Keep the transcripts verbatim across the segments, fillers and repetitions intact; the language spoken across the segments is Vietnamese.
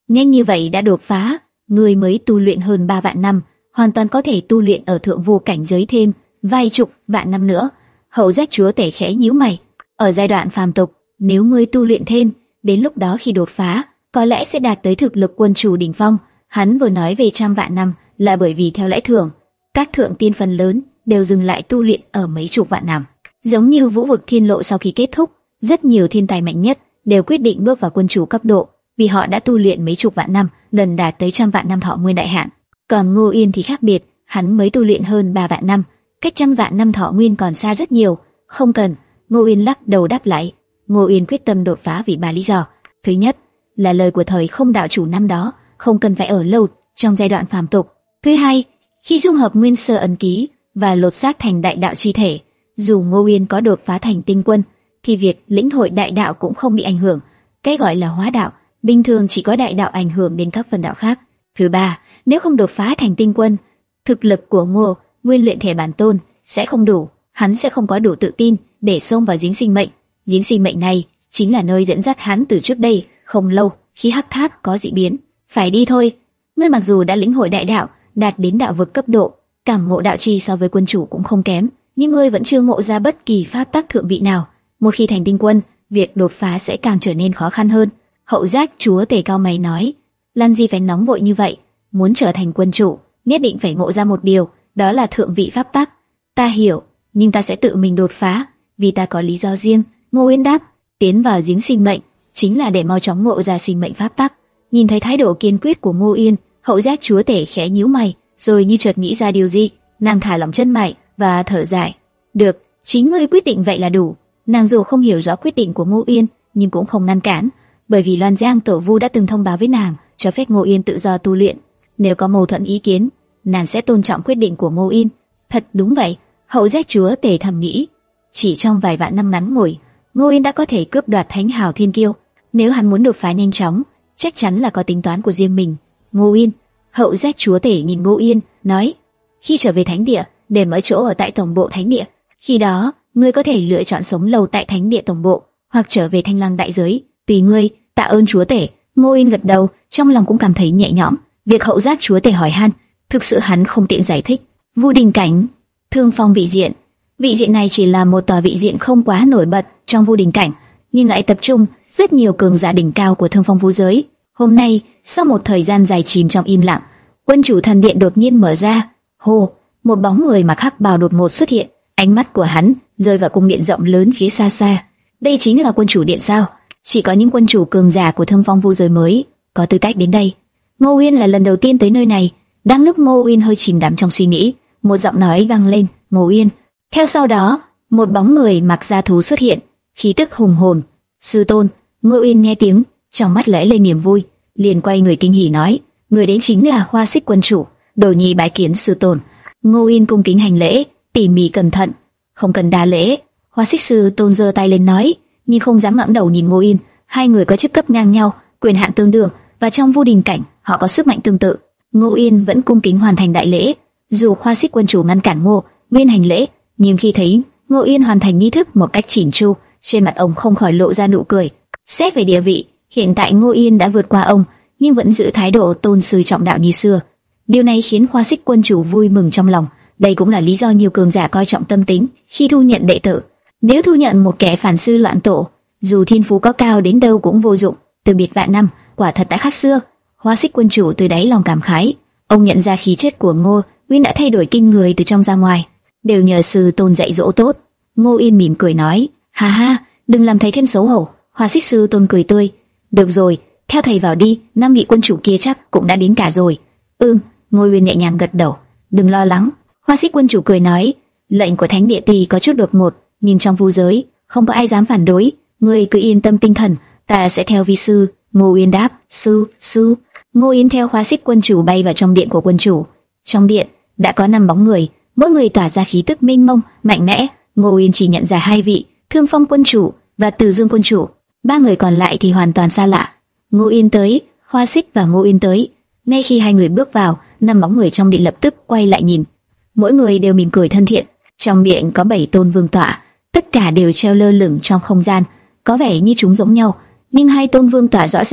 nhanh như vậy đã đột phá, ngươi mới tu luyện hơn ba vạn năm, hoàn toàn có thể tu luyện ở thượng vô cảnh giới thêm vài chục vạn năm nữa. Hậu Giác chúa tể khẽ nhíu mày, ở giai đoạn phàm tục, nếu ngươi tu luyện thêm, đến lúc đó khi đột phá, có lẽ sẽ đạt tới thực lực quân chủ đỉnh phong. Hắn vừa nói về trăm vạn năm là bởi vì theo lẽ thường, các thượng tiên phần lớn đều dừng lại tu luyện ở mấy chục vạn năm. Giống như Vũ vực Thiên Lộ sau khi kết thúc, rất nhiều thiên tài mạnh nhất đều quyết định bước vào quân chủ cấp độ, vì họ đã tu luyện mấy chục vạn năm, gần đạt tới trăm vạn năm thọ nguyên đại hạn. Còn Ngô Yên thì khác biệt, hắn mới tu luyện hơn ba vạn năm, cách trăm vạn năm thọ nguyên còn xa rất nhiều. Không cần, Ngô Yên lắc đầu đáp lại. Ngô Yên quyết tâm đột phá vì ba lý do. Thứ nhất là lời của thời không đạo chủ năm đó, không cần phải ở lâu trong giai đoạn phàm tục. Thứ hai, khi dung hợp nguyên sơ ấn ký và lột xác thành đại đạo chi thể, dù Ngô Yên có đột phá thành tinh quân, thì việc lĩnh hội đại đạo cũng không bị ảnh hưởng. Cái gọi là hóa đạo, bình thường chỉ có đại đạo ảnh hưởng đến các phần đạo khác. Thứ ba, nếu không đột phá thành tinh quân, thực lực của Ngô Nguyên luyện thể bản tôn sẽ không đủ, hắn sẽ không có đủ tự tin để xông vào giếng sinh mệnh. Giếng sinh mệnh này chính là nơi dẫn dắt hắn từ trước đây không lâu khi Hắc Tháp có dị biến. Phải đi thôi, ngươi mặc dù đã lĩnh hội đại đạo, đạt đến đạo vực cấp độ, cảm ngộ đạo chi so với quân chủ cũng không kém, nhưng ngươi vẫn chưa ngộ ra bất kỳ pháp tắc thượng vị nào. Một khi thành tinh quân, việc đột phá sẽ càng trở nên khó khăn hơn. Hậu Giác chúa tể cao mày nói, làm gì phải nóng vội như vậy, muốn trở thành quân chủ, nhất định phải ngộ ra một điều, đó là thượng vị pháp tắc. Ta hiểu, nhưng ta sẽ tự mình đột phá, vì ta có lý do riêng. Ngô Yên đáp, tiến vào giếng sinh mệnh chính là để mau chóng ngộ ra sinh mệnh pháp tắc. Nhìn thấy thái độ kiên quyết của Ngô Yên, Hậu Giác chúa tể khẽ nhíu mày, rồi như chợt nghĩ ra điều gì, nàng thả lỏng chân mày và thở dài. Được, chính ngươi quyết định vậy là đủ. Nàng dù không hiểu rõ quyết định của Ngô Yên, nhưng cũng không ngăn cản, bởi vì Loan Giang Tổ Vu đã từng thông báo với nàng, cho phép Ngô Yên tự do tu luyện. Nếu có mâu thuẫn ý kiến, nàng sẽ tôn trọng quyết định của Ngô Yên. Thật đúng vậy, Hậu Giác chúa tể thầm nghĩ. Chỉ trong vài vạn năm ngắn ngủi, Ngô Yên đã có thể cướp đoạt Thánh Hào Thiên Kiêu. Nếu hắn muốn đột phá nhanh chóng, chắc chắn là có tính toán của riêng mình. Ngô Yên, Hậu Giác chúa tể nhìn Ngô Yên, nói: khi trở về Thánh Địa, để mở chỗ ở tại tổng bộ Thánh Địa. Khi đó, ngươi có thể lựa chọn sống lâu tại Thánh Địa tổng bộ, hoặc trở về Thanh Lăng đại giới, tùy ngươi. Tạ ơn chúa tể. Ngô Yên gật đầu, trong lòng cũng cảm thấy nhẹ nhõm. Việc Hậu Giác chúa tể hỏi han, thực sự hắn không tiện giải thích. Vu Đình Cảnh, Thương Phong vị diện. Vị diện này chỉ là một tòa vị diện không quá nổi bật trong Vu Đình Cảnh, nhưng lại tập trung rất nhiều cường giả đỉnh cao của Thương Phong Vu giới. Hôm nay, sau một thời gian dài chìm trong im lặng, quân chủ thần điện đột nhiên mở ra. Hồ, một bóng người mặc hắc bào đột ngột xuất hiện, ánh mắt của hắn rơi vào cung điện rộng lớn phía xa xa. Đây chính là quân chủ điện sao? Chỉ có những quân chủ cường giả của Thương Phong Vu giới mới có tư cách đến đây. Ngô Uyên là lần đầu tiên tới nơi này. Đang lúc Ngô Uyên hơi chìm đắm trong suy nghĩ, một giọng nói vang lên, Ngô Uyên. Theo sau đó, một bóng người mặc da thú xuất hiện, khí tức hùng hồn. Sư tôn. Ngô Uyên nghe tiếng, trong mắt lóe lên niềm vui, liền quay người kinh hỉ nói, người đến chính là Hoa Xích quân chủ, Đồ Nhi bái kiến sư tôn. Ngô Uyên cung kính hành lễ, tỉ mỉ cẩn thận. Không cần đa lễ. Hoa Xích sư tôn giơ tay lên nói, nhưng không dám ngẩng đầu nhìn Ngô Uyên. Hai người có chức cấp ngang nhau, quyền hạn tương đương, và trong Vu Đình Cảnh họ có sức mạnh tương tự. Ngô Uyên vẫn cung kính hoàn thành đại lễ. Dù Hoa Xích quân chủ ngăn cản Ngô Uyên hành lễ, nhưng khi thấy Ngô Uyên hoàn thành nghi thức một cách chỉn chu, trên mặt ông không khỏi lộ ra nụ cười. Xét về địa vị, hiện tại Ngô Uyên đã vượt qua ông, nhưng vẫn giữ thái độ tôn sư trọng đạo như xưa. Điều này khiến Hoa Xích quân chủ vui mừng trong lòng. Đây cũng là lý do nhiều cường giả coi trọng tâm tính khi thu nhận đệ tử. Nếu thu nhận một kẻ phản sư loạn tổ, dù thiên phú có cao đến đâu cũng vô dụng. Từ biệt vạn năm, quả thật đã khác xưa. Hoa Xích quân chủ từ đáy lòng cảm khái. Ông nhận ra khí chất của Ngô Uyên đã thay đổi kinh người từ trong ra ngoài, đều nhờ sư tôn dạy dỗ tốt. Ngô Uyên mỉm cười nói, ha ha, đừng làm thầy thêm xấu hổ. Hoa Xích sư tôn cười tươi, được rồi, theo thầy vào đi, năm vị quân chủ kia chắc cũng đã đến cả rồi. Ừm. Ngô Uyên nhẹ nhàng gật đầu, đừng lo lắng. Hoa Xích quân chủ cười nói, lệnh của Thánh Địa tuy có chút đột ngột, nhưng trong vu giới không có ai dám phản đối. Ngươi cứ yên tâm tinh thần, ta sẽ theo vi sư. Ngô Uyên đáp, sư, sư. Ngô Uyên theo Hoa Xích quân chủ bay vào trong điện của quân chủ. Trong điện đã có năm bóng người, mỗi người tỏa ra khí tức mênh mông, mạnh mẽ. Ngô Uyên chỉ nhận ra hai vị, Thương Phong quân chủ và Từ Dương quân chủ. Ba người còn lại thì hoàn toàn xa lạ. Ngô Uyên tới, Hoa Xích và Ngô Uyên tới. Ngay khi hai người bước vào, năm bóng người trong điện lập tức quay lại nhìn. Mỗi người đều mỉm cười thân thiện. Trong điện có bảy tôn vương tọa, tất cả đều treo lơ lửng trong không gian, có vẻ như chúng giống nhau, nhưng hai tôn vương tọa rõ ràng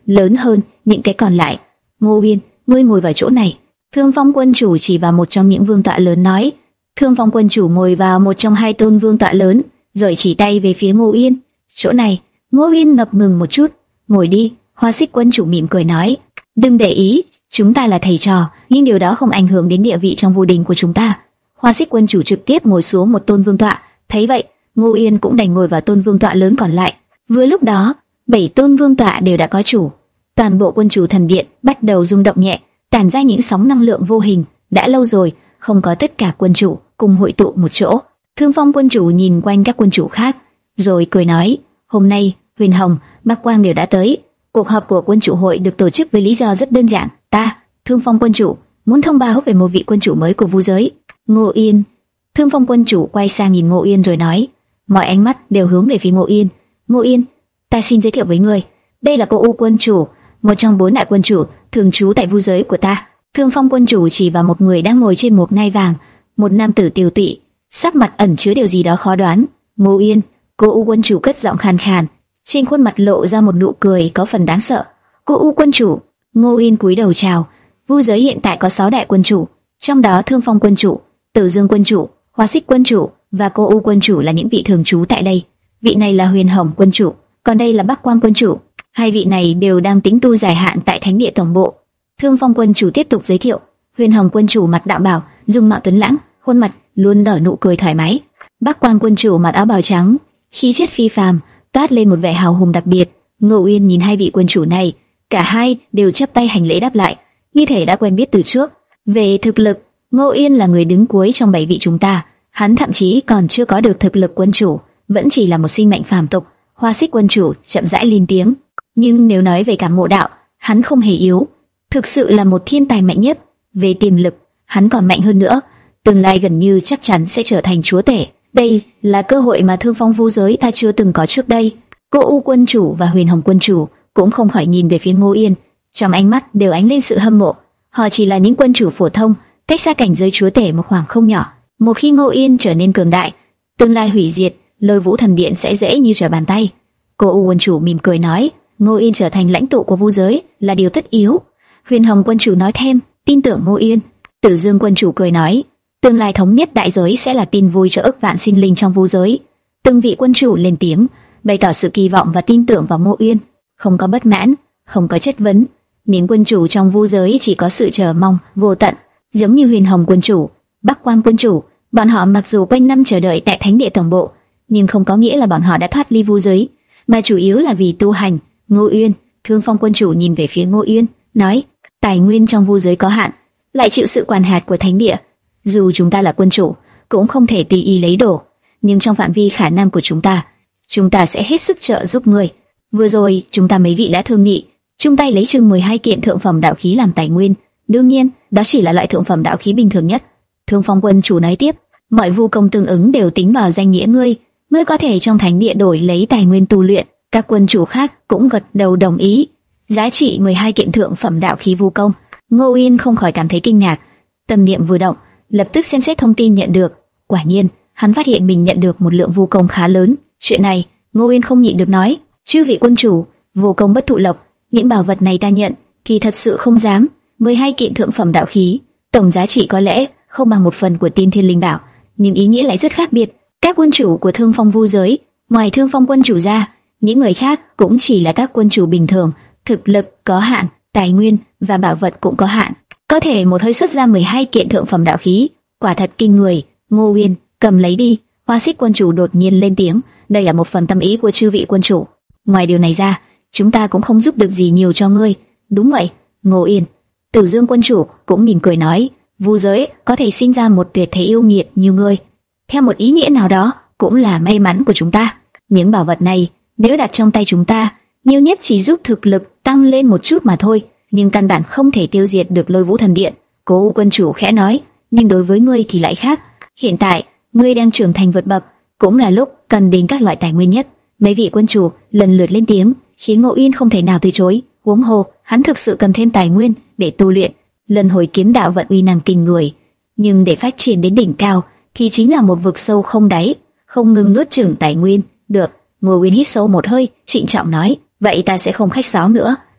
lớn hơn những cái còn lại. Ngô Uyên, ngươi ngồi vào chỗ này. Thương Phong quân chủ chỉ vào một trong những vương tọa lớn nói. Thương Phong quân chủ ngồi vào một trong hai tôn vương tọa lớn, rồi chỉ tay về phía Ngô Uyên. Chỗ này. Ngô Uyên ngập ngừng một chút. Ngồi đi. Hoa Xích quân chủ mỉm cười nói. Đừng để ý, chúng ta là thầy trò, nhưng điều đó không ảnh hưởng đến địa vị trong vô đình của chúng ta. Hoa Xích quân chủ trực tiếp ngồi xuống một tôn vương tọa. Thấy vậy, Ngô Uyên cũng đành ngồi vào tôn vương tọa lớn còn lại. Vừa lúc đó, bảy tôn vương tọa đều đã có chủ. Toàn bộ quân chủ thần điện bắt đầu rung động nhẹ, tản ra những sóng năng lượng vô hình. Đã lâu rồi không có tất cả quân chủ cùng hội tụ một chỗ. Thương Phong quân chủ nhìn quanh các quân chủ khác, rồi cười nói: hôm nay Huyền Hồng, Bắc Quang đều đã tới. Cuộc họp của quân chủ hội được tổ chức với lý do rất đơn giản. Ta, Thương Phong quân chủ, muốn thông báo về một vị quân chủ mới của Vu giới. Ngô Yên. Thương Phong quân chủ quay sang nhìn Ngô Yên rồi nói. Mọi ánh mắt đều hướng về phía Ngô Yên. Ngô Yên, ta xin giới thiệu với ngươi, đây là cô U quân chủ, một trong bốn đại quân chủ thường trú tại Vu giới của ta. Thương Phong quân chủ chỉ vào một người đang ngồi trên một ngai vàng, một nam tử tiều tụy, sắc mặt ẩn chứa điều gì đó khó đoán. Ngô Yên, cô U quân chủ cất giọng khàn khàn, trên khuôn mặt lộ ra một nụ cười có phần đáng sợ. Cô U quân chủ. Ngô Yên cúi đầu chào. Vu giới hiện tại có sáu đại quân chủ, trong đó Thương Phong quân chủ, Tử Dương quân chủ, Hoa Xích quân chủ và cô U quân chủ là những vị thường trú tại đây. Vị này là Huyền Hồng quân chủ, còn đây là Bắc Quang quân chủ. Hai vị này đều đang tính tu dài hạn tại Thánh địa tổng bộ. Thương Phong quân chủ tiếp tục giới thiệu. Huyền Hồng quân chủ mặc đạo bào, dung mạo tuấn lãng, khuôn mặt luôn nở nụ cười thoải mái. Bắc Quang quân chủ mặc áo bào trắng, khí chất phi phàm, toát lên một vẻ hào hùng đặc biệt. Ngô Uyên nhìn hai vị quân chủ này, cả hai đều chắp tay hành lễ đáp lại, như thể đã quen biết từ trước. Về thực lực, Ngô Uyên là người đứng cuối trong bảy vị chúng ta, hắn thậm chí còn chưa có được thực lực quân chủ, vẫn chỉ là một sinh mệnh phàm tục. Hoa Xích quân chủ chậm rãi lên tiếng, nhưng nếu nói về cảm ngộ đạo, hắn không hề yếu, thực sự là một thiên tài mạnh nhất. Về tiềm lực, hắn còn mạnh hơn nữa, tương lai gần như chắc chắn sẽ trở thành chúa tể. Đây là cơ hội mà Thương Phong Vu giới ta chưa từng có trước đây. Cô U quân chủ và Huyền Hồng quân chủ cũng không khỏi nhìn về phía Ngô Yên, trong ánh mắt đều ánh lên sự hâm mộ. Họ chỉ là những quân chủ phổ thông, cách xa cảnh giới chúa tể một khoảng không nhỏ. Một khi Ngô Yên trở nên cường đại, tương lai hủy diệt Lôi Vũ thần điện sẽ dễ như trở bàn tay. Cô U quân chủ mỉm cười nói, Ngô Yên trở thành lãnh tụ của Vu giới là điều tất yếu. Huyền Hồng quân chủ nói thêm, tin tưởng Ngô Yên. Tử Dương quân chủ cười nói, tương lai thống nhất đại giới sẽ là tin vui cho ức vạn sinh linh trong Vu giới. Từng vị quân chủ lên tiếng, bày tỏ sự kỳ vọng và tin tưởng vào Ngô Uyên, không có bất mãn, không có chất vấn. Những quân chủ trong Vu giới chỉ có sự chờ mong vô tận, giống như Huyền Hồng quân chủ, Bắc Quang quân chủ. Bọn họ mặc dù quanh năm chờ đợi tại Thánh địa tổng bộ, nhưng không có nghĩa là bọn họ đã thoát ly Vu giới, mà chủ yếu là vì tu hành. Ngô Uyên. Thương Phong quân chủ nhìn về phía Ngô Uyên, nói, tài nguyên trong Vu giới có hạn, lại chịu sự quản hạt của Thánh địa. Dù chúng ta là quân chủ, cũng không thể tùy ý lấy đồ, nhưng trong phạm vi khả năng của chúng ta, chúng ta sẽ hết sức trợ giúp người. Vừa rồi, chúng ta mấy vị đã thương nghị, chung tay lấy chừng mười hai kiện thượng phẩm đạo khí làm tài nguyên. Đương nhiên, đó chỉ là loại thượng phẩm đạo khí bình thường nhất. Thương Phong quân chủ nói tiếp, mọi vu công tương ứng đều tính vào danh nghĩa ngươi, ngươi có thể trong Thánh địa đổi lấy tài nguyên tu luyện. Các quân chủ khác cũng gật đầu đồng ý. Giá trị mười hai kiện thượng phẩm đạo khí vu công. Ngô Uyên không khỏi cảm thấy kinh ngạc, tâm niệm vừa động, lập tức xem xét thông tin nhận được. Quả nhiên, hắn phát hiện mình nhận được một lượng vu công khá lớn. Chuyện này, Ngô Uyên không nhịn được nói, chư vị quân chủ, vô công bất thụ lộc, những bảo vật này ta nhận, kỳ thật sự không dám. mười hai kiện thượng phẩm đạo khí, tổng giá trị có lẽ không bằng một phần của Tiên Thiên Linh Bảo, nhưng ý nghĩa lại rất khác biệt. Các quân chủ của Thương Phong Vu giới, ngoài Thương Phong quân chủ ra, những người khác cũng chỉ là các quân chủ bình thường, thực lực có hạn, tài nguyên và bảo vật cũng có hạn, có thể một hơi xuất ra mười hai kiện thượng phẩm đạo khí, quả thật kinh người. Ngô Uyên, cầm lấy đi. Hoa Xích quân chủ đột nhiên lên tiếng, đây là một phần tâm ý của chư vị quân chủ. Ngoài điều này ra, chúng ta cũng không giúp được gì nhiều cho ngươi. Đúng vậy, Ngô Uyên. Tử Dương quân chủ cũng mỉm cười nói, Vu giới có thể sinh ra một tuyệt thế yêu nghiệt như ngươi, theo một ý nghĩa nào đó cũng là may mắn của chúng ta. Những bảo vật này nếu đặt trong tay chúng ta, nhiều nhất chỉ giúp thực lực tăng lên một chút mà thôi, nhưng căn bản không thể tiêu diệt được Lôi Vũ thần điện. Cố U quân chủ khẽ nói, nhưng đối với ngươi thì lại khác. Hiện tại ngươi đang trưởng thành vượt bậc, cũng là lúc cần đến các loại tài nguyên nhất. Mấy vị quân chủ lần lượt lên tiếng, khiến Ngô Uyên không thể nào từ chối. Huống hồ, hắn thực sự cần thêm tài nguyên để tu luyện. Lần hồi kiếm đạo vận uy năng kinh người, nhưng để phát triển đến đỉnh cao thì chính là một vực sâu không đáy, không ngừng nuốt chửng tài nguyên. Được. Ngô Uyên hít sâu một hơi, trịnh trọng nói, vậy ta sẽ không khách sáo nữa.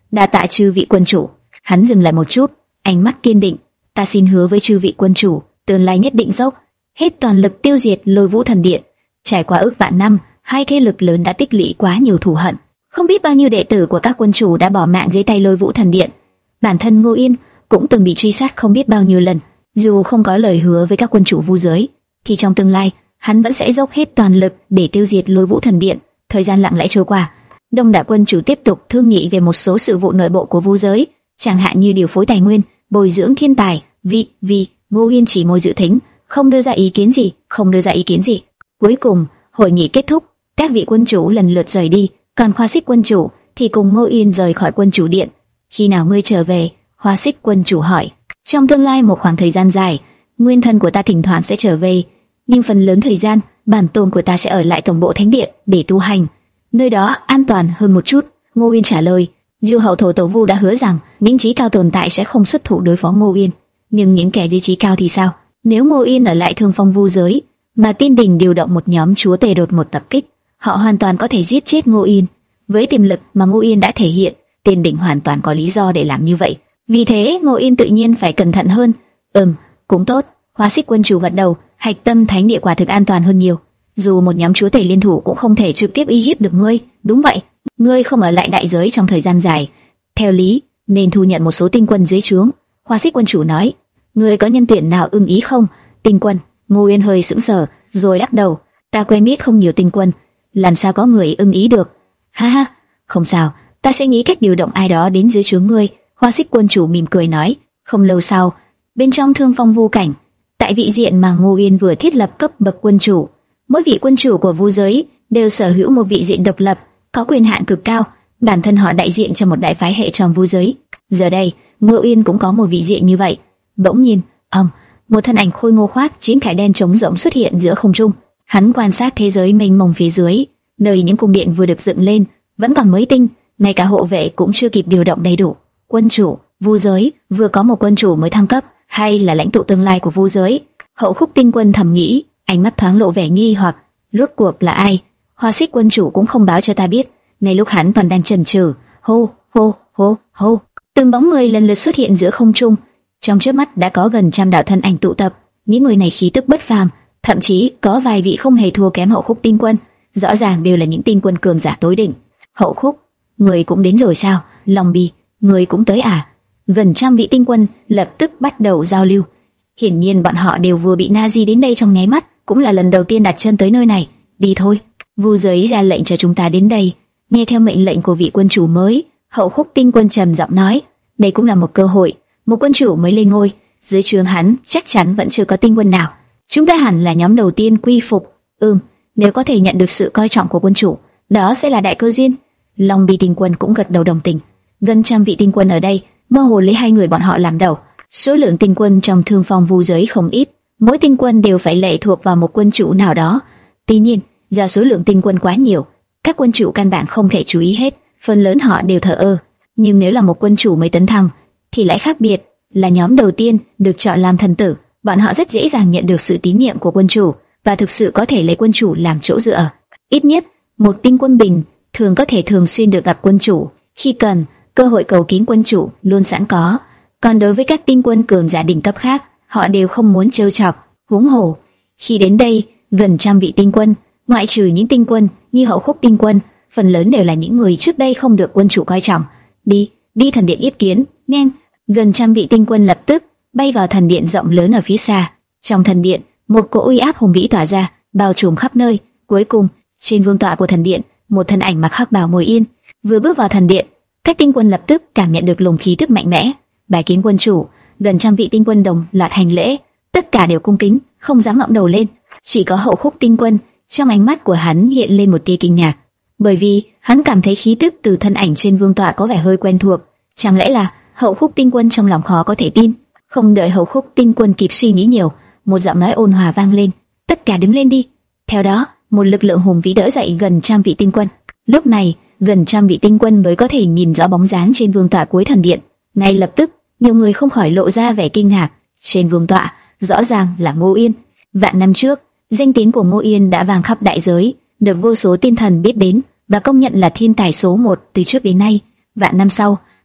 Đa tạ chư vị quân chủ. Hắn dừng lại một chút, ánh mắt kiên định. Ta xin hứa với chư vị quân chủ, tương lai nhất định dốc hết toàn lực tiêu diệt Lôi Vũ Thần Điện. Trải qua ước vạn năm, hai thế lực lớn đã tích lũy quá nhiều thù hận. Không biết bao nhiêu đệ tử của các quân chủ đã bỏ mạng dưới tay Lôi Vũ Thần Điện. Bản thân Ngô Yên cũng từng bị truy sát không biết bao nhiêu lần. Dù không có lời hứa với các quân chủ vu giới, thì trong tương lai hắn vẫn sẽ dốc hết toàn lực để tiêu diệt Lôi Vũ Thần Điện. Thời gian lặng lẽ trôi qua, đông đảo quân chủ tiếp tục thương nghị về một số sự vụ nội bộ của vu giới, chẳng hạn như điều phối tài nguyên, bồi dưỡng thiên tài. Vì vì Ngô Yên chỉ môi dự thính, không đưa ra ý kiến gì, không đưa ra ý kiến gì. Cuối cùng, hội nghị kết thúc, các vị quân chủ lần lượt rời đi, còn Hoa Xích quân chủ thì cùng Ngô Yên rời khỏi quân chủ điện. Khi nào ngươi trở về? Hoa Xích quân chủ hỏi. Trong tương lai một khoảng thời gian dài, nguyên thân của ta thỉnh thoảng sẽ trở về, nhưng phần lớn thời gian, bản tôn của ta sẽ ở lại tổng bộ thánh điện để tu hành, nơi đó an toàn hơn một chút. Ngô Yên trả lời. Diêu hậu thổ tổ vu đã hứa rằng những trí cao tồn tại sẽ không xuất thủ đối phó Ngô Yên, nhưng những kẻ dưới trí cao thì sao? Nếu Ngô Yên ở lại Thương Phong vu giới, mà Tiên Đình điều động một nhóm chúa tể đột một tập kích, họ hoàn toàn có thể giết chết Ngô Yên. Với tiềm lực mà Ngô Yên đã thể hiện, Tiên Đình hoàn toàn có lý do để làm như vậy. Vì thế, Ngô Yên tự nhiên phải cẩn thận hơn. Ừm, cũng tốt. Hoa Xích quân chủ gật đầu. Hạch Tâm Thánh Địa quả thực an toàn hơn nhiều. Dù một nhóm chúa tể liên thủ cũng không thể trực tiếp uy hiếp được ngươi. Đúng vậy, ngươi không ở lại đại giới trong thời gian dài, theo lý nên thu nhận một số tinh quân dưới trướng. Hoa Xích quân chủ nói. Ngươi có nhân tuyển nào ưng ý không? Tinh quân? Ngô Yên hơi sững sờ, rồi lắc đầu. Ta quen biết không nhiều tinh quân, làm sao có người ưng ý được? Ha ha, không sao, ta sẽ nghĩ cách điều động ai đó đến dưới trướng ngươi. Hoa Xích quân chủ mỉm cười nói. Không lâu sau, bên trong Thương Phong vu cảnh, tại vị diện mà Ngô Yên vừa thiết lập cấp bậc quân chủ, mỗi vị quân chủ của vu giới đều sở hữu một vị diện độc lập, có quyền hạn cực cao. Bản thân họ đại diện cho một đại phái hệ trong vu giới. Giờ đây, Ngô Yên cũng có một vị diện như vậy. Bỗng nhiên, ầm, một thân ảnh khôi ngô khoác chiến khải đen trống rỗng xuất hiện giữa không trung. Hắn quan sát thế giới mênh mông phía dưới, nơi những cung điện vừa được dựng lên vẫn còn mới tinh, ngay cả hộ vệ cũng chưa kịp điều động đầy đủ. Quân chủ vu giới vừa có một quân chủ mới thăng cấp, hay là lãnh tụ tương lai của vu giới? Hậu Khúc tinh quân thầm nghĩ, ánh mắt thoáng lộ vẻ nghi hoặc. Rốt cuộc là ai? Hoa Xích quân chủ cũng không báo cho ta biết. Ngay lúc hắn còn đang chần chừ, hô hô hô hô, từng bóng người lần lượt xuất hiện giữa không trung. Trong chớp mắt đã có gần trăm đạo thân ảnh tụ tập. Những người này khí tức bất phàm, thậm chí có vài vị không hề thua kém Hậu Khúc tinh quân, rõ ràng đều là những tinh quân cường giả tối đỉnh. Hậu Khúc, người cũng đến rồi sao? Long Bi, người cũng tới à? Gần trăm vị tinh quân lập tức bắt đầu giao lưu. Hiển nhiên bọn họ đều vừa bị Nazi đến đây trong nháy mắt, cũng là lần đầu tiên đặt chân tới nơi này. Đi thôi, vu giới ra lệnh cho chúng ta đến đây, nghe theo mệnh lệnh của vị quân chủ mới. Hậu Khúc tinh quân trầm giọng nói. Đây cũng là một cơ hội, một quân chủ mới lên ngôi, dưới trướng hắn chắc chắn vẫn chưa có tinh quân nào. Chúng ta hẳn là nhóm đầu tiên quy phục. Ừm, nếu có thể nhận được sự coi trọng của quân chủ, đó sẽ là đại cơ duyên. Long Bi tinh quân cũng gật đầu đồng tình. Gần trăm vị tinh quân ở đây, mơ hồ lấy hai người bọn họ làm đầu. Số lượng tinh quân trong Thương Phong vu giới không ít, mỗi tinh quân đều phải lệ thuộc vào một quân chủ nào đó. Tuy nhiên, do số lượng tinh quân quá nhiều, các quân chủ căn bản không thể chú ý hết, phần lớn họ đều thờ ơ. Nhưng nếu là một quân chủ mới tấn thăng, thì lại khác biệt, là nhóm đầu tiên được chọn làm thần tử, bọn họ rất dễ dàng nhận được sự tín nhiệm của quân chủ và thực sự có thể lấy quân chủ làm chỗ dựa. Ít nhất, một tinh quân bình thường có thể thường xuyên được gặp quân chủ, khi cần, cơ hội cầu kiến quân chủ luôn sẵn có. Còn đối với các tinh quân cường giả đỉnh cấp khác, họ đều không muốn trêu chọc. Huống hồ, khi đến đây, gần trăm vị tinh quân, ngoại trừ những tinh quân như Hậu Khúc tinh quân, phần lớn đều là những người trước đây không được quân chủ coi trọng. Đi, đi thần điện yết kiến. Nhanh, gần trăm vị tinh quân lập tức bay vào thần điện rộng lớn ở phía xa. Trong thần điện, một cỗ uy áp hùng vĩ tỏa ra, bao trùm khắp nơi. Cuối cùng, trên vương tọa của thần điện, một thân ảnh mặc hắc bào ngồi yên. Vừa bước vào thần điện, các tinh quân lập tức cảm nhận được luồng khí tức mạnh mẽ. Bái kiến quân chủ. Gần trăm vị tinh quân đồng loạt hành lễ, tất cả đều cung kính, không dám ngẩng đầu lên. Chỉ có Hậu Khúc tinh quân, trong ánh mắt của hắn hiện lên một tia kinh ngạc, bởi vì hắn cảm thấy khí tức từ thân ảnh trên vương tọa có vẻ hơi quen thuộc. Chẳng lẽ là Hậu Khúc tinh quân? Trong lòng khó có thể tin. Không đợi Hậu Khúc tinh quân kịp suy nghĩ nhiều, một giọng nói ôn hòa vang lên: tất cả đứng lên đi. Theo đó, một lực lượng hùng vĩ đỡ dậy gần trăm vị tinh quân. Lúc này, gần trăm vị tinh quân mới có thể nhìn rõ bóng dáng trên vương tọa cuối thần điện. Ngay lập tức, nhiều người không khỏi lộ ra vẻ kinh ngạc. Trên vương tọa, rõ ràng là Ngô Yên. Vạn năm trước, danh tiếng của Ngô Yên đã vang khắp đại giới, được vô số tiên thần biết đến và công nhận là thiên tài số một từ trước đến nay. Vạn năm sau,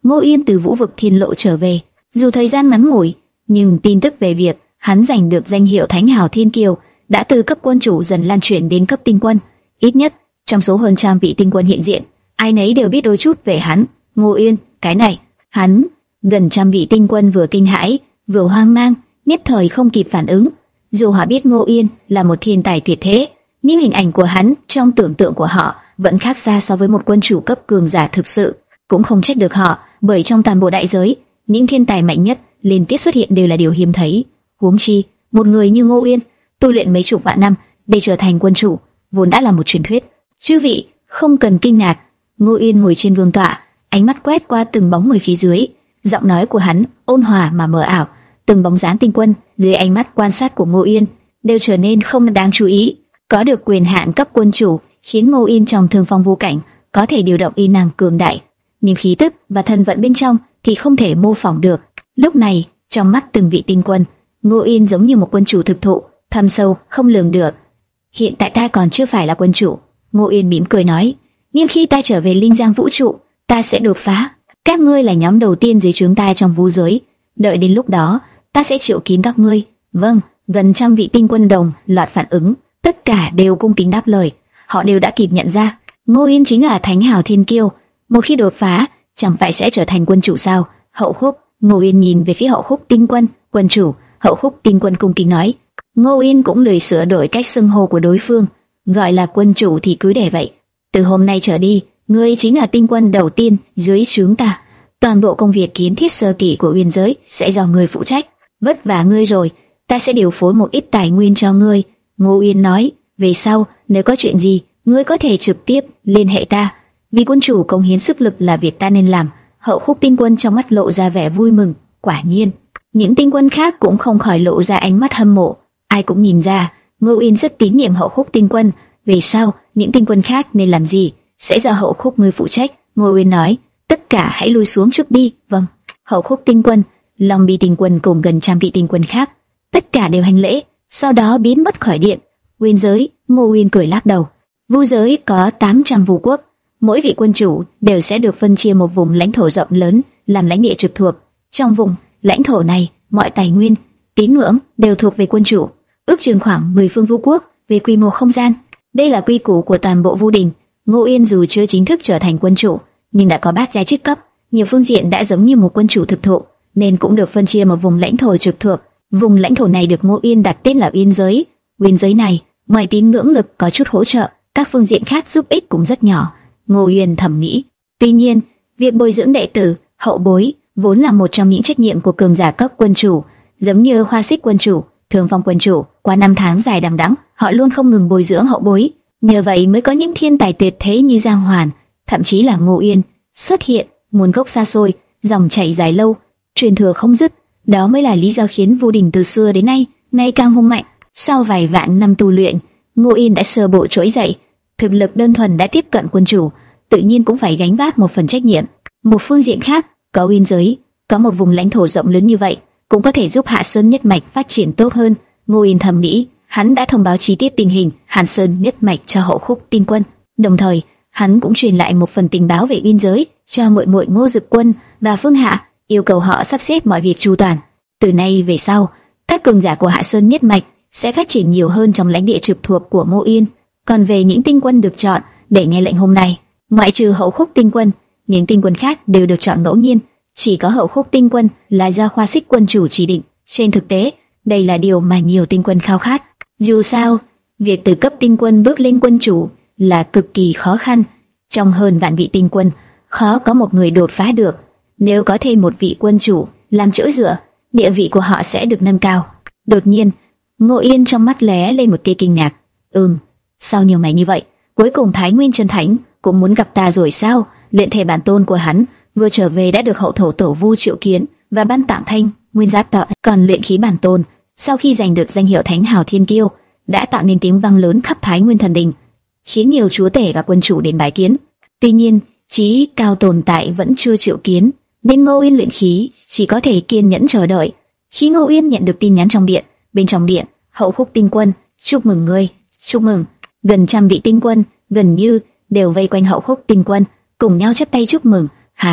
Ngô Yên từ Vũ vực Thiên Lộ trở về, dù thời gian ngắn ngủi, nhưng tin tức về việc hắn giành được danh hiệu Thánh Hào Thiên Kiêu đã từ cấp quân chủ dần lan truyền đến cấp tinh quân. Ít nhất trong số hơn trăm vị tinh quân hiện diện, ai nấy đều biết đôi chút về hắn. Ngô Yên, cái này, hắn. Gần trăm vị tinh quân vừa kinh hãi, vừa hoang mang, nhất thời không kịp phản ứng. Dù họ biết Ngô Yên là một thiên tài tuyệt thế, nhưng hình ảnh của hắn trong tưởng tượng của họ vẫn khác xa so với một quân chủ cấp cường giả thực sự. Cũng không trách được họ, bởi trong toàn bộ đại giới, những thiên tài mạnh nhất liên tiếp xuất hiện đều là điều hiếm thấy. Huống chi, một người như Ngô Yên, tu luyện mấy chục vạn năm để trở thành quân chủ, vốn đã là một truyền thuyết. Chư vị, không cần kinh ngạc. Ngô Yên ngồi trên vương tọa, ánh mắt quét qua từng bóng người phía dưới, giọng nói của hắn ôn hòa mà mờ ảo. Từng bóng dáng tinh quân dưới ánh mắt quan sát của Ngô Yên đều trở nên không đáng chú ý. Có được quyền hạn cấp quân chủ khiến Ngô Yên trong Thương Phong Vô Cảnh có thể điều động y năng cường đại, nhưng khí tức và thân vận bên trong thì không thể mô phỏng được. Lúc này, trong mắt từng vị tinh quân, Ngô Yên giống như một quân chủ thực thụ, thâm sâu không lường được. Hiện tại ta còn chưa phải là quân chủ, Ngô Yên mỉm cười nói, nhưng khi ta trở về Linh Giang vũ trụ, ta sẽ đột phá. Các ngươi là nhóm đầu tiên dưới trướng ta trong vũ giới, đợi đến lúc đó, ta sẽ triệu kiến các ngươi. Vâng. Gần trăm vị tinh quân đồng loạt phản ứng, tất cả đều cung kính đáp lời. Họ đều đã kịp nhận ra, Ngô Yên chính là Thánh Hào Thiên Kiêu, một khi đột phá, chẳng phải sẽ trở thành quân chủ sao? Hậu Khúc. Ngô Yên nhìn về phía Hậu Khúc tinh quân, quân chủ. Hậu Khúc tinh quân cung kính nói. Ngô Yên cũng lười sửa đổi cách xưng hô của đối phương, gọi là quân chủ thì cứ để vậy. Từ hôm nay trở đi, ngươi chính là tinh quân đầu tiên dưới trướng ta. Toàn bộ công việc kiến thiết sơ kỳ của Uyên giới sẽ do ngươi phụ trách. Vất vả ngươi rồi, ta sẽ điều phối một ít tài nguyên cho ngươi. Ngô Yên nói, về sau nếu có chuyện gì, ngươi có thể trực tiếp liên hệ ta. Vì quân chủ cống hiến sức lực là việc ta nên làm. Hậu Khúc tinh quân trong mắt lộ ra vẻ vui mừng. Quả nhiên, những tinh quân khác cũng không khỏi lộ ra ánh mắt hâm mộ. Ai cũng nhìn ra, Ngô Yên rất tín nhiệm Hậu Khúc tinh quân. Về sau, những tinh quân khác nên làm gì, sẽ do Hậu Khúc ngươi phụ trách. Ngô Yên nói, tất cả hãy lui xuống trước đi. Vâng. Hậu Khúc tinh quân, Long Bi tinh quân cùng gần trăm vị tinh quân khác, tất cả đều hành lễ, sau đó biến mất khỏi điện. Uyên giới, Ngô Uyên cười lắc đầu. Vu giới có tám trăm vũ quốc, mỗi vị quân chủ đều sẽ được phân chia một vùng lãnh thổ rộng lớn làm lãnh địa trực thuộc. Trong vùng lãnh thổ này, mọi tài nguyên, tín ngưỡng đều thuộc về quân chủ, ước chừng khoảng mười phương vũ quốc. Về quy mô không gian, đây là quy củ của toàn bộ Vu Đình. Ngô Yên dù chưa chính thức trở thành quân chủ, nhưng đã có bát giai chức cấp, nhiều phương diện đã giống như một quân chủ thực thụ, nên cũng được phân chia một vùng lãnh thổ trực thuộc. Vùng lãnh thổ này được Ngô Yên đặt tên là Uyên giới. Uyên giới này, ngoài tín ngưỡng lực có chút hỗ trợ, các phương diện khác giúp ích cũng rất nhỏ. Ngô Yên thầm nghĩ. Tuy nhiên, việc bồi dưỡng đệ tử, hậu bối vốn là một trong những trách nhiệm của cường giả cấp quân chủ, giống như Hoa Xích quân chủ, Thường Phong quân chủ. Qua năm tháng dài đằng đẵng, họ luôn không ngừng bồi dưỡng hậu bối, nhờ vậy mới có những thiên tài tuyệt thế như Giang Hoàn, thậm chí là Ngô Yên xuất hiện. Nguồn gốc xa xôi, dòng chảy dài lâu, truyền thừa không dứt, đó mới là lý do khiến Vu Đình từ xưa đến nay ngày càng hùng mạnh. Sau vài vạn năm tu luyện, Ngô Yên đã sơ bộ trỗi dậy, thực lực đơn thuần đã tiếp cận quân chủ, tự nhiên cũng phải gánh vác một phần trách nhiệm. Một phương diện khác, có Uyên giới, có một vùng lãnh thổ rộng lớn như vậy, cũng có thể giúp Hạ Sơn nhất mạch phát triển tốt hơn. Ngô Yên thầm nghĩ, hắn đã thông báo chi tiết tình hình Hạ Sơn nhất mạch cho Hậu Khúc tinh quân, đồng thời hắn cũng truyền lại một phần tình báo về Uyên giới cho muội muội Ngô Dực Quân và Phương Hạ, yêu cầu họ sắp xếp mọi việc chu toàn. Từ nay về sau, các cường giả của Hạ Sơn nhất mạch sẽ phát triển nhiều hơn trong lãnh địa trực thuộc của Ngô Yên. Còn về những tinh quân được chọn để nghe lệnh hôm nay, ngoại trừ Hậu Khúc tinh quân, những tinh quân khác đều được chọn ngẫu nhiên, chỉ có Hậu Khúc tinh quân là do Khoa Xích quân chủ chỉ định. Trên thực tế, đây là điều mà nhiều tinh quân khao khát. Dù sao, việc từ cấp tinh quân bước lên quân chủ là cực kỳ khó khăn. Trong hơn vạn vị tinh quân, khó có một người đột phá được. Nếu có thêm một vị quân chủ làm chỗ dựa, địa vị của họ sẽ được nâng cao. Đột nhiên, Ngô Yên trong mắt lóe lên một tia kinh ngạc. Ừm, sao nhiều ngày như vậy, cuối cùng Thái Nguyên Chân Thánh cũng muốn gặp ta rồi sao? Luyện thể bản tôn của hắn vừa trở về đã được hậu thổ tổ Vu triệu kiến và ban tặng thanh nguyên giáp tạo. Còn luyện khí bản tôn, sau khi giành được danh hiệu Thánh Hào Thiên Kiêu, đã tạo nên tiếng vang lớn khắp Thái Nguyên Thần Đình, khiến nhiều chúa tể và quân chủ đến bái kiến. Tuy nhiên, chí cao tồn tại vẫn chưa triệu kiến, nên Ngô Yên luyện khí chỉ có thể kiên nhẫn chờ đợi. Khi Ngô Yên nhận được tin nhắn trong điện, bên trong điện, Hậu Khúc tinh quân, chúc mừng ngươi, chúc mừng. Gần trăm vị tinh quân gần như đều vây quanh Hậu Khúc tinh quân, cùng nhau chắp tay chúc mừng. Hà ha,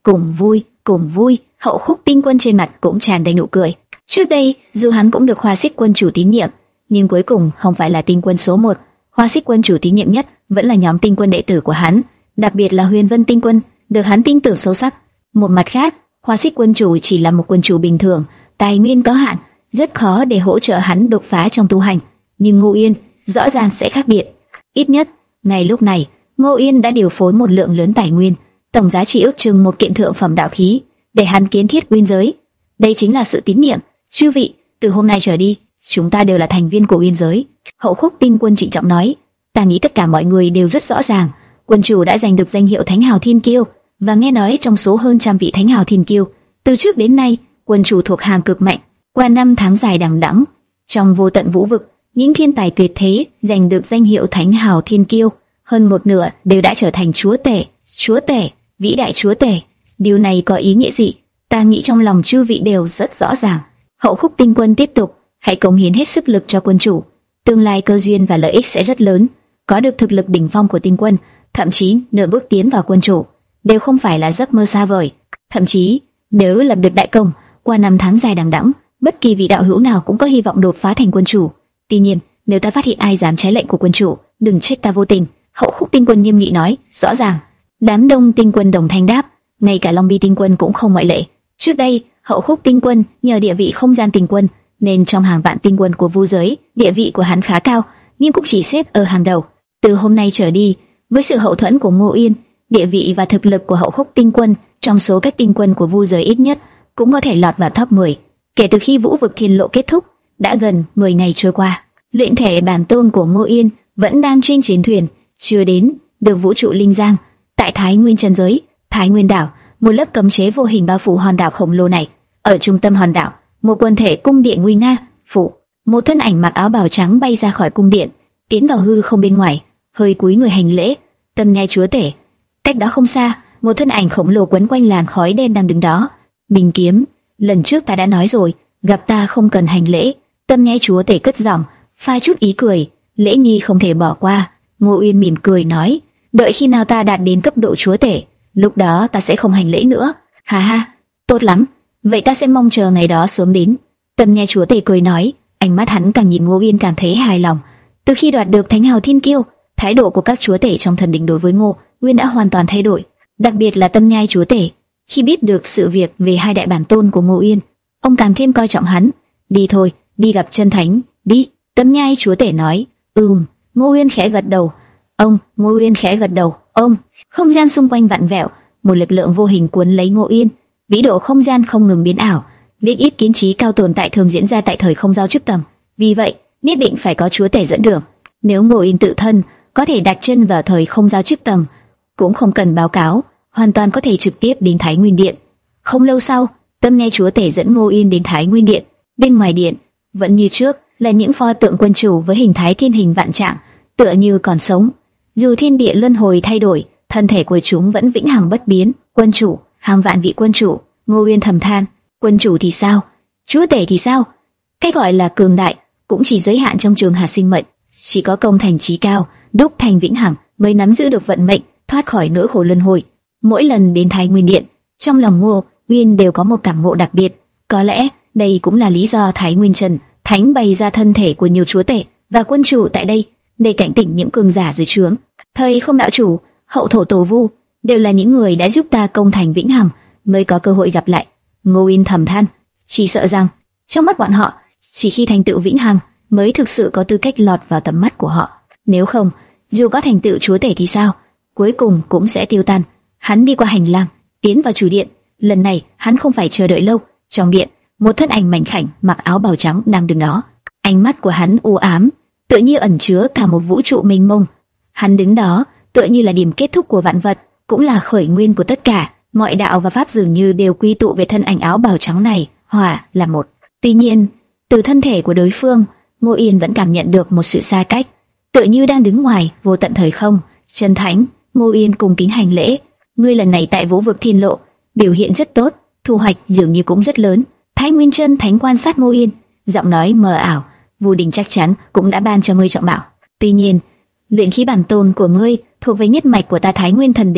cùng vui, cùng vui. Hậu Khúc Tinh Quân trên mặt cũng tràn đầy nụ cười. Trước đây, dù hắn cũng được Hoa Xích Quân chủ tín nhiệm, nhưng cuối cùng không phải là tinh quân số một. Hoa Xích Quân chủ tín nhiệm nhất vẫn là nhóm tinh quân đệ tử của hắn, đặc biệt là Huyền Vân Tinh Quân, được hắn tin tưởng sâu sắc. Một mặt khác, Hoa Xích Quân chủ chỉ là một quân chủ bình thường, tài nguyên có hạn, rất khó để hỗ trợ hắn đột phá trong tu hành. Nhưng Ngô Yên rõ ràng sẽ khác biệt. Ít nhất, ngay lúc này, Ngô Yên đã điều phối một lượng lớn tài nguyên, tổng giá trị ước chừng một kiện thượng phẩm đạo khí, để hắn kiến thiết Uyên giới. Đây chính là sự tín nhiệm. Chư vị, từ hôm nay trở đi, chúng ta đều là thành viên của Uyên giới. Hậu Khúc Tinh Quân trịnh trọng nói. Ta nghĩ tất cả mọi người đều rất rõ ràng, quân chủ đã giành được danh hiệu Thánh Hào Thiên Kiêu, và nghe nói trong số hơn trăm vị Thánh Hào Thiên Kiêu, từ trước đến nay, quân chủ thuộc hàng cực mạnh. Qua năm tháng dài đằng đẵng, trong vô tận vũ vực, những thiên tài tuyệt thế giành được danh hiệu Thánh Hào Thiên Kiêu, hơn một nửa đều đã trở thành chúa tể, chúa tể, vĩ đại chúa tể. Điều này có ý nghĩa gì? Ta nghĩ trong lòng chư vị đều rất rõ ràng. Hậu Khúc Tinh Quân tiếp tục, hãy cống hiến hết sức lực cho quân chủ. Tương lai cơ duyên và lợi ích sẽ rất lớn. Có được thực lực đỉnh phong của tinh quân, thậm chí nửa bước tiến vào quân chủ, đều không phải là giấc mơ xa vời. Thậm chí, nếu lập được đại công, qua năm tháng dài đằng đẵng, bất kỳ vị đạo hữu nào cũng có hy vọng đột phá thành quân chủ. Tuy nhiên, nếu ta phát hiện ai dám trái lệnh của quân chủ, đừng trách ta vô tình. Hậu Khúc Tinh Quân nghiêm nghị nói. Rõ ràng. Đám đông tinh quân đồng thanh đáp, ngay cả Long Bi Tinh Quân cũng không ngoại lệ. Trước đây, Hậu Khúc Tinh Quân nhờ địa vị không gian tinh quân, nên trong hàng vạn tinh quân của vu giới, địa vị của hắn khá cao, nhưng cũng chỉ xếp ở hàng đầu. Từ hôm nay trở đi, với sự hậu thuẫn của Ngô Yên, địa vị và thực lực của Hậu Khúc Tinh Quân trong số các tinh quân của vu giới ít nhất cũng có thể lọt vào top mười. Kể từ khi Vũ vực Thiên Lộ kết thúc, đã gần mười ngày trôi qua, luyện thể bản tôn của Ngô Yên vẫn đang trên chiến thuyền, chưa đến được vũ trụ linh giang. Tại Thái Nguyên chân giới, Thái Nguyên đảo, một lớp cấm chế vô hình bao phủ hòn đảo khổng lồ này. Ở trung tâm hòn đảo, một quần thể cung điện nguy nga phủ, một thân ảnh mặc áo bào trắng bay ra khỏi cung điện, tiến vào hư không bên ngoài, hơi cúi người hành lễ. Tâm Nhai chúa tể. Cách đó không xa, một thân ảnh khổng lồ quấn quanh làn khói đen đang đứng đó. Bình Kiếm, lần trước ta đã nói rồi, gặp ta không cần hành lễ. Tâm Nhai chúa tể cất giọng, pha chút ý cười, lễ nghi không thể bỏ qua. Ngô Uyên mỉm cười nói, đợi khi nào ta đạt đến cấp độ chúa tể, lúc đó ta sẽ không hành lễ nữa. Ha ha, tốt lắm, vậy ta sẽ mong chờ ngày đó sớm đến. Tâm Nhai chúa tể cười nói, ánh mắt hắn càng nhìn Ngô Uyên càng thấy hài lòng. Từ khi đoạt được Thánh Hào Thiên Kiêu, thái độ của các chúa tể trong thần đình đối với Ngô Uyên đã hoàn toàn thay đổi, đặc biệt là Tâm Nhai chúa tể. Khi biết được sự việc về hai đại bản tôn của Ngô Uyên, ông càng thêm coi trọng hắn. Đi thôi, đi gặp chân thánh, đi. Tâm Nhai chúa tể nói. Ừm. Ngô Uyên khẽ gật đầu. Ông, Ngô Uyên khẽ gật đầu. Ông. Không gian xung quanh vặn vẹo, một lực lượng vô hình cuốn lấy Ngô Uyên. Vĩ độ không gian không ngừng biến ảo. Việc ít kiến trí cao tồn tại thường diễn ra tại thời không giao chức tầng. Vì vậy, nhất định phải có chúa tể dẫn đường. Nếu Ngô Uyên tự thân có thể đặt chân vào thời không giao chức tầng, cũng không cần báo cáo, hoàn toàn có thể trực tiếp đến Thái Nguyên Điện. Không lâu sau, Tâm Nhai chúa tể dẫn Ngô Uyên đến Thái Nguyên Điện. Bên ngoài điện, vẫn như trước là những pho tượng quân chủ với hình thái thiên hình vạn trạng, tựa như còn sống. Dù thiên địa luân hồi thay đổi, thân thể của chúng vẫn vĩnh hằng bất biến. Quân chủ, hàng vạn vị quân chủ. Ngô Uyên thầm than, quân chủ thì sao, chúa tể thì sao? Cái gọi là cường đại cũng chỉ giới hạn trong trường hạt sinh mệnh. Chỉ có công thành trí cao, đúc thành vĩnh hằng, mới nắm giữ được vận mệnh, thoát khỏi nỗi khổ luân hồi. Mỗi lần đến Thái Nguyên Điện, trong lòng Ngô Uyên đều có một cảm ngộ đặc biệt. Có lẽ đây cũng là lý do Thái Nguyên Trần Thánh bày ra thân thể của nhiều chúa tể và quân chủ tại đây, để cảnh tỉnh những cường giả dưới trướng. Thời không đạo chủ, hậu thổ tổ vu đều là những người đã giúp ta công thành vĩnh hằng, mới có cơ hội gặp lại. Ngô Uyên thầm than, chỉ sợ rằng trong mắt bọn họ, chỉ khi thành tựu vĩnh hằng mới thực sự có tư cách lọt vào tầm mắt của họ. Nếu không, dù có thành tựu chúa tể thì sao, cuối cùng cũng sẽ tiêu tan. Hắn đi qua hành lang, tiến vào chủ điện. Lần này hắn không phải chờ đợi lâu. Trong điện, một thân ảnh mảnh khảnh mặc áo bào trắng đang đứng đó. Ánh mắt của hắn u ám, tựa như ẩn chứa cả một vũ trụ mênh mông. Hắn đứng đó, tựa như là điểm kết thúc của vạn vật, cũng là khởi nguyên của tất cả. Mọi đạo và pháp dường như đều quy tụ về thân ảnh áo bào trắng này, hòa là một. Tuy nhiên, từ thân thể của đối phương, Ngô Yên vẫn cảm nhận được một sự xa cách, tựa như đang đứng ngoài vô tận thời không. Chân thánh. Ngô Yên cung kính hành lễ. Ngươi lần này tại Vũ vực Thiên Lộ biểu hiện rất tốt, thu hoạch dường như cũng rất lớn. Thái Nguyên Chân Thánh quan sát Ngô Yên, giọng nói mờ ảo. Vu Đình chắc chắn cũng đã ban cho ngươi trọng bảo. Tuy nhiên, luyện khí bản tôn của ngươi thuộc về nhất mạch của ta Thái Nguyên Thần Đình,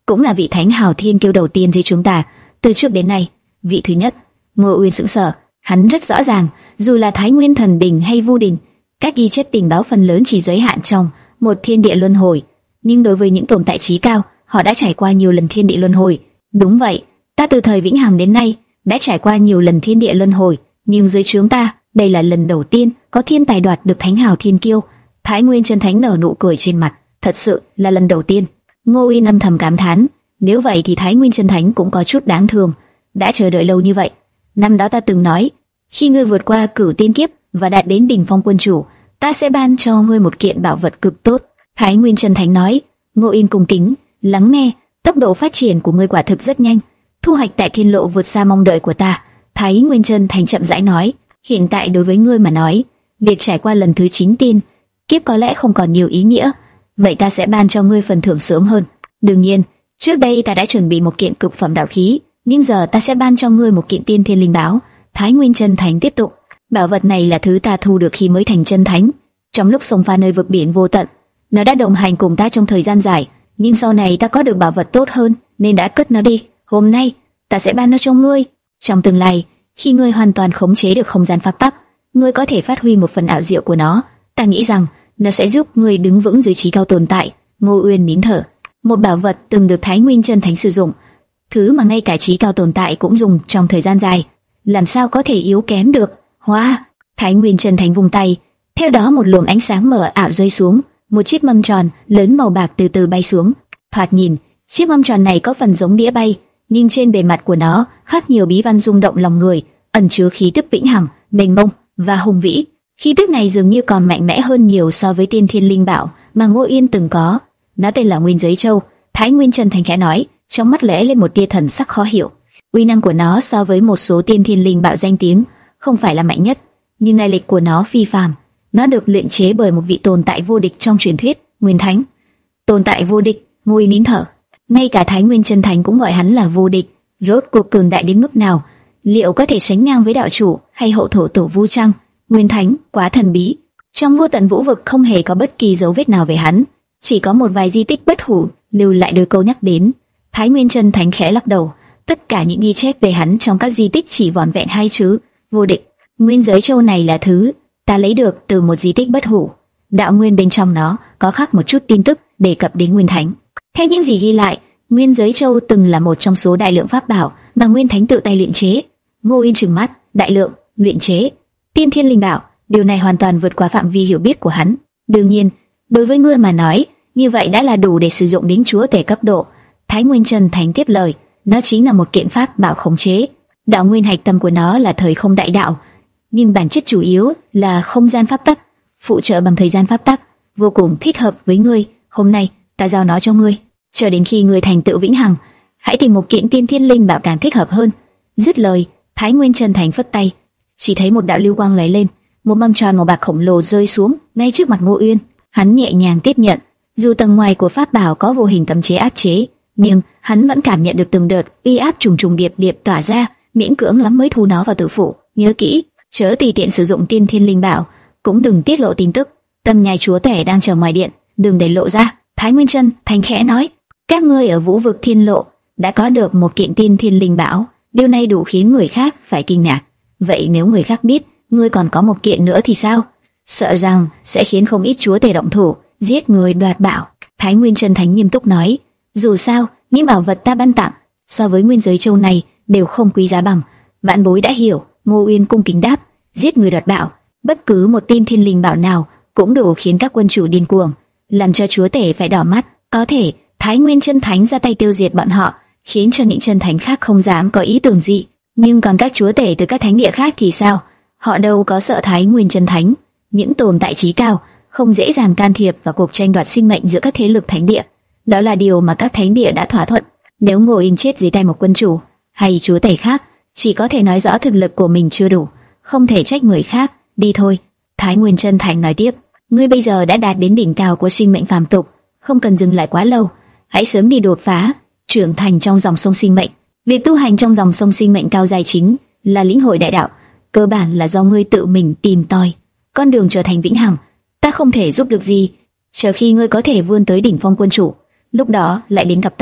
cũng là vị thánh hào thiên kiêu đầu tiên dưới chúng ta từ trước đến nay. Vị thứ nhất. Ngô Uyên sững sờ, hắn rất rõ ràng, dù là Thái Nguyên Thần Đình hay Vu Đình, các ghi chép tình báo phần lớn chỉ giới hạn trong một thiên địa luân hồi, nhưng đối với những tồn tại trí cao, họ đã trải qua nhiều lần thiên địa luân hồi. Đúng vậy, ta từ thời vĩnh hằng đến nay đã trải qua nhiều lần thiên địa luân hồi, nhưng dưới chúng ta, đây là lần đầu tiên có thiên tài đoạt được thánh hào thiên kiêu. Thái Nguyên Chân Thánh nở nụ cười trên mặt, thật sự là lần đầu tiên. Ngô Uyên âm thầm cảm thán, nếu vậy thì Thái Nguyên Chân Thánh cũng có chút đáng thương, đã chờ đợi lâu như vậy. Năm đó ta từng nói, khi ngươi vượt qua cửu tiên kiếp và đạt đến đỉnh phong quân chủ, ta sẽ ban cho ngươi một kiện bảo vật cực tốt. Thái Nguyên Chân Thánh nói. Ngô Uyên cung kính lắng nghe, tốc độ phát triển của ngươi quả thực rất nhanh, thu hoạch tại thiên lộ vượt xa mong đợi của ta. Thái Nguyên Chân Thánh chậm rãi nói, hiện tại đối với ngươi mà nói, việc trải qua lần thứ chín tiên kiếp có lẽ không còn nhiều ý nghĩa, vậy ta sẽ ban cho ngươi phần thưởng sớm hơn. Đương nhiên, trước đây ta đã chuẩn bị một kiện cực phẩm đạo khí, nhưng giờ ta sẽ ban cho ngươi một kiện tiên thiên linh bảo. Thái Nguyên Chân Thánh tiếp tục, bảo vật này là thứ ta thu được khi mới thành chân thánh, trong lúc xông pha nơi vực biển vô tận. Nó đã đồng hành cùng ta trong thời gian dài, nhưng sau này ta có được bảo vật tốt hơn nên đã cất nó đi. Hôm nay ta sẽ ban nó cho ngươi. Trong tương lai, khi ngươi hoàn toàn khống chế được không gian pháp tắc, ngươi có thể phát huy một phần ảo diệu của nó. Ta nghĩ rằng nó sẽ giúp ngươi đứng vững dưới trí cao tồn tại. Ngô Uyên nín thở. Một bảo vật từng được Thái Nguyên Chân Thánh sử dụng, thứ mà ngay cả trí cao tồn tại cũng dùng trong thời gian dài, làm sao có thể yếu kém được? Hóa! Thái Nguyên Chân Thánh vung tay, theo đó một luồng ánh sáng mờ ảo rơi xuống, một chiếc mâm tròn lớn màu bạc từ từ bay xuống. Thoạt nhìn, chiếc mâm tròn này có phần giống đĩa bay, nhưng trên bề mặt của nó khắc nhiều bí văn rung động lòng người, ẩn chứa khí tức vĩnh hằng, mênh mông và hùng vĩ. Khí tức này dường như còn mạnh mẽ hơn nhiều so với tiên thiên linh bảo mà Ngô Uyên từng có. Nó tên là Nguyên Giới Châu. Thái Nguyên Chân Thánh khẽ nói, trong mắt lóe lên một tia thần sắc khó hiểu. Uy năng của nó so với một số tiên thiên linh bảo danh tiếng không phải là mạnh nhất, nhưng lai lịch của nó phi phàm. Nó được luyện chế bởi một vị tồn tại vô địch trong truyền thuyết, Nguyên Thánh. Tồn tại vô địch? Ngô Uyên nín thở. Ngay cả Thái Nguyên Chân Thánh cũng gọi hắn là vô địch. Rốt cuộc cường đại đến mức nào? Liệu có thể sánh ngang với đạo chủ hay hậu thổ tổ Vu Trăng? Nguyên Thánh quá thần bí. Trong vô tận vũ vực không hề có bất kỳ dấu vết nào về hắn, chỉ có một vài di tích bất hủ lưu lại đôi câu nhắc đến. Thái Nguyên Chân Thánh khẽ lắc đầu. Tất cả những ghi chép về hắn trong các di tích chỉ vỏn vẹn hai chữ vô địch. Nguyên Giới Châu này là thứ ta lấy được từ một di tích bất hủ. Đạo nguyên bên trong nó có khắc một chút tin tức đề cập đến Nguyên Thánh. Theo những gì ghi lại, Nguyên Giới Châu từng là một trong số đại lượng pháp bảo mà Nguyên Thánh tự tay luyện chế. Ngô Uyên trừng mắt, đại lượng luyện chế tiên thiên linh bảo, điều này hoàn toàn vượt qua phạm vi hiểu biết của hắn. Đương nhiên, đối với ngươi mà nói, như vậy đã là đủ để sử dụng đến chúa tể cấp độ. Thái Nguyên Chân Thánh tiếp lời, nó chính là một kiện pháp bảo khống chế. Đạo nguyên hạch tâm của nó là thời không đại đạo, nhưng bản chất chủ yếu là không gian pháp tắc, phụ trợ bằng thời gian pháp tắc, vô cùng thích hợp với ngươi. Hôm nay ta giao nó cho ngươi, chờ đến khi ngươi thành tựu vĩnh hằng, hãy tìm một kiện tiên thiên linh bảo càng thích hợp hơn. Dứt lời, Thái Nguyên Chân Thánh phất tay, chỉ thấy một đạo lưu quang lóe lên, một mâm tròn màu bạc khổng lồ rơi xuống ngay trước mặt Ngô Uyên. Hắn nhẹ nhàng tiếp nhận, dù tầng ngoài của pháp bảo có vô hình cấm chế áp chế, nhưng hắn vẫn cảm nhận được từng đợt uy áp trùng trùng điệp điệp tỏa ra, miễn cưỡng lắm mới thu nó vào tử phủ. Nhớ kỹ, chớ tùy tiện sử dụng tiên thiên linh bảo, cũng đừng tiết lộ tin tức. Tâm nhai chúa tể đang chờ ngoài điện, đừng để lộ ra. Thái Nguyên Chân Thánh khẽ nói, các ngươi ở Vũ vực Thiên Lộ đã có được một kiện tiên thiên linh bảo, điều này đủ khiến người khác phải kinh ngạc. Vậy nếu người khác biết ngươi còn có một kiện nữa thì sao? Sợ rằng sẽ khiến không ít chúa tể động thủ, giết người đoạt bảo. Thái Nguyên Chân Thánh nghiêm túc nói, dù sao, những bảo vật ta ban tặng so với Nguyên Giới Châu này đều không quý giá bằng. Vạn bối đã hiểu. Ngô Uyên cung kính đáp, giết người đoạt bảo, bất cứ một tiên thiên linh bảo nào cũng đủ khiến các quân chủ điên cuồng, làm cho chúa tể phải đỏ mắt. Có thể Thái Nguyên Chân Thánh ra tay tiêu diệt bọn họ, khiến cho những chân thánh khác không dám có ý tưởng gì. Nhưng còn các chúa tể từ các thánh địa khác thì sao? Họ đâu có sợ Thái Nguyên Chân Thánh. Những tồn tại trí cao không dễ dàng can thiệp vào cuộc tranh đoạt sinh mệnh giữa các thế lực thánh địa. Đó là điều mà các thánh địa đã thỏa thuận. Nếu Ngô Uyên chết dưới tay một quân chủ hay chúa tể khác, chỉ có thể nói rõ thực lực của mình chưa đủ, không thể trách người khác. Đi thôi. Thái Nguyên Chân Thánh nói tiếp, ngươi bây giờ đã đạt đến đỉnh cao của sinh mệnh phàm tục, không cần dừng lại quá lâu, hãy sớm đi đột phá, trưởng thành trong dòng sông sinh mệnh. Việc tu hành trong dòng sông sinh mệnh cao dài chính là lĩnh hội đại đạo, cơ bản là do ngươi tự mình tìm tòi. Con đường trở thành vĩnh hằng, ta không thể giúp được gì, chờ khi ngươi có thể vươn tới đỉnh phong quân chủ, lúc đó lại đến gặp ta.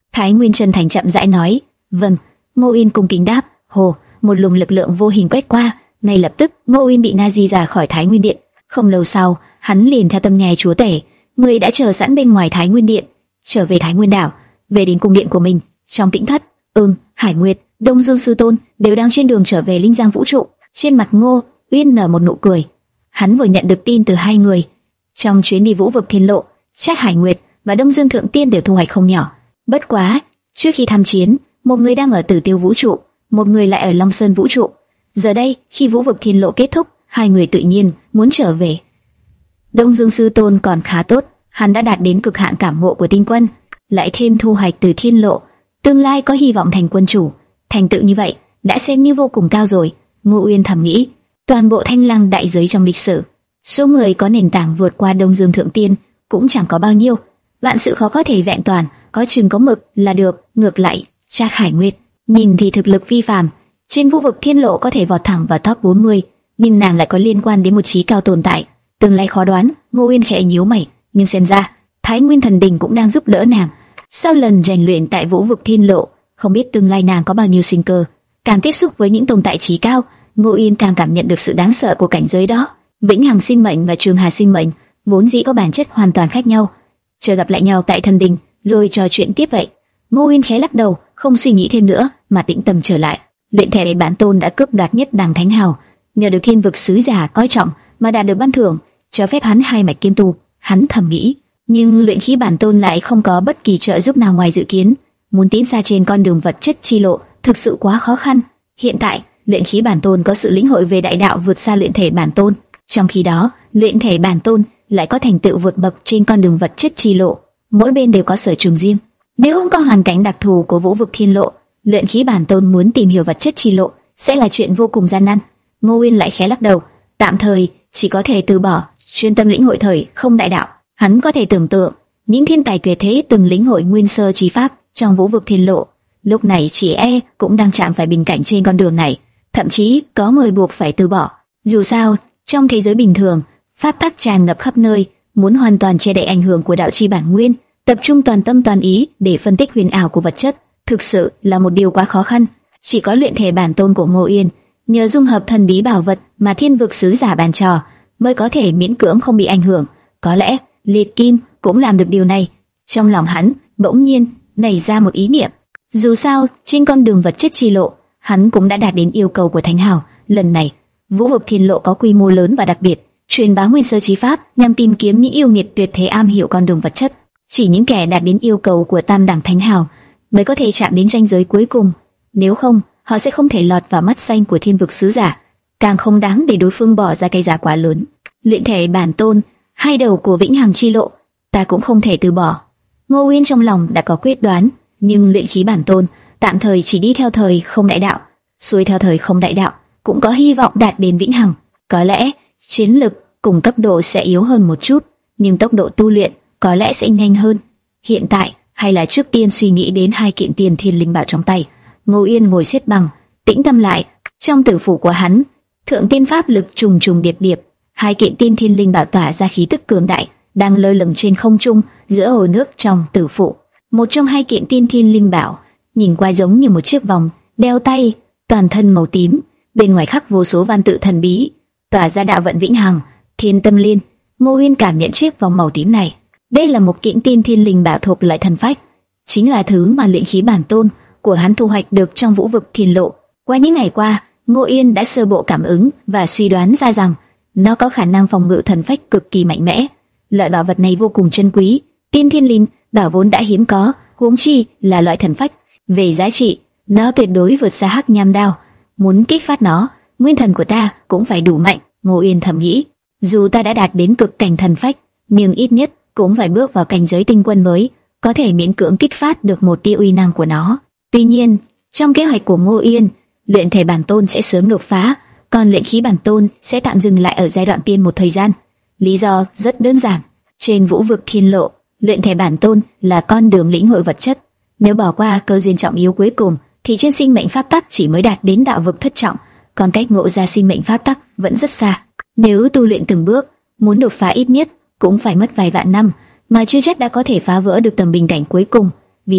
Thái Nguyên chân thành chậm rãi nói. Vâng. Ngô Uyên cung kính đáp. Hồ, một luồng lực lượng vô hình quét qua, ngay lập tức Ngô Uyên bị Nazi ra khỏi Thái Nguyên Điện. Không lâu sau, hắn liền theo tâm nhai chúa tể, người đã chờ sẵn bên ngoài Thái Nguyên Điện, trở về Thái Nguyên đảo, về đến cung điện của mình. Trong tĩnh thất, Ưng, Hải Nguyệt, Đông Dương sư tôn đều đang trên đường trở về Linh Giang vũ trụ. Trên mặt Ngô Uyên nở một nụ cười. Hắn vừa nhận được tin từ hai người. Trong chuyến đi vũ vực thiên lộ, Trác Hải Nguyệt và Đông Dương thượng tiên đều thu hoạch không nhỏ. Bất quá, trước khi tham chiến, một người đang ở Tử Tiêu vũ trụ, một người lại ở Long Sơn vũ trụ. Giờ đây, khi vũ vực thiên lộ kết thúc, hai người tự nhiên muốn trở về. Đông Dương sư tôn còn khá tốt, hắn đã đạt đến cực hạn cảm ngộ của tinh quân, lại thêm thu hoạch từ thiên lộ, tương lai có hy vọng thành quân chủ. Thành tựu như vậy đã xem như vô cùng cao rồi. Ngô Uyên thầm nghĩ, toàn bộ Thanh Lăng đại giới trong lịch sử, số người có nền tảng vượt qua Đông Dương thượng tiên cũng chẳng có bao nhiêu. Vạn sự khó có thể vẹn toàn, có chừng có mực là được. Ngược lại, Trác Hải Nguyệt nhìn thì thực lực phi phàm, trên vũ vực thiên lộ có thể vọt thẳng vào top bốn mươi, nhưng nàng lại có liên quan đến một trí cao tồn tại, tương lai khó đoán. Ngô Uyên khẽ nhíu mày, nhưng xem ra Thái Nguyên Thần Đình cũng đang giúp đỡ nàng. Sau lần rèn luyện tại vũ vực thiên lộ, không biết tương lai nàng có bao nhiêu sinh cơ. Càng tiếp xúc với những tồn tại trí cao, Ngô Uyên càng cảm nhận được sự đáng sợ của cảnh giới đó. Vĩnh hằng sinh mệnh và trường hà sinh mệnh vốn dĩ có bản chất hoàn toàn khác nhau. Chờ gặp lại nhau tại Thần Đình, rồi trò chuyện tiếp vậy. Ngô Uyên khẽ lắc đầu, không suy nghĩ thêm nữa, mà tĩnh tâm trở lại. Luyện thể bản tôn đã cướp đoạt nhất đằng thánh hào, nhờ được thiên vực sứ giả coi trọng mà đạt được ban thưởng, cho phép hắn hai mạch kiêm tu. Hắn thầm nghĩ, nhưng luyện khí bản tôn lại không có bất kỳ trợ giúp nào ngoài dự kiến. Muốn tiến xa trên con đường vật chất chi lộ thực sự quá khó khăn. Hiện tại, luyện khí bản tôn có sự lĩnh hội về đại đạo vượt xa luyện thể bản tôn, trong khi đó, luyện thể bản tôn lại có thành tựu vượt bậc trên con đường vật chất chi lộ. Mỗi bên đều có sở trường riêng. Nếu không có hoàn cảnh đặc thù của vũ vực thiên lộ, luyện khí bản tôn muốn tìm hiểu vật chất chi lộ sẽ là chuyện vô cùng gian nan. Ngô Uyên lại khẽ lắc đầu, tạm thời chỉ có thể từ bỏ, chuyên tâm lĩnh hội thời không đại đạo. Hắn có thể tưởng tượng những thiên tài tuyệt thế từng lĩnh hội nguyên sơ chí pháp trong vũ vực thiên lộ, lúc này chỉ e cũng đang chạm phải bình cảnh trên con đường này, thậm chí có người buộc phải từ bỏ. Dù sao, trong thế giới bình thường, pháp tắc tràn ngập khắp nơi, muốn hoàn toàn che đậy ảnh hưởng của đạo chi bản nguyên, tập trung toàn tâm toàn ý để phân tích huyền ảo của vật chất, thực sự là một điều quá khó khăn. Chỉ có luyện thể bản tôn của Ngô Uyên, nhờ dung hợp thần bí bảo vật mà thiên vực sứ giả bàn trò, mới có thể miễn cưỡng không bị ảnh hưởng. Có lẽ Liệt Kim cũng làm được điều này. Trong lòng hắn bỗng nhiên nảy ra một ý niệm. Dù sao, trên con đường vật chất chi lộ, hắn cũng đã đạt đến yêu cầu của Thánh Hào. Lần này, vũ vực thiên lộ có quy mô lớn và đặc biệt, truyền bá nguyên sơ chí pháp nhằm tìm kiếm những yêu nghiệt tuyệt thế am hiểu con đường vật chất. Chỉ những kẻ đạt đến yêu cầu của Tam đẳng Thánh Hào mới có thể chạm đến ranh giới cuối cùng. Nếu không, họ sẽ không thể lọt vào mắt xanh của thiên vực sứ giả, càng không đáng để đối phương bỏ ra cái giá quá lớn. Luyện thể bản tôn, hai đầu của vĩnh hằng chi lộ, ta cũng không thể từ bỏ. Ngô Uyên trong lòng đã có quyết đoán, nhưng luyện khí bản tôn tạm thời chỉ đi theo thời không đại đạo, xuôi theo thời không đại đạo cũng có hy vọng đạt đến vĩnh hằng. Có lẽ chiến lực cùng cấp độ sẽ yếu hơn một chút, nhưng tốc độ tu luyện có lẽ sẽ nhanh hơn. Hiện tại, hay là trước tiên suy nghĩ đến hai kiện tiền thiên linh bảo trong tay. Ngô Uyên ngồi xếp bằng, tĩnh tâm lại. Trong tử phủ của hắn, thượng tiên pháp lực trùng trùng điệp điệp, hai kiện tiên thiên linh bảo tỏa ra khí tức cường đại, đang lơ lửng trên không trung giữa hồ nước trong tử phủ. Một trong hai kiện tiên thiên linh bảo nhìn qua giống như một chiếc vòng đeo tay, toàn thân màu tím, bên ngoài khắc vô số văn tự thần bí, tỏa ra đạo vận vĩnh hằng, thiên tâm liên. Ngô Uyên cảm nhận chiếc vòng màu tím này. Đây là một kiện tiên thiên linh bảo thuộc loại thần phách, chính là thứ mà luyện khí bản tôn của hắn thu hoạch được trong vũ vực thiên lộ. Qua những ngày qua, Ngô Uyên đã sơ bộ cảm ứng và suy đoán ra rằng nó có khả năng phòng ngự thần phách cực kỳ mạnh mẽ. Loại bảo vật này vô cùng chân quý, tiên thiên linh bảo vốn đã hiếm có, huống chi là loại thần phách. Về giá trị, nó tuyệt đối vượt xa hắc nham đao. Muốn kích phát nó, nguyên thần của ta cũng phải đủ mạnh. Ngô Uyên thầm nghĩ, dù ta đã đạt đến cực cảnh thần phách, nhưng ít nhất cũng phải bước vào cảnh giới tinh quân mới có thể miễn cưỡng kích phát được một tia uy năng của nó. Tuy nhiên, trong kế hoạch của Ngô Uyên, luyện thể bản tôn sẽ sớm đột phá, còn luyện khí bản tôn sẽ tạm dừng lại ở giai đoạn tiên một thời gian. Lý do rất đơn giản, trên vũ vực thiên lộ, luyện thể bản tôn là con đường lĩnh hội vật chất. Nếu bỏ qua cơ duyên trọng yếu cuối cùng, thì trên sinh mệnh pháp tắc chỉ mới đạt đến đạo vực thất trọng, còn cách ngộ ra sinh mệnh pháp tắc vẫn rất xa. Nếu tu luyện từng bước, muốn đột phá ít nhất cũng phải mất vài vạn năm, mà chưa chắc đã có thể phá vỡ được tầm bình cảnh cuối cùng. Vì vậy,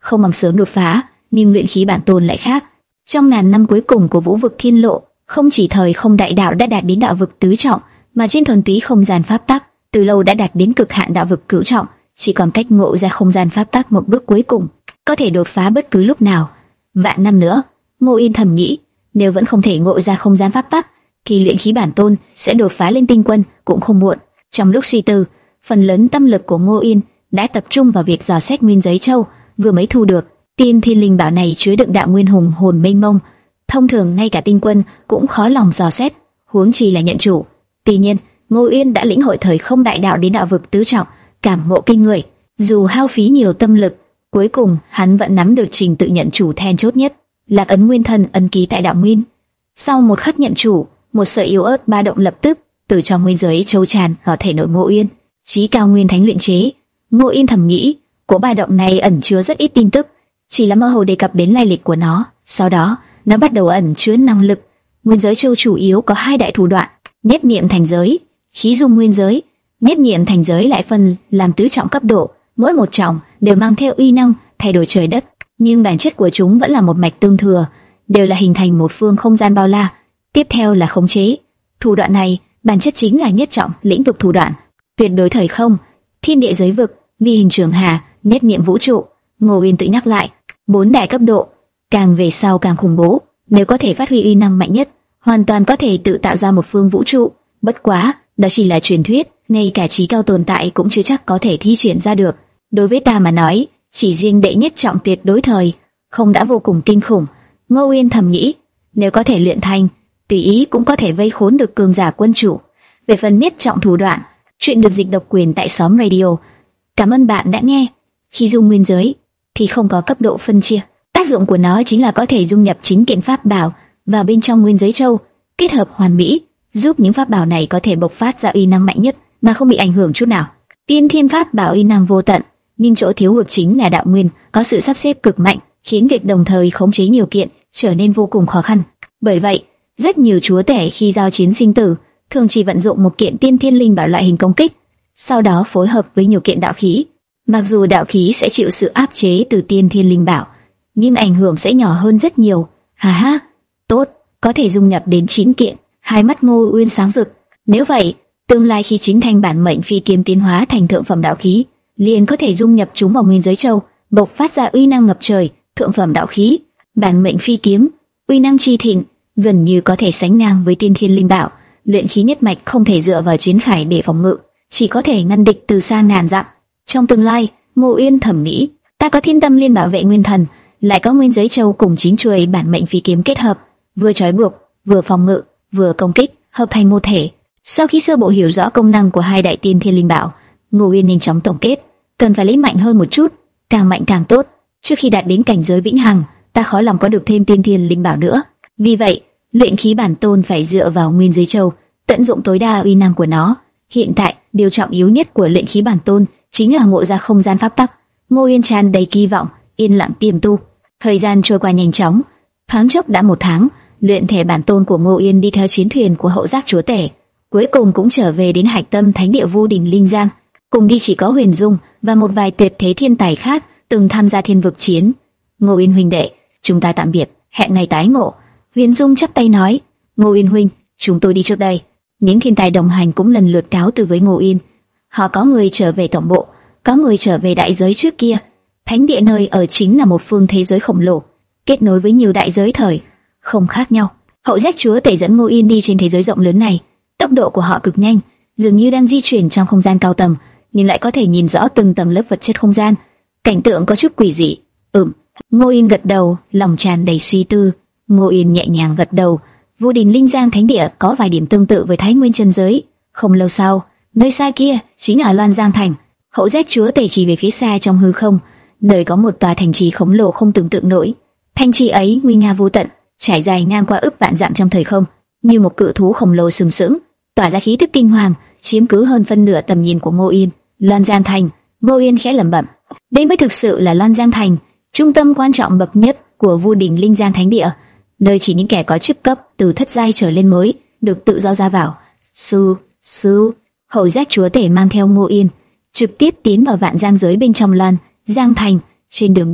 không bằng sớm đột phá, nhưng luyện khí bản tôn lại khác. Trong ngàn năm cuối cùng của Vũ vực Thiên Lộ, không chỉ thời không đại đạo đã đạt đến đạo vực tứ trọng, mà trên thuần túy không gian pháp tắc, từ lâu đã đạt đến cực hạn đạo vực cửu trọng, chỉ còn cách ngộ ra không gian pháp tắc một bước cuối cùng, có thể đột phá bất cứ lúc nào. Vạn năm nữa, Ngô Yên thầm nghĩ, nếu vẫn không thể ngộ ra không gian pháp tắc, thì luyện khí bản tôn sẽ đột phá lên tinh quân cũng không muộn. Trong lúc suy tư, phần lớn tâm lực của Ngô Yên đã tập trung vào việc dò xét nguyên giới châu vừa mới thu được. Tiên Thiên Linh Bảo này chứa đựng đạo nguyên hùng hồn mênh mông, thông thường ngay cả tinh quân cũng khó lòng dò xét, huống chi là nhận chủ. Tuy nhiên, Ngô Yên đã lĩnh hội thời không đại đạo đến đạo vực tứ trọng, cảm ngộ kinh người. Dù hao phí nhiều tâm lực, cuối cùng hắn vẫn nắm được trình tự nhận chủ then chốt nhất, Lạc ấn nguyên thần ấn ký tại đạo nguyên. Sau một khắc nhận chủ, một sợi yếu ớt ba động lập tức từ trong nguyên giới châu tràn vào thể nội Ngô Yên. Chí cao nguyên thánh luyện chế. Ngô Yên thầm nghĩ, cỗ ba động này ẩn chứa rất ít tin tức, chỉ là mơ hồ đề cập đến lai lịch của nó. Sau đó, nó bắt đầu ẩn chứa năng lực. Nguyên giới châu chủ yếu có hai đại thủ đoạn: nhất niệm thành giới, khí dung nguyên giới. Nhất niệm thành giới lại phân làm tứ trọng cấp độ, mỗi một trọng đều mang theo uy năng thay đổi trời đất, nhưng bản chất của chúng vẫn là một mạch tương thừa, đều là hình thành một phương không gian bao la. Tiếp theo là khống chế. Thủ đoạn này bản chất chính là nhất trọng lĩnh vực thủ đoạn, tuyệt đối thời không, thiên địa giới vực, vi hình trường hà, nhất niệm vũ trụ. Ngô Yên tự nhắc lại, bốn đại cấp độ, càng về sau càng khủng bố. Nếu có thể phát huy uy năng mạnh nhất, hoàn toàn có thể tự tạo ra một phương vũ trụ. Bất quá, đó chỉ là truyền thuyết, ngay cả trí cao tồn tại cũng chưa chắc có thể thi triển ra được. Đối với ta mà nói, chỉ riêng đệ nhất trọng tuyệt đối thời không đã vô cùng kinh khủng. Ngô Yên thầm nghĩ, nếu có thể luyện thành, tùy ý cũng có thể vây khốn được cường giả quân chủ. Về phần nhất trọng thủ đoạn, chuyện được dịch độc quyền tại xóm radio. Cảm ơn bạn đã nghe. Khi dung nguyên giới thì không có cấp độ phân chia, tác dụng của nó chính là có thể dung nhập chính kiện pháp bảo vào bên trong nguyên giới châu, kết hợp hoàn mỹ, giúp những pháp bảo này có thể bộc phát ra uy năng mạnh nhất mà không bị ảnh hưởng chút nào. Tiên thiên pháp bảo uy năng vô tận, nhưng chỗ thiếu hụt chính là đạo nguyên có sự sắp xếp cực mạnh, khiến việc đồng thời khống chế nhiều kiện trở nên vô cùng khó khăn. Bởi vậy, rất nhiều chúa tể khi giao chiến sinh tử thường chỉ vận dụng một kiện tiên thiên linh bảo loại hình công kích, sau đó phối hợp với nhiều kiện đạo khí. Mặc dù đạo khí sẽ chịu sự áp chế từ tiên thiên linh bảo, nhưng ảnh hưởng sẽ nhỏ hơn rất nhiều. Ha ha, tốt, có thể dung nhập đến chín kiện. Hai mắt Ngô Uyên sáng rực. Nếu vậy, tương lai khi chính thanh bản mệnh phi kiếm tiến hóa thành thượng phẩm đạo khí, liền có thể dung nhập chúng vào nguyên giới châu, bộc phát ra uy năng ngập trời. Thượng phẩm đạo khí, bản mệnh phi kiếm, uy năng chi thịnh, gần như có thể sánh ngang với tiên thiên linh bảo. Luyện khí nhất mạch không thể dựa vào chiến khải để phòng ngự, chỉ có thể ngăn địch từ xa ngàn dặm. Trong tương lai, Ngô Uyên thầm nghĩ, ta có thiên tâm liên bảo vệ nguyên thần, lại có nguyên giới châu cùng chín chuôi bản mệnh phi kiếm kết hợp, vừa trói buộc, vừa phòng ngự, vừa công kích, hợp thành một thể. Sau khi sơ bộ hiểu rõ công năng của hai đại tiên thiên linh bảo, Ngô Uyên nhanh chóng tổng kết, cần phải lấy mạnh hơn một chút, càng mạnh càng tốt. Trước khi đạt đến cảnh giới vĩnh hằng, ta khó lòng có được thêm tiên thiên linh bảo nữa. Vì vậy, luyện khí bản tôn phải dựa vào nguyên giới châu, tận dụng tối đa uy năng của nó. Hiện tại, điều trọng yếu nhất của luyện khí bản tôn chính là ngộ ra không gian pháp tắc. Ngô Uyên tràn đầy kỳ vọng, yên lặng tiềm tu. Thời gian trôi qua nhanh chóng, thoáng chốc đã một tháng. Luyện thể bản tôn của Ngô Uyên đi theo chiến thuyền của hậu giác chúa tể, cuối cùng cũng trở về đến hạch tâm thánh địa Vu Đình Linh Giang. Cùng đi chỉ có Huyền Dung và một vài tuyệt thế thiên tài khác từng tham gia thiên vực chiến. Ngô Uyên huynh đệ, chúng ta tạm biệt, hẹn ngày tái ngộ. Huyền Dung chắp tay nói, Ngô Uyên huynh, chúng tôi đi trước đây. Những thiên tài đồng hành cũng lần lượt cáo từ với Ngô Uyên. Họ có người trở về tổng bộ, có người trở về đại giới trước kia. Thánh địa nơi ở chính là một phương thế giới khổng lồ, kết nối với nhiều đại giới thời không khác nhau. Hậu giác chúa tể dẫn Ngô Uyên đi trên thế giới rộng lớn này, tốc độ của họ cực nhanh, dường như đang di chuyển trong không gian cao tầng, nhưng lại có thể nhìn rõ từng tầng lớp vật chất không gian. Cảnh tượng có chút quỷ dị. Ừm, Ngô Uyên gật đầu, lòng tràn đầy suy tư. Ngô Uyên nhẹ nhàng gật đầu. Vu Đình Linh Giang thánh địa có vài điểm tương tự với Thái Nguyên chân giới. Không lâu sau, nơi xa kia chính là Loan Giang thành. Hậu giác chúa tể chỉ về phía xa trong hư không, nơi có một tòa thành trì khổng lồ không tưởng tượng nổi. Thành trì ấy nguy nga vô tận, trải dài ngang qua ức vạn dặm trong thời không, như một cự thú khổng lồ sừng sững, tỏa ra khí tức kinh hoàng, chiếm cứ hơn phân nửa tầm nhìn của Ngô Uyên. Loan Giang thành, Ngô Uyên khẽ lẩm bẩm, đây mới thực sự là Loan Giang thành, trung tâm quan trọng bậc nhất của Vu Đình Linh Giang thánh địa, nơi chỉ những kẻ có chức cấp từ thất giai trở lên mới được tự do ra vào. Sư, sư, hậu giác chúa tể mang theo Ngô Uyên trực tiếp tiến vào vạn giang giới bên trong Loan Giang thành. Trên đường đi,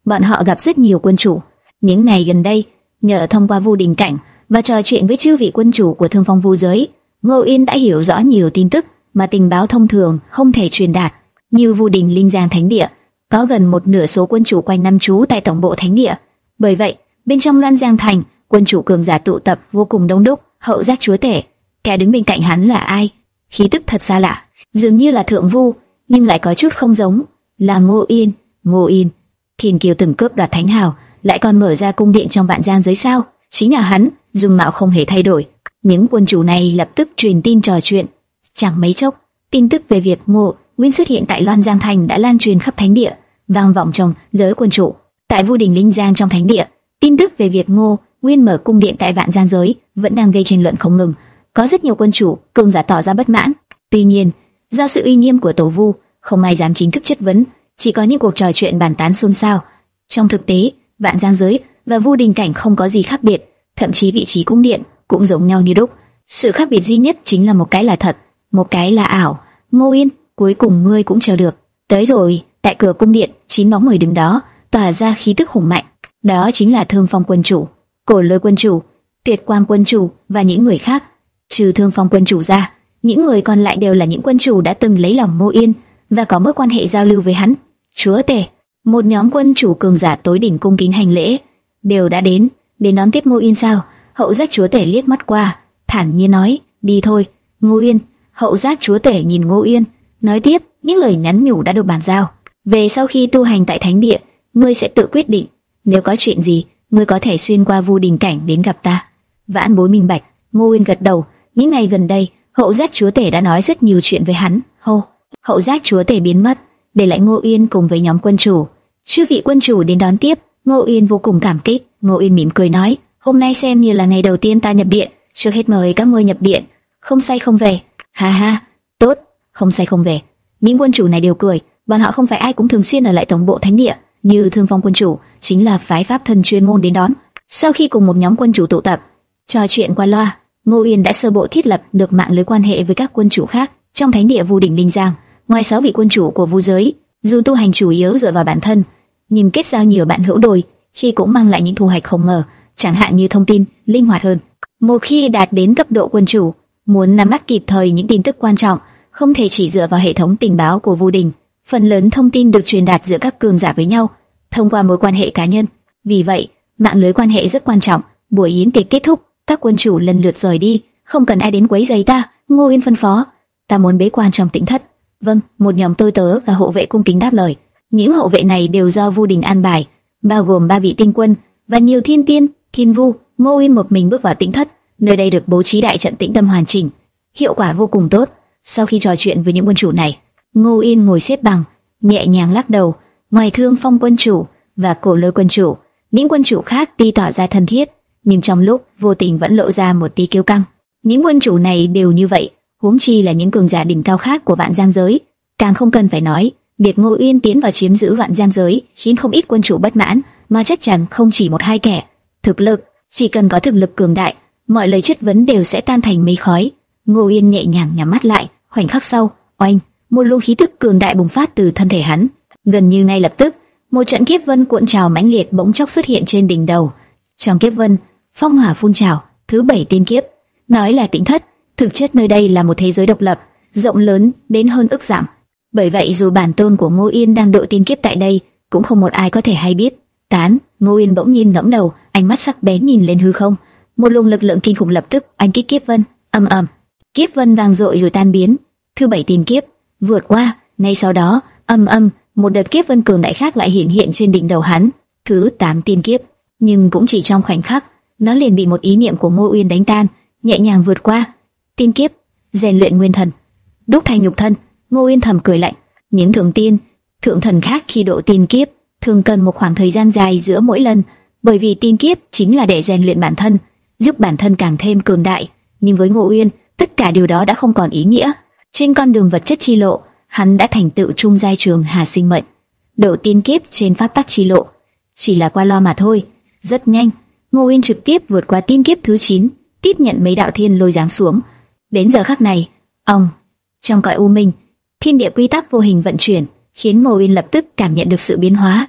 bọn họ gặp rất nhiều quân chủ. Những ngày gần đây, nhờ thông qua Vu Đình Cảnh và trò chuyện với chư vị quân chủ của Thương Phong Vu giới, Ngô Yên đã hiểu rõ nhiều tin tức mà tình báo thông thường không thể truyền đạt. Như Vu Đình Linh Giang Thánh Địa, có gần một nửa số quân chủ quanh năm trú tại tổng bộ Thánh Địa. Bởi vậy, bên trong Loan Giang Thành, quân chủ cường giả tụ tập vô cùng đông đúc. Hậu Giác Chúa Tể, kẻ đứng bên cạnh hắn là ai? Khí tức thật xa lạ, dường như là Thượng Vu, nhưng lại có chút không giống. Là Ngô Yên. Ngô Yên, Thiên Kiêu từng cướp đoạt thánh hào, lại còn mở ra cung điện trong vạn giang giới sao? Chính là hắn. Dung mạo không hề thay đổi. Những quân chủ này lập tức truyền tin trò chuyện. Chẳng mấy chốc, tin tức về việc Ngô Nguyên xuất hiện tại Loan Giang Thành đã lan truyền khắp Thánh Địa, vang vọng trong giới quân chủ. Tại Vu Đình Linh Giang trong Thánh Địa, tin tức về việc Ngô Nguyên mở cung điện tại vạn giang giới vẫn đang gây tranh luận không ngừng. Có rất nhiều quân chủ cường giả tỏ ra bất mãn. Tuy nhiên, do sự uy nghiêm của tổ Vu, không ai dám chính thức chất vấn, chỉ có những cuộc trò chuyện bàn tán xôn xao. Trong thực tế, vạn giang giới và Vu Đình Cảnh không có gì khác biệt, thậm chí vị trí cung điện cũng giống nhau như đúc. Sự khác biệt duy nhất chính là một cái là thật, một cái là ảo. Ngô Yên, cuối cùng ngươi cũng chờ được. Tới rồi. Tại cửa cung điện, chín bóng người đứng đó, tỏa ra khí tức hùng mạnh. Đó chính là Thương Phong quân chủ, Cổ Lôi quân chủ, Tuyệt Quang quân chủ và những người khác. Trừ Thương Phong quân chủ ra, những người còn lại đều là những quân chủ đã từng lấy lòng Ngô Yên và có mối quan hệ giao lưu với hắn. Chúa Tể, một nhóm quân chủ cường giả tối đỉnh cung kính hành lễ. Đều đã đến, đến đón tiếp Ngô Yên sao? Hậu Giác Chúa Tể liếc mắt qua, thản nhiên nói, đi thôi. Ngô Yên. Hậu Giác Chúa Tể nhìn Ngô Yên, nói tiếp, những lời nhắn nhủ đã được bàn giao. Về sau khi tu hành tại Thánh Địa, ngươi sẽ tự quyết định. Nếu có chuyện gì, ngươi có thể xuyên qua Vu Đình Cảnh đến gặp ta. Vãn Bối minh bạch. Ngô Yên gật đầu. Những ngày gần đây, Hậu Giác Chúa Tể đã nói rất nhiều chuyện với hắn. Hô, Hậu Giác Chúa Tể biến mất, để lại Ngô Yên cùng với nhóm quân chủ. Chư vị quân chủ đến đón tiếp. Ngô Yên vô cùng cảm kích. Ngô Yên mỉm cười nói, hôm nay xem như là ngày đầu tiên ta nhập điện, trước hết mời các ngươi nhập điện. Không say không về. Ha ha, tốt, không say không về. Những quân chủ này đều cười, bọn họ không phải ai cũng thường xuyên ở lại tổng bộ Thánh Địa, như Thương Phong quân chủ chính là phái pháp thân chuyên môn đến đón. Sau khi cùng một nhóm quân chủ tụ tập, trò chuyện qua loa, Ngô Yên đã sơ bộ thiết lập được mạng lưới quan hệ với các quân chủ khác trong Thánh Địa Vu Đình Linh Giang. Ngoài sáu vị quân chủ của Vu giới, dù tu hành chủ yếu dựa vào bản thân, nhưng kết giao nhiều bạn hữu đôi khi cũng mang lại những thu hoạch không ngờ, chẳng hạn như thông tin linh hoạt hơn. Một khi đạt đến cấp độ quân chủ, muốn nắm bắt kịp thời những tin tức quan trọng, không thể chỉ dựa vào hệ thống tình báo của Vu Đình. Phần lớn thông tin được truyền đạt giữa các cường giả với nhau thông qua mối quan hệ cá nhân. Vì vậy, mạng lưới quan hệ rất quan trọng. Buổi yến tiệc kết thúc, các quân chủ lần lượt rời đi, không cần ai đến quấy rầy ta. Ngô Yên phân phó, ta muốn bế quan trong tĩnh thất. Vâng, một nhóm tôi tớ và hộ vệ cung kính đáp lời. Những hộ vệ này đều do Vu Đình an bài, bao gồm ba vị tinh quân và nhiều thiên tiên, thiên vu. Ngô Yên một mình bước vào tĩnh thất, nơi đây được bố trí đại trận tĩnh tâm hoàn chỉnh, hiệu quả vô cùng tốt. Sau khi trò chuyện với những quân chủ này, Ngô Yên ngồi xếp bằng, nhẹ nhàng lắc đầu. Ngoài Thương Phong quân chủ và Cổ Lôi quân chủ, những quân chủ khác tuy tỏ ra thân thiết, nhưng trong lúc vô tình vẫn lộ ra một tí kiêu căng. Những quân chủ này đều như vậy, huống chi là những cường giả đỉnh cao khác của Vạn Giang giới. Càng không cần phải nói, việc Ngô Yên tiến vào chiếm giữ Vạn Giang giới khiến không ít quân chủ bất mãn, mà chắc chắn không chỉ một hai kẻ. Thực lực, chỉ cần có thực lực cường đại, mọi lời chất vấn đều sẽ tan thành mây khói. Ngô Yên nhẹ nhàng nhắm mắt lại, khoảnh khắc sau, oanh, một luồng khí tức cường đại bùng phát từ thân thể hắn. Gần như ngay lập tức, một trận kiếp vân cuộn trào mãnh liệt bỗng chốc xuất hiện trên đỉnh đầu. Trong kiếp vân, phong hỏa phun trào, thứ bảy tiên kiếp. Nói là tĩnh thất, thực chất nơi đây là một thế giới độc lập, rộng lớn đến hơn ức dặm. Bởi vậy dù bản tôn của Ngô Yên đang độ tiên kiếp tại đây, cũng không một ai có thể hay biết. Tán, Ngô Yên bỗng nhiên ngẩng đầu, ánh mắt sắc bén nhìn lên hư không. Một luồng lực lượng kinh khủng lập tức oanh kích kiếp vân, ầm ầm. Kiếp vân vang dội rồi tan biến. Thứ bảy tiên kiếp vượt qua, ngay sau đó, âm âm, một đợt kiếp vân cường đại khác lại hiện hiện trên đỉnh đầu hắn. Thứ tám tiên kiếp, nhưng cũng chỉ trong khoảnh khắc, nó liền bị một ý niệm của Ngô Uyên đánh tan, nhẹ nhàng vượt qua. Tiên kiếp, rèn luyện nguyên thần, đúc thành nhục thân. Ngô Uyên thầm cười lạnh. Những thượng tiên, thượng thần khác khi độ tiên kiếp thường cần một khoảng thời gian dài giữa mỗi lần, bởi vì tiên kiếp chính là để rèn luyện bản thân, giúp bản thân càng thêm cường đại. Nhưng với Ngô Uyên, tất cả điều đó đã không còn ý nghĩa. Trên con đường vật chất chi lộ, hắn đã thành tựu trung giai trường hà sinh mệnh. Độ tiên kiếp trên pháp tắc chi lộ chỉ là qua lo mà thôi. Rất nhanh, Ngô Uyên trực tiếp vượt qua tiên kiếp thứ chín, tiếp nhận mấy đạo thiên lôi giáng xuống. Đến giờ khắc này, ông trong cõi u minh, thiên địa quy tắc vô hình vận chuyển, khiến Ngô Uyên lập tức cảm nhận được sự biến hóa.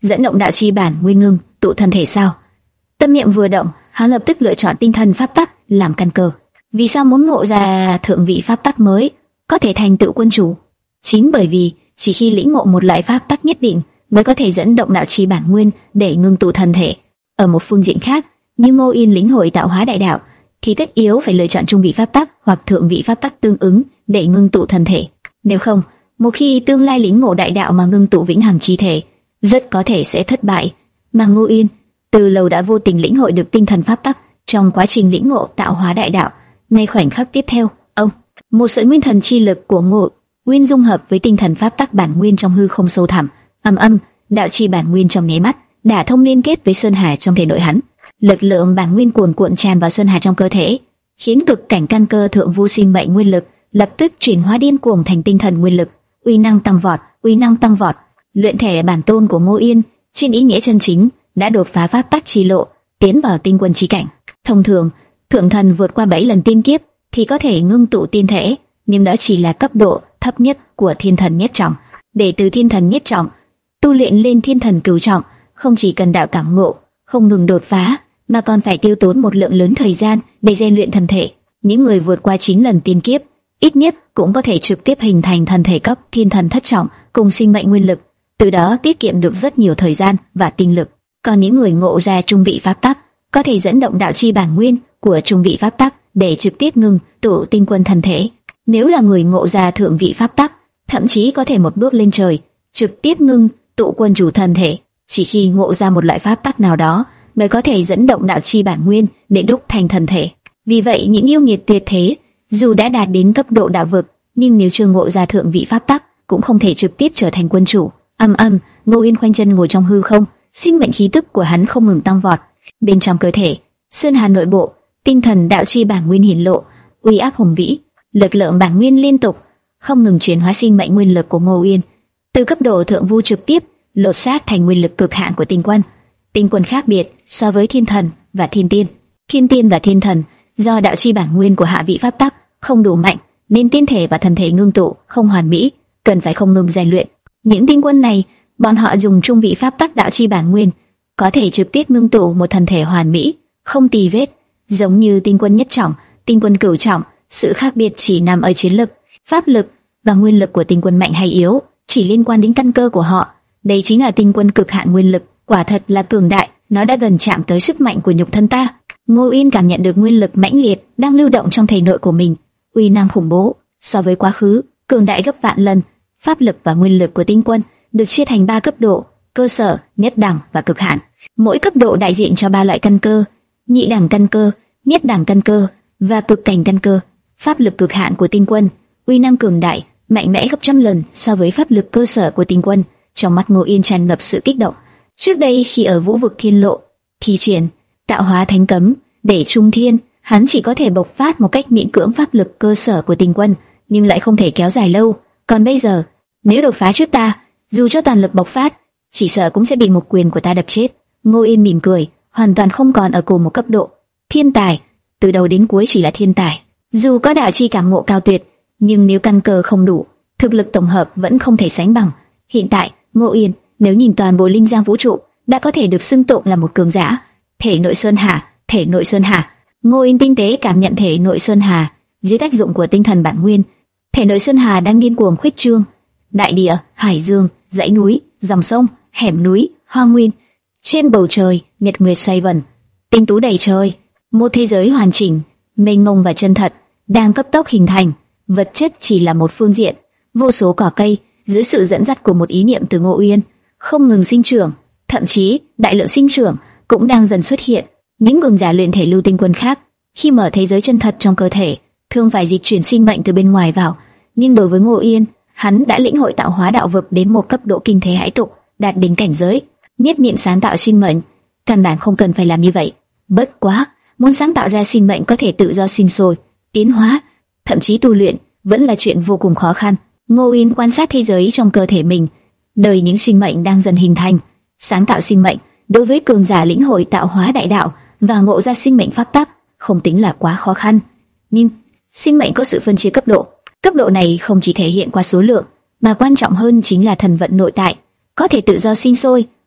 dẫn động đạo chi bản nguyên ngưng tụ thân thể sao? Tâm niệm vừa động, hắn lập tức lựa chọn tinh thần pháp tắc làm căn cơ. Vì sao muốn ngộ ra thượng vị pháp tắc mới có thể thành tựu quân chủ? Chính bởi vì chỉ khi lĩnh ngộ một loại pháp tắc nhất định mới có thể dẫn động đạo chi bản nguyên để ngưng tụ thân thể. Ở một phương diện khác, như Ngô Yên lĩnh hội tạo hóa đại đạo thì tất yếu phải lựa chọn trung vị pháp tắc hoặc thượng vị pháp tắc tương ứng để ngưng tụ thân thể. Nếu không, một khi tương lai lĩnh ngộ đại đạo mà ngưng tụ vĩnh hằng chi thể, rất có thể sẽ thất bại. Mà Ngô Yên từ lâu đã vô tình lĩnh hội được tinh thần pháp tắc trong quá trình lĩnh ngộ tạo hóa đại đạo. Ngay khoảnh khắc tiếp theo, ông một sợi nguyên thần chi lực của Ngô Nguyên dung hợp với tinh thần pháp tắc bản nguyên trong hư không sâu thẳm, âm âm đạo chi bản nguyên trong nháy mắt đả thông liên kết với sơn hà trong thể nội hắn. Lực lượng bản nguyên cuồn cuộn tràn vào sơn hà trong cơ thể, khiến cực cảnh căn cơ thượng vu sinh mệnh nguyên lực lập tức chuyển hóa điên cuồng thành tinh thần nguyên lực, uy năng tăng vọt, uy năng tăng vọt. Luyện thể bản tôn của Ngô Yên, trên ý nghĩa chân chính đã đột phá pháp tắc chi lộ, tiến vào tinh quân chi cảnh. Thông thường, thượng thần vượt qua bảy lần tiên kiếp thì có thể ngưng tụ tiên thể, nhưng đó chỉ là cấp độ thấp nhất của thiên thần nhất trọng. Để từ thiên thần nhất trọng tu luyện lên thiên thần cửu trọng, không chỉ cần đạo cảm ngộ, không ngừng đột phá, mà còn phải tiêu tốn một lượng lớn thời gian để rèn luyện thân thể. Những người vượt qua chín lần tiên kiếp, ít nhất cũng có thể trực tiếp hình thành thân thể cấp thiên thần thất trọng cùng sinh mệnh nguyên lực, từ đó tiết kiệm được rất nhiều thời gian và tinh lực. Còn những người ngộ ra trung vị pháp tắc, có thể dẫn động đạo chi bản nguyên của trung vị pháp tắc để trực tiếp ngưng tụ tinh quân thân thể. Nếu là người ngộ ra thượng vị pháp tắc, thậm chí có thể một bước lên trời, trực tiếp ngưng tụ quân chủ thân thể. Chỉ khi ngộ ra một loại pháp tắc nào đó mới có thể dẫn động đạo chi bản nguyên để đúc thành thân thể. Vì vậy, những yêu nghiệt tuyệt thế, dù đã đạt đến cấp độ đạo vực, nhưng nếu chưa ngộ ra thượng vị pháp tắc, cũng không thể trực tiếp trở thành quân chủ. Âm âm, Ngô Yên khoanh chân ngồi trong hư không, sinh mệnh khí tức của hắn không ngừng tăng vọt. Bên trong cơ thể, sơn hà nội bộ, tinh thần đạo chi bản nguyên hiển lộ, uy áp hùng vĩ, lực lượng bản nguyên liên tục không ngừng chuyển hóa sinh mệnh nguyên lực của Ngô Yên, từ cấp độ thượng vu trực tiếp lột xác thành nguyên lực cực hạn của tinh quân. Tinh quân khác biệt so với thiên thần và thiên tiên. Thiên tiên và thiên thần do đạo chi bản nguyên của hạ vị pháp tắc không đủ mạnh, nên tiên thể và thần thể ngưng tụ không hoàn mỹ, cần phải không ngừng rèn luyện. Những tinh quân này, bọn họ dùng trung vị pháp tắc đạo chi bản nguyên, có thể trực tiếp ngưng tụ một thần thể hoàn mỹ, không tì vết, giống như tinh quân nhất trọng, tinh quân cửu trọng. Sự khác biệt chỉ nằm ở chiến lực, pháp lực và nguyên lực của tinh quân mạnh hay yếu, chỉ liên quan đến căn cơ của họ. Đây chính là tinh quân cực hạn nguyên lực, quả thật là cường đại, nó đã gần chạm tới sức mạnh của nhục thân ta. Ngô Yên cảm nhận được nguyên lực mãnh liệt đang lưu động trong thể nội của mình, uy năng khủng bố, so với quá khứ cường đại gấp vạn lần. Pháp lực và nguyên lực của tinh quân được chia thành ba cấp độ: cơ sở, nhất đẳng và cực hạn. Mỗi cấp độ đại diện cho ba loại căn cơ: nhị đẳng căn cơ, nhất đẳng căn cơ và cực cảnh căn cơ. Pháp lực cực hạn của tinh quân, uy năng cường đại, mạnh mẽ gấp trăm lần so với pháp lực cơ sở của tinh quân. Trong mắt Ngô Yên tràn ngập sự kích động. Trước đây khi ở Vũ vực Thiên Lộ thi triển tạo hóa thánh cấm để trung thiên, hắn chỉ có thể bộc phát một cách miễn cưỡng pháp lực cơ sở của tinh quân, nhưng lại không thể kéo dài lâu. Còn bây giờ, nếu đột phá trước ta, dù cho toàn lực bộc phát, chỉ sợ cũng sẽ bị một quyền của ta đập chết. Ngô Yên mỉm cười, hoàn toàn không còn ở cùng một cấp độ. Thiên tài, từ đầu đến cuối chỉ là thiên tài. Dù có đạo chi cảm ngộ cao tuyệt, nhưng nếu căn cơ không đủ, thực lực tổng hợp vẫn không thể sánh bằng. Hiện tại, Ngô Yên, nếu nhìn toàn bộ linh giang vũ trụ, đã có thể được xưng tụng là một cường giả. Thể nội sơn hà, thể nội sơn hà. Ngô Yên tinh tế cảm nhận thể nội sơn hà, dưới tác dụng của tinh thần bản nguyên, thể nội sơn hà đang điên cuồng khuếch trương. Đại địa, hải dương, dãy núi, dòng sông, hẻm núi, hoang nguyên, trên bầu trời, nhật nguyệt xoay vần, tinh tú đầy trời, một thế giới hoàn chỉnh, mênh mông và chân thật đang cấp tốc hình thành. Vật chất chỉ là một phương diện, vô số cỏ cây dưới sự dẫn dắt của một ý niệm từ Ngô Uyên không ngừng sinh trưởng, thậm chí đại lượng sinh trưởng cũng đang dần xuất hiện. Những cường giả luyện thể lưu tinh quân khác khi mở thế giới chân thật trong cơ thể, thường phải dịch chuyển sinh mệnh từ bên ngoài vào, nhưng đối với Ngô Uyên, hắn đã lĩnh hội tạo hóa đạo vực đến một cấp độ kinh thế hải tục, đạt đến cảnh giới nhất niệm sáng tạo sinh mệnh. Căn bản không cần phải làm như vậy. Bất quá, muốn sáng tạo ra sinh mệnh có thể tự do sinh sôi, tiến hóa, thậm chí tu luyện, vẫn là chuyện vô cùng khó khăn. Ngô Uyên quan sát thế giới trong cơ thể mình, đời những sinh mệnh đang dần hình thành. Sáng tạo sinh mệnh đối với cường giả lĩnh hội tạo hóa đại đạo và ngộ ra sinh mệnh pháp tắc không tính là quá khó khăn. Nhưng sinh mệnh có sự phân chia cấp độ. Cấp độ này không chỉ thể hiện qua số lượng, mà quan trọng hơn chính là thần vận nội tại, có thể tự do sinh sôi,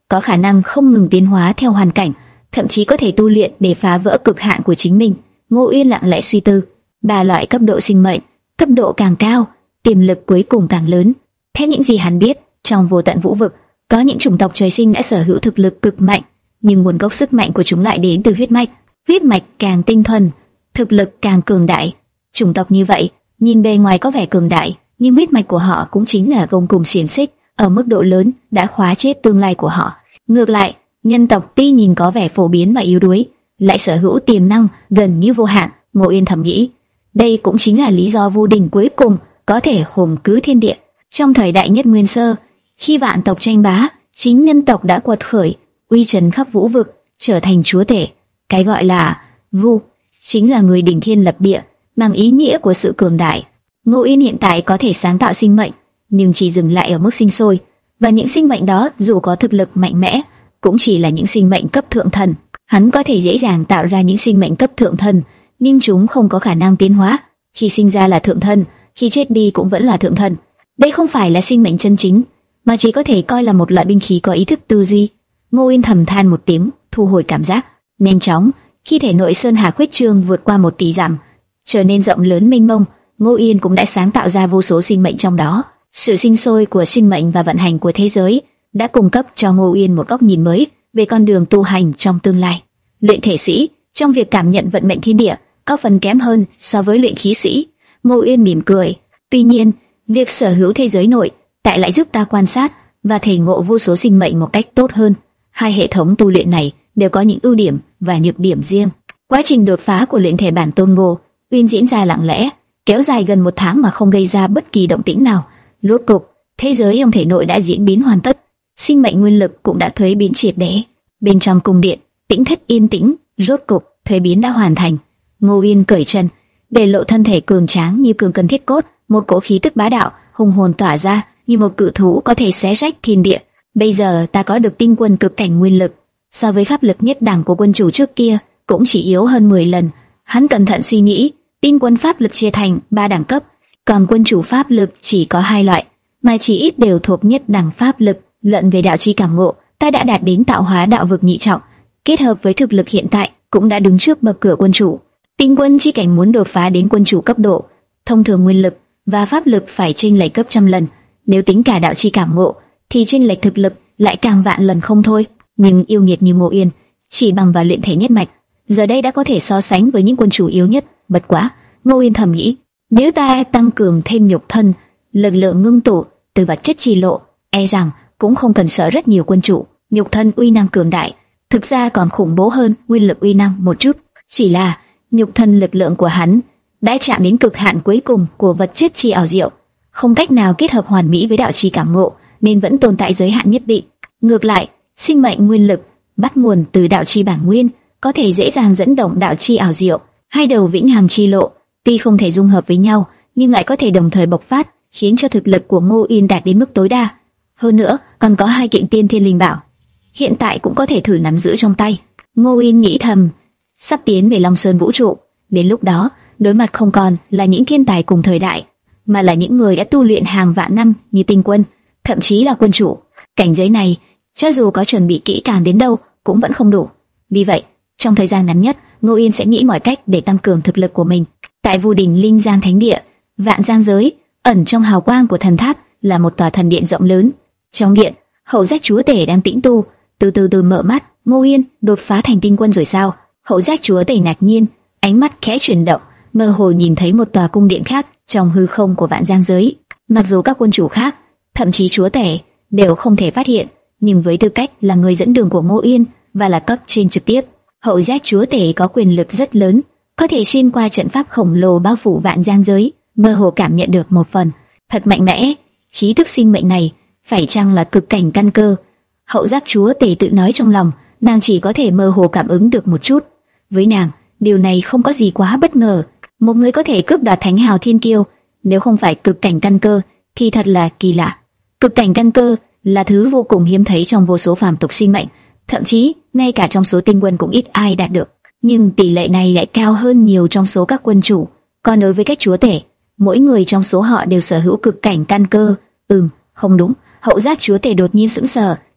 có khả năng không ngừng tiến hóa theo hoàn cảnh, thậm chí có thể tu luyện để phá vỡ cực hạn của chính mình. Ngô Uyên lặng lẽ suy tư, ba loại cấp độ sinh mệnh, cấp độ càng cao, tiềm lực cuối cùng càng lớn. Theo những gì hắn biết, trong vô tận vũ vực, có những chủng tộc trời sinh đã sở hữu thực lực cực mạnh, nhưng nguồn gốc sức mạnh của chúng lại đến từ huyết mạch. Huyết mạch càng tinh thuần, thực lực càng cường đại. Chủng tộc như vậy, nhìn bề ngoài có vẻ cường đại, nhưng huyết mạch của họ cũng chính là gông cùm xiềng xích, ở mức độ lớn đã khóa chết tương lai của họ. Ngược lại, nhân tộc tuy nhìn có vẻ phổ biến và yếu đuối, lại sở hữu tiềm năng gần như vô hạn. Ngô Uyên thầm nghĩ, đây cũng chính là lý do Vu Đình cuối cùng có thể hùng cứ thiên địa. Trong thời đại nhất nguyên sơ, khi vạn tộc tranh bá, chính nhân tộc đã quật khởi, uy trấn khắp vũ vực, trở thành chúa tể. Cái gọi là Vu chính là người đỉnh thiên lập địa, mang ý nghĩa của sự cường đại. Ngô Uyên hiện tại có thể sáng tạo sinh mệnh, nhưng chỉ dừng lại ở mức sinh sôi, và những sinh mệnh đó dù có thực lực mạnh mẽ, cũng chỉ là những sinh mệnh cấp thượng thần. Hắn có thể dễ dàng tạo ra những sinh mệnh cấp thượng thần, nhưng chúng không có khả năng tiến hóa. Khi sinh ra là thượng thần, khi chết đi cũng vẫn là thượng thần. Đây không phải là sinh mệnh chân chính, mà chỉ có thể coi là một loại binh khí có ý thức tư duy. Ngô Uyên thầm than một tiếng, thu hồi cảm giác. Nhanh chóng, khi thể nội sơn hà khuyết trương vượt qua một tỷ dặm, trở nên rộng lớn mênh mông, Ngô Uyên cũng đã sáng tạo ra vô số sinh mệnh trong đó. Sự sinh sôi của sinh mệnh và vận hành của thế giới đã cung cấp cho Ngô Uyên một góc nhìn mới về con đường tu hành trong tương lai. Luyện thể sĩ trong việc cảm nhận vận mệnh thiên địa có phần kém hơn so với luyện khí sĩ. Ngô Uyên mỉm cười. Tuy nhiên, việc sở hữu thế giới nội tại lại giúp ta quan sát và thể ngộ vô số sinh mệnh một cách tốt hơn. Hai hệ thống tu luyện này đều có những ưu điểm và nhược điểm riêng. Quá trình đột phá của luyện thể bản tôn Ngô Uyên diễn ra lặng lẽ, kéo dài gần một tháng mà không gây ra bất kỳ động tĩnh nào. Rốt cục, thế giới trong thể nội đã diễn biến hoàn tất, sinh mệnh nguyên lực cũng đã thuế biến triệt để. Bên trong cung điện, tĩnh thất yên tĩnh, rốt cục thuế biến đã hoàn thành. Ngô Uyên cởi chân, để lộ thân thể cường tráng như cường cân thiết cốt, một cỗ khí tức bá đạo hùng hồn tỏa ra như một cự thú có thể xé rách thiên địa. Bây giờ ta có được tinh quân cực cảnh nguyên lực, so với pháp lực nhất đẳng của quân chủ trước kia cũng chỉ yếu hơn mười lần. Hắn cẩn thận suy nghĩ, tinh quân pháp lực chia thành ba đẳng cấp, còn quân chủ pháp lực chỉ có hai loại, mà chỉ ít đều thuộc nhất đẳng pháp lực. Luận về đạo chi cảm ngộ, ta đã đạt đến tạo hóa đạo vực nhị trọng, kết hợp với thực lực hiện tại cũng đã đứng trước bậc cửa quân chủ. Tinh quân chi cảnh muốn đột phá đến quân chủ cấp độ, thông thường nguyên lực và pháp lực phải chênh lệch gấp trăm lần. Nếu tính cả đạo chi cảm ngộ, thì chênh lệch thực lực lại càng vạn lần không thôi. Nhưng yêu nghiệt như Ngô Uyên, chỉ bằng vào luyện thể nhất mạch, giờ đây đã có thể so sánh với những quân chủ yếu nhất. Bật quá, Ngô Uyên thầm nghĩ, nếu ta tăng cường thêm nhục thân, lực lượng ngưng tụ từ vật chất chi lộ, e rằng cũng không cần sợ rất nhiều quân chủ. Nhục thân uy năng cường đại, thực ra còn khủng bố hơn nguyên lực uy năng một chút. Chỉ là nhục thân lực lượng của hắn đã chạm đến cực hạn cuối cùng của vật chất chi ảo diệu, không cách nào kết hợp hoàn mỹ với đạo chi cảm ngộ, nên vẫn tồn tại giới hạn nhất định. Ngược lại, sinh mệnh nguyên lực bắt nguồn từ đạo chi bản nguyên, có thể dễ dàng dẫn động đạo chi ảo diệu. Hai đầu vĩnh hằng chi lộ tuy không thể dung hợp với nhau, nhưng lại có thể đồng thời bộc phát, khiến cho thực lực của Ngô Uyên đạt đến mức tối đa. Hơn nữa, còn có hai kiện tiên thiên linh bảo, hiện tại cũng có thể thử nắm giữ trong tay. Ngô Uyên nghĩ thầm, sắp tiến về Long Sơn vũ trụ, đến lúc đó đối mặt không còn là những thiên tài cùng thời đại, mà là những người đã tu luyện hàng vạn năm như tinh quân, thậm chí là quân chủ. Cảnh giới này, cho dù có chuẩn bị kỹ càng đến đâu cũng vẫn không đủ. Vì vậy, trong thời gian ngắn nhất, Ngô Uyên sẽ nghĩ mọi cách để tăng cường thực lực của mình. Tại Vu Đình Linh Giang Thánh Địa, Vạn Giang giới, ẩn trong hào quang của thần tháp là một tòa thần điện rộng lớn. Trong điện, Hậu Giác Chúa Tể đang tĩnh tu, từ từ từ mở mắt. Ngô Uyên đột phá thành tinh quân rồi sao? Hậu Giác Chúa Tể ngạc nhiên, ánh mắt khẽ chuyển động, mơ hồ nhìn thấy một tòa cung điện khác trong hư không của Vạn Giang giới. Mặc dù các quân chủ khác, thậm chí chúa tể đều không thể phát hiện, nhưng với tư cách là người dẫn đường của Ngô Uyên và là cấp trên trực tiếp, Hậu Giác Chúa Tể có quyền lực rất lớn, có thể xuyên qua trận pháp khổng lồ bao phủ Vạn Giang giới, mơ hồ cảm nhận được một phần. Thật mạnh mẽ, khí tức sinh mệnh này phải chăng là cực cảnh căn cơ? Hậu Giác Chúa Tể tự nói trong lòng, nàng chỉ có thể mơ hồ cảm ứng được một chút. Với nàng, điều này không có gì quá bất ngờ. Một người có thể cướp đoạt thánh hào thiên kiêu, nếu không phải cực cảnh căn cơ, thì thật là kỳ lạ. Cực cảnh căn cơ là thứ vô cùng hiếm thấy trong vô số phàm tục sinh mệnh, thậm chí ngay cả trong số tinh quân cũng ít ai đạt được. Nhưng tỷ lệ này lại cao hơn nhiều trong số các quân chủ. Còn đối với các chúa tể, mỗi người trong số họ đều sở hữu cực cảnh căn cơ. Ừm, không đúng. Hậu Giác Chúa Tể đột nhiên sững sờ,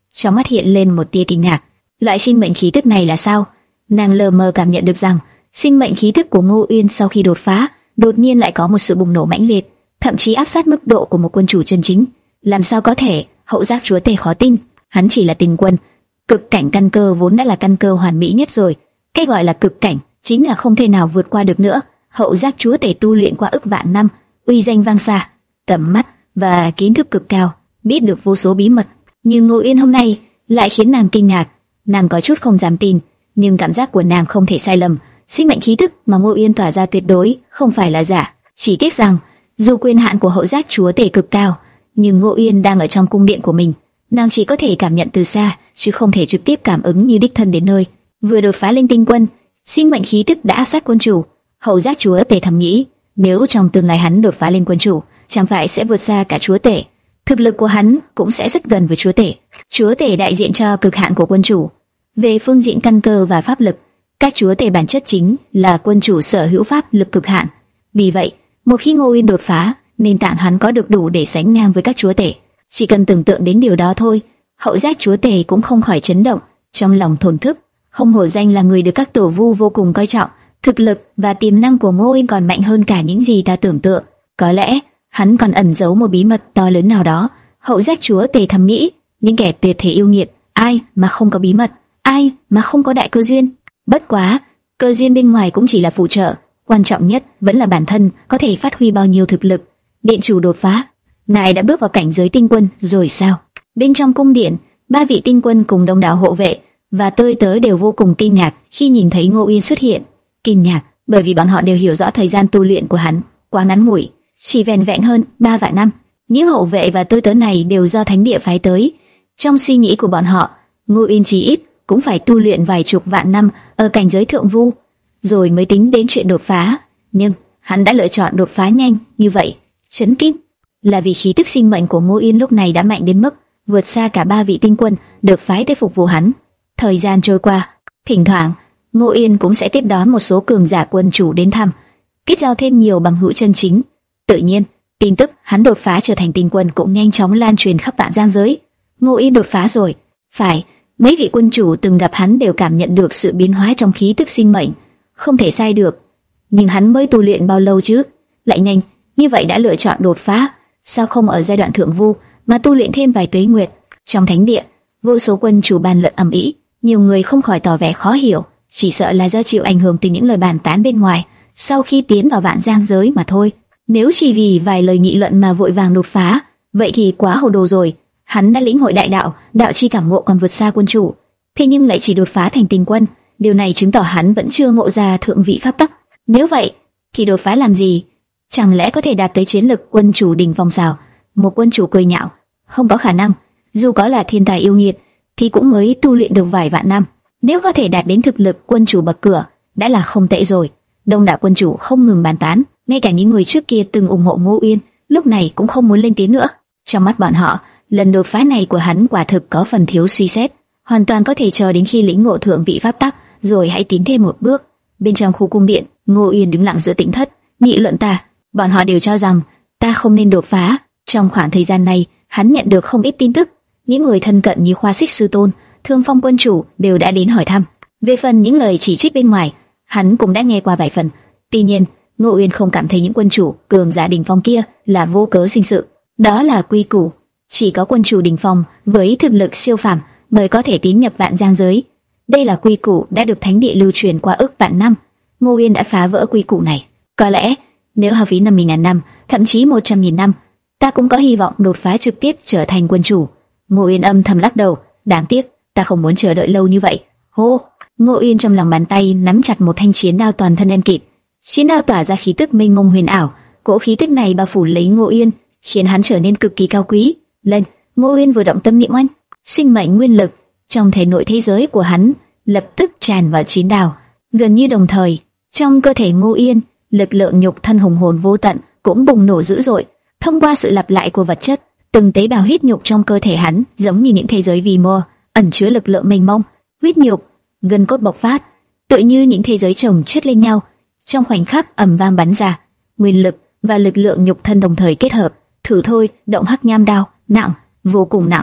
trong mắt hiện lên một tia kinh ngạc. Loại sinh mệnh khí tức này là sao? Nàng lờ mờ cảm nhận được rằng sinh mệnh khí tức của Ngô Uyên sau khi đột phá, đột nhiên lại có một sự bùng nổ mãnh liệt, thậm chí áp sát mức độ của một quân chủ chân chính. Làm sao có thể? Hậu giác chúa tể khó tin, hắn chỉ là tinh quân. Cực cảnh căn cơ vốn đã là căn cơ hoàn mỹ nhất rồi. Cái gọi là cực cảnh chính là không thể nào vượt qua được nữa. Hậu giác chúa tể tu luyện qua ức vạn năm, uy danh vang xa, tầm mắt và kiến thức cực cao, biết được vô số bí mật. Nhưng Ngô Uyên hôm nay lại khiến nàng kinh ngạc. Nàng có chút không dám tin, nhưng cảm giác của nàng không thể sai lầm. Sinh mệnh khí tức mà Ngô Uyên tỏa ra tuyệt đối không phải là giả. Chỉ tiếc rằng dù quyền hạn của hậu giác chúa tể cực cao, nhưng Ngô Uyên đang ở trong cung điện của mình, nàng chỉ có thể cảm nhận từ xa, chứ không thể trực tiếp cảm ứng như đích thân đến nơi. Vừa đột phá lên tinh quân, sinh mệnh khí tức đã áp sát quân chủ. Hậu giác chúa tể thầm nghĩ, nếu trong tương lai hắn đột phá lên quân chủ, chẳng phải sẽ vượt xa cả chúa tể. Thực lực của hắn cũng sẽ rất gần với chúa tể. Chúa tể đại diện cho cực hạn của quân chủ. Về phương diện căn cơ và pháp lực, các chúa tể bản chất chính là quân chủ sở hữu pháp lực cực hạn. Vì vậy, một khi Ngô Uyên đột phá, nền tảng hắn có được đủ để sánh ngang với các chúa tể. Chỉ cần tưởng tượng đến điều đó thôi, hậu giác chúa tể cũng không khỏi chấn động, trong lòng thổn thức. Không hổ danh là người được các tổ vu vô cùng coi trọng, thực lực và tiềm năng của Ngô Uyên còn mạnh hơn cả những gì ta tưởng tượng. Có lẽ hắn còn ẩn giấu một bí mật to lớn nào đó. Hậu giác chúa tể thầm nghĩ, những kẻ tuyệt thể yêu nghiệt, ai mà không có bí mật, ai mà không có đại cơ duyên. Bất quá, cơ duyên bên ngoài cũng chỉ là phụ trợ, quan trọng nhất vẫn là bản thân có thể phát huy bao nhiêu thực lực. Điện chủ đột phá, ngài đã bước vào cảnh giới tinh quân rồi sao? Bên trong cung điện, ba vị tinh quân cùng đông đảo hộ vệ và tôi tớ đều vô cùng kinh ngạc khi nhìn thấy Ngô Uyên xuất hiện. Kinh ngạc bởi vì bọn họ đều hiểu rõ thời gian tu luyện của hắn quá ngắn ngủi, chỉ vẻn vẹn hơn ba vạn năm. Những hộ vệ và tôi tớ này đều do thánh địa phái tới. Trong suy nghĩ của bọn họ, Ngô Uyên chí ít cũng phải tu luyện vài chục vạn năm ở cảnh giới thượng vu, rồi mới tính đến chuyện đột phá. Nhưng hắn đã lựa chọn đột phá nhanh như vậy, chấn kinh là vì khí tức sinh mệnh của Ngô Uyên lúc này đã mạnh đến mức vượt xa cả ba vị tinh quân được phái tới phục vụ hắn. Thời gian trôi qua, thỉnh thoảng Ngô Uyên cũng sẽ tiếp đón một số cường giả quân chủ đến thăm, kết giao thêm nhiều bằng hữu chân chính. Tự nhiên, tin tức hắn đột phá trở thành tinh quân cũng nhanh chóng lan truyền khắp vạn giang giới. Ngô Uyên đột phá rồi. Phải, mấy vị quân chủ từng gặp hắn đều cảm nhận được sự biến hóa trong khí tức sinh mệnh, không thể sai được. Nhưng hắn mới tu luyện bao lâu chứ? Lại nhanh như vậy đã lựa chọn đột phá, sao không ở giai đoạn thượng vu mà tu luyện thêm vài tuế nguyệt? Trong thánh địa, vô số quân chủ bàn luận ầm ĩ, nhiều người không khỏi tỏ vẻ khó hiểu, chỉ sợ là do chịu ảnh hưởng từ những lời bàn tán bên ngoài sau khi tiến vào vạn giang giới mà thôi. Nếu chỉ vì vài lời nghị luận mà vội vàng đột phá, vậy thì quá hồ đồ rồi. Hắn đã lĩnh hội đại đạo, đạo chi cảm ngộ còn vượt xa quân chủ, thế nhưng lại chỉ đột phá thành tinh quân, điều này chứng tỏ hắn vẫn chưa ngộ ra thượng vị pháp tắc. Nếu vậy, thì đột phá làm gì? Chẳng lẽ có thể đạt tới chiến lực quân chủ đỉnh phong sao? Một quân chủ cười nhạo, không có khả năng. Dù có là thiên tài yêu nghiệt, thì cũng mới tu luyện được vài vạn năm. Nếu có thể đạt đến thực lực quân chủ bậc cửa, đã là không tệ rồi. Đông đảo quân chủ không ngừng bàn tán, ngay cả những người trước kia từng ủng hộ Ngô Uyên, lúc này cũng không muốn lên tiếng nữa. Trong mắt bọn họ, lần đột phá này của hắn quả thực có phần thiếu suy xét, hoàn toàn có thể chờ đến khi lĩnh ngộ thượng vị pháp tắc, rồi hãy tiến thêm một bước. Bên trong khu cung điện, Ngô Uyên đứng lặng giữa tĩnh thất, nghị luận ta. Bọn họ đều cho rằng ta không nên đột phá. Trong khoảng thời gian này, hắn nhận được không ít tin tức. Những người thân cận như Khoa Xích sư tôn, Thương Phong quân chủ đều đã đến hỏi thăm. Về phần những lời chỉ trích bên ngoài, hắn cũng đã nghe qua vài phần. Tuy nhiên, Ngô Uyên không cảm thấy những quân chủ cường giả đỉnh phong kia là vô cớ sinh sự. Đó là quy củ, chỉ có quân chủ đỉnh phong với thực lực siêu phàm mới có thể tiến nhập vạn giang giới. Đây là quy củ đã được thánh địa lưu truyền qua ức vạn năm. Ngô Uyên đã phá vỡ quy củ này. Có lẽ nếu hao phí năm mươi ngàn năm, thậm chí một trăm nghìn năm, ta cũng có hy vọng đột phá trực tiếp trở thành quân chủ. Ngô Uyên âm thầm lắc đầu, đáng tiếc, ta không muốn chờ đợi lâu như vậy. Hô! Ngô Uyên trong lòng bàn tay nắm chặt một thanh chiến đao toàn thân đen kịt. Chiến đao tỏa ra khí tức mênh mông huyền ảo, cỗ khí tức này bao phủ lấy Ngô Uyên, khiến hắn trở nên cực kỳ cao quý. Lên, Ngô Uyên vừa động tâm niệm oanh, sinh mệnh nguyên lực trong thể nội thế giới của hắn lập tức tràn vào chiến đao. Gần như đồng thời, trong cơ thể Ngô Uyên, lực lượng nhục thân hùng hồn vô tận cũng bùng nổ dữ dội. Thông qua sự lặp lại của vật chất, từng tế bào huyết nhục trong cơ thể hắn giống như những thế giới vi mô, ẩn chứa lực lượng mênh mông. Huyết nhục, gân cốt bộc phát, tựa như những thế giới chồng chất lên nhau, trong khoảnh khắc ầm vang bắn ra. Nguyên lực và lực lượng nhục thân đồng thời kết hợp. Thử thôi, động hắc nham đao, nặng, vô cùng nặng.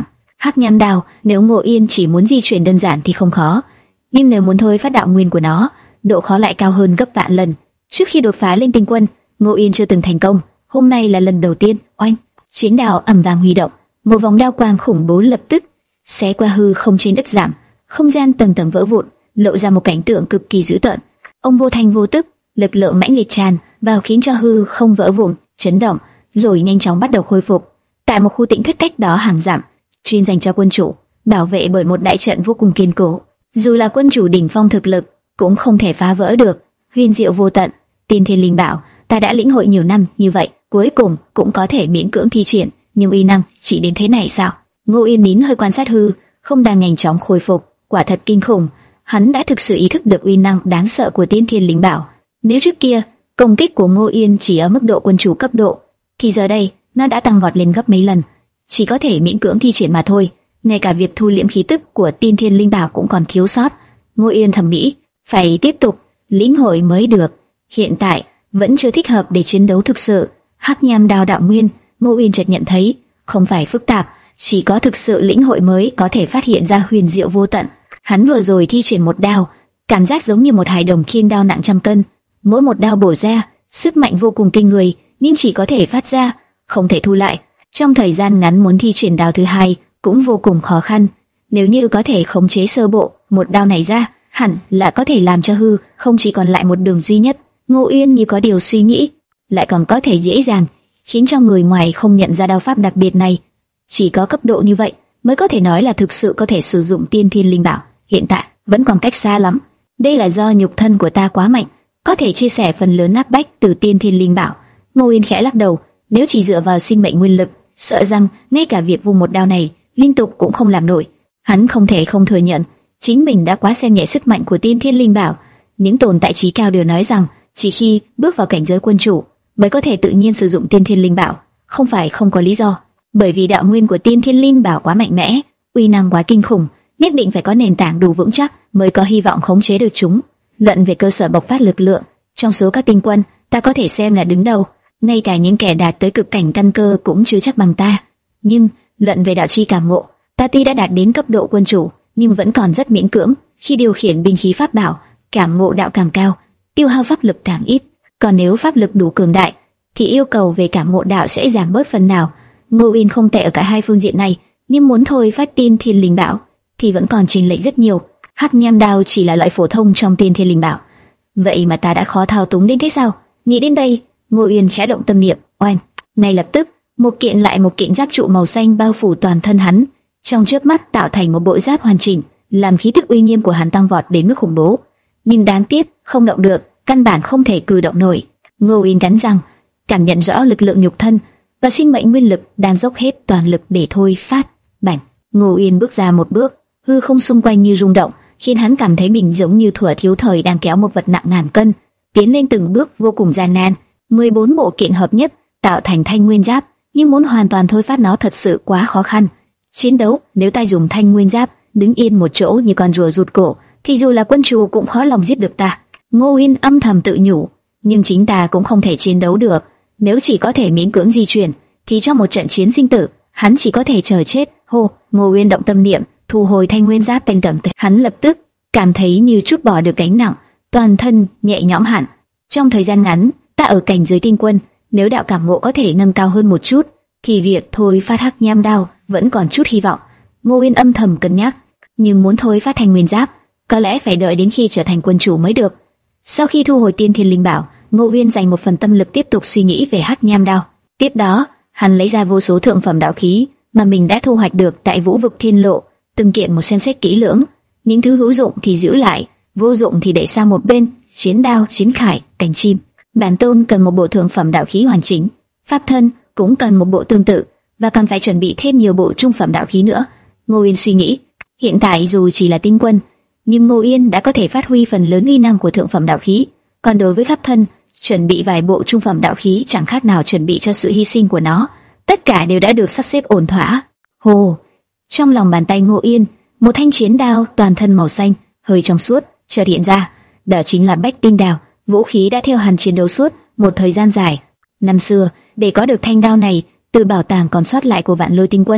Hắc nham đao, nếu Ngô Yên chỉ muốn di chuyển đơn giản thì không khó, nhưng nếu muốn thôi phát đạo nguyên của nó, độ khó lại cao hơn gấp vạn lần. Trước khi đột phá lên tinh quân, Ngô Yên chưa từng thành công, hôm nay là lần đầu tiên. Oanh, chiến đao ầm vang huy động, một vòng đao quang khủng bố lập tức xé qua hư không trên đất giảm, không gian tầng tầng vỡ vụn, lộ ra một cảnh tượng cực kỳ dữ tợn. Ông vô thanh vô tức, lực lượng mãnh liệt tràn vào khiến cho hư không vỡ vụn, chấn động, rồi nhanh chóng bắt đầu khôi phục. Tại một khu tĩnh thất cách đó hàng dặm, chuyên dành cho quân chủ, bảo vệ bởi một đại trận vô cùng kiên cố. Dù là quân chủ đỉnh phong thực lực, cũng không thể phá vỡ được. Huyền diệu vô tận, Tiên Thiên Linh Bảo, ta đã lĩnh hội nhiều năm như vậy, cuối cùng cũng có thể miễn cưỡng thi triển, nhưng uy năng chỉ đến thế này sao? Ngô Yên nín hơi quan sát hư không đang nhanh chóng khôi phục, quả thật kinh khủng. Hắn đã thực sự ý thức được uy năng đáng sợ của Tiên Thiên Linh Bảo. Nếu trước kia công kích của Ngô Yên chỉ ở mức độ quân chủ cấp độ, thì giờ đây nó đã tăng vọt lên gấp mấy lần, chỉ có thể miễn cưỡng thi triển mà thôi. Ngay cả việc thu liễm khí tức của Tiên Thiên Linh Bảo cũng còn thiếu sót. Ngô Yên thầm nghĩ, phải tiếp tục lĩnh hội mới được. Hiện tại vẫn chưa thích hợp để chiến đấu thực sự. Hắc nham đao đạo nguyên, Ngô Yên chợt nhận thấy không phải phức tạp, chỉ có thực sự lĩnh hội mới có thể phát hiện ra huyền diệu vô tận. Hắn vừa rồi thi triển một đao, cảm giác giống như một hài đồng khiêng đao nặng trăm cân, mỗi một đao bổ ra, sức mạnh vô cùng kinh người, nhưng chỉ có thể phát ra, không thể thu lại. Trong thời gian ngắn muốn thi triển đao thứ hai cũng vô cùng khó khăn. Nếu như có thể khống chế sơ bộ một đao này ra, hẳn là có thể làm cho hư không chỉ còn lại một đường duy nhất. Ngô Uyên như có điều suy nghĩ, lại còn có thể dễ dàng khiến cho người ngoài không nhận ra đao pháp đặc biệt này. Chỉ có cấp độ như vậy mới có thể nói là thực sự có thể sử dụng Tiên Thiên Linh Bảo. Hiện tại vẫn còn cách xa lắm. Đây là do nhục thân của ta quá mạnh, có thể chia sẻ phần lớn áp bách từ Tiên Thiên Linh Bảo. Ngô Uyên khẽ lắc đầu, nếu chỉ dựa vào sinh mệnh nguyên lực, sợ rằng ngay cả việc vung một đao này liên tục cũng không làm nổi. Hắn không thể không thừa nhận, chính mình đã quá xem nhẹ sức mạnh của Tiên Thiên Linh Bảo. Những tồn tại trí cao đều nói rằng, chỉ khi bước vào cảnh giới quân chủ mới có thể tự nhiên sử dụng Tiên Thiên Linh Bảo, không phải không có lý do. Bởi vì đạo nguyên của Tiên Thiên Linh Bảo quá mạnh mẽ, uy năng quá kinh khủng, nhất định phải có nền tảng đủ vững chắc mới có hy vọng khống chế được chúng. Luận về cơ sở bộc phát lực lượng, trong số các tinh quân, ta có thể xem là đứng đầu. Ngay cả những kẻ đạt tới cực cảnh căn cơ cũng chưa chắc bằng ta. Nhưng luận về đạo chi cảm ngộ, ta tuy đã đạt đến cấp độ quân chủ, nhưng vẫn còn rất miễn cưỡng. Khi điều khiển binh khí pháp bảo, cảm ngộ đạo càng cao, tiêu hao pháp lực càng ít. Còn nếu pháp lực đủ cường đại, thì yêu cầu về cảm ngộ đạo sẽ giảm bớt phần nào. Ngô Uyên không tệ ở cả hai phương diện này, nhưng muốn thôi phát Tiên Thiên Linh Bảo thì vẫn còn chênh lệch rất nhiều. Hắc nham đao chỉ là loại phổ thông trong Tiên Thiên Linh Bảo, vậy mà ta đã khó thao túng đến thế sao? Nghĩ đến đây, Ngô Uyên khẽ động tâm niệm, oanh, ngay lập tức, một kiện lại một kiện giáp trụ màu xanh bao phủ toàn thân hắn, trong chớp mắt tạo thành một bộ giáp hoàn chỉnh, làm khí tức uy nghiêm của hắn tăng vọt đến mức khủng bố. Nhưng đáng tiếc, không động được, căn bản không thể cử động nổi. Ngô Uyên cắn răng, cảm nhận rõ lực lượng nhục thân và sinh mệnh nguyên lực đang dốc hết toàn lực để thôi phát. Bảnh, Ngô Uyên bước ra một bước, hư không xung quanh như rung động, khiến hắn cảm thấy mình giống như thuở thiếu thời đang kéo một vật nặng ngàn cân, tiến lên từng bước vô cùng gian nan. mười bốn bộ kiện hợp nhất tạo thành thanh nguyên giáp, nhưng muốn hoàn toàn thôi phát nó thật sự quá khó khăn. Chiến đấu, nếu ta dùng thanh nguyên giáp đứng yên một chỗ như con rùa rụt cổ, thì dù là quân chủ cũng khó lòng giết được ta. Ngô Uyên âm thầm tự nhủ, nhưng chính ta cũng không thể chiến đấu được. Nếu chỉ có thể miễn cưỡng di chuyển, thì trong một trận chiến sinh tử, hắn chỉ có thể chờ chết. Hô, Ngô Uyên động tâm niệm, thu hồi thanh nguyên giáp tanh tẩm. Hắn lập tức cảm thấy như trút bỏ được gánh nặng, toàn thân nhẹ nhõm hẳn. Trong thời gian ngắn, ta ở cảnh giới tinh quân, nếu đạo cảm ngộ có thể nâng cao hơn một chút, thì việc thôi phát hắc nham đao vẫn còn chút hy vọng. Ngô Uyên âm thầm cân nhắc, nhưng muốn thôi phát thanh nguyên giáp, có lẽ phải đợi đến khi trở thành quân chủ mới được. Sau khi thu hồi Tiên Thiên Linh Bảo, Ngô Uyên dành một phần tâm lực tiếp tục suy nghĩ về hắc nham đao. Tiếp đó, hắn lấy ra vô số thượng phẩm đạo khí mà mình đã thu hoạch được tại Vũ Vực Thiên Lộ, từng kiện một xem xét kỹ lưỡng. Những thứ hữu dụng thì giữ lại, vô dụng thì để sang một bên. Chiến đao, chiến khải, cánh chim. Bản tôn cần một bộ thượng phẩm đạo khí hoàn chỉnh, pháp thân cũng cần một bộ tương tự, và cần phải chuẩn bị thêm nhiều bộ trung phẩm đạo khí nữa. Ngô Uyên suy nghĩ, hiện tại dù chỉ là tinh quân, nhưng Ngô Uyên đã có thể phát huy phần lớn uy năng của thượng phẩm đạo khí. Còn đối với pháp thân, chuẩn bị vài bộ trung phẩm đạo khí chẳng khác nào chuẩn bị cho sự hy sinh của nó. Tất cả đều đã được sắp xếp ổn thỏa. Hồ, trong lòng bàn tay Ngô Uyên, một thanh chiến đao toàn thân màu xanh, hơi trong suốt chợt hiện ra. Đó chính là Bách Tinh Đao, vũ khí đã theo hắn chiến đấu suốt một thời gian dài. Năm xưa, để có được thanh đao này, từ bảo tàng còn sót lại của Vạn Lôi Tinh Quân,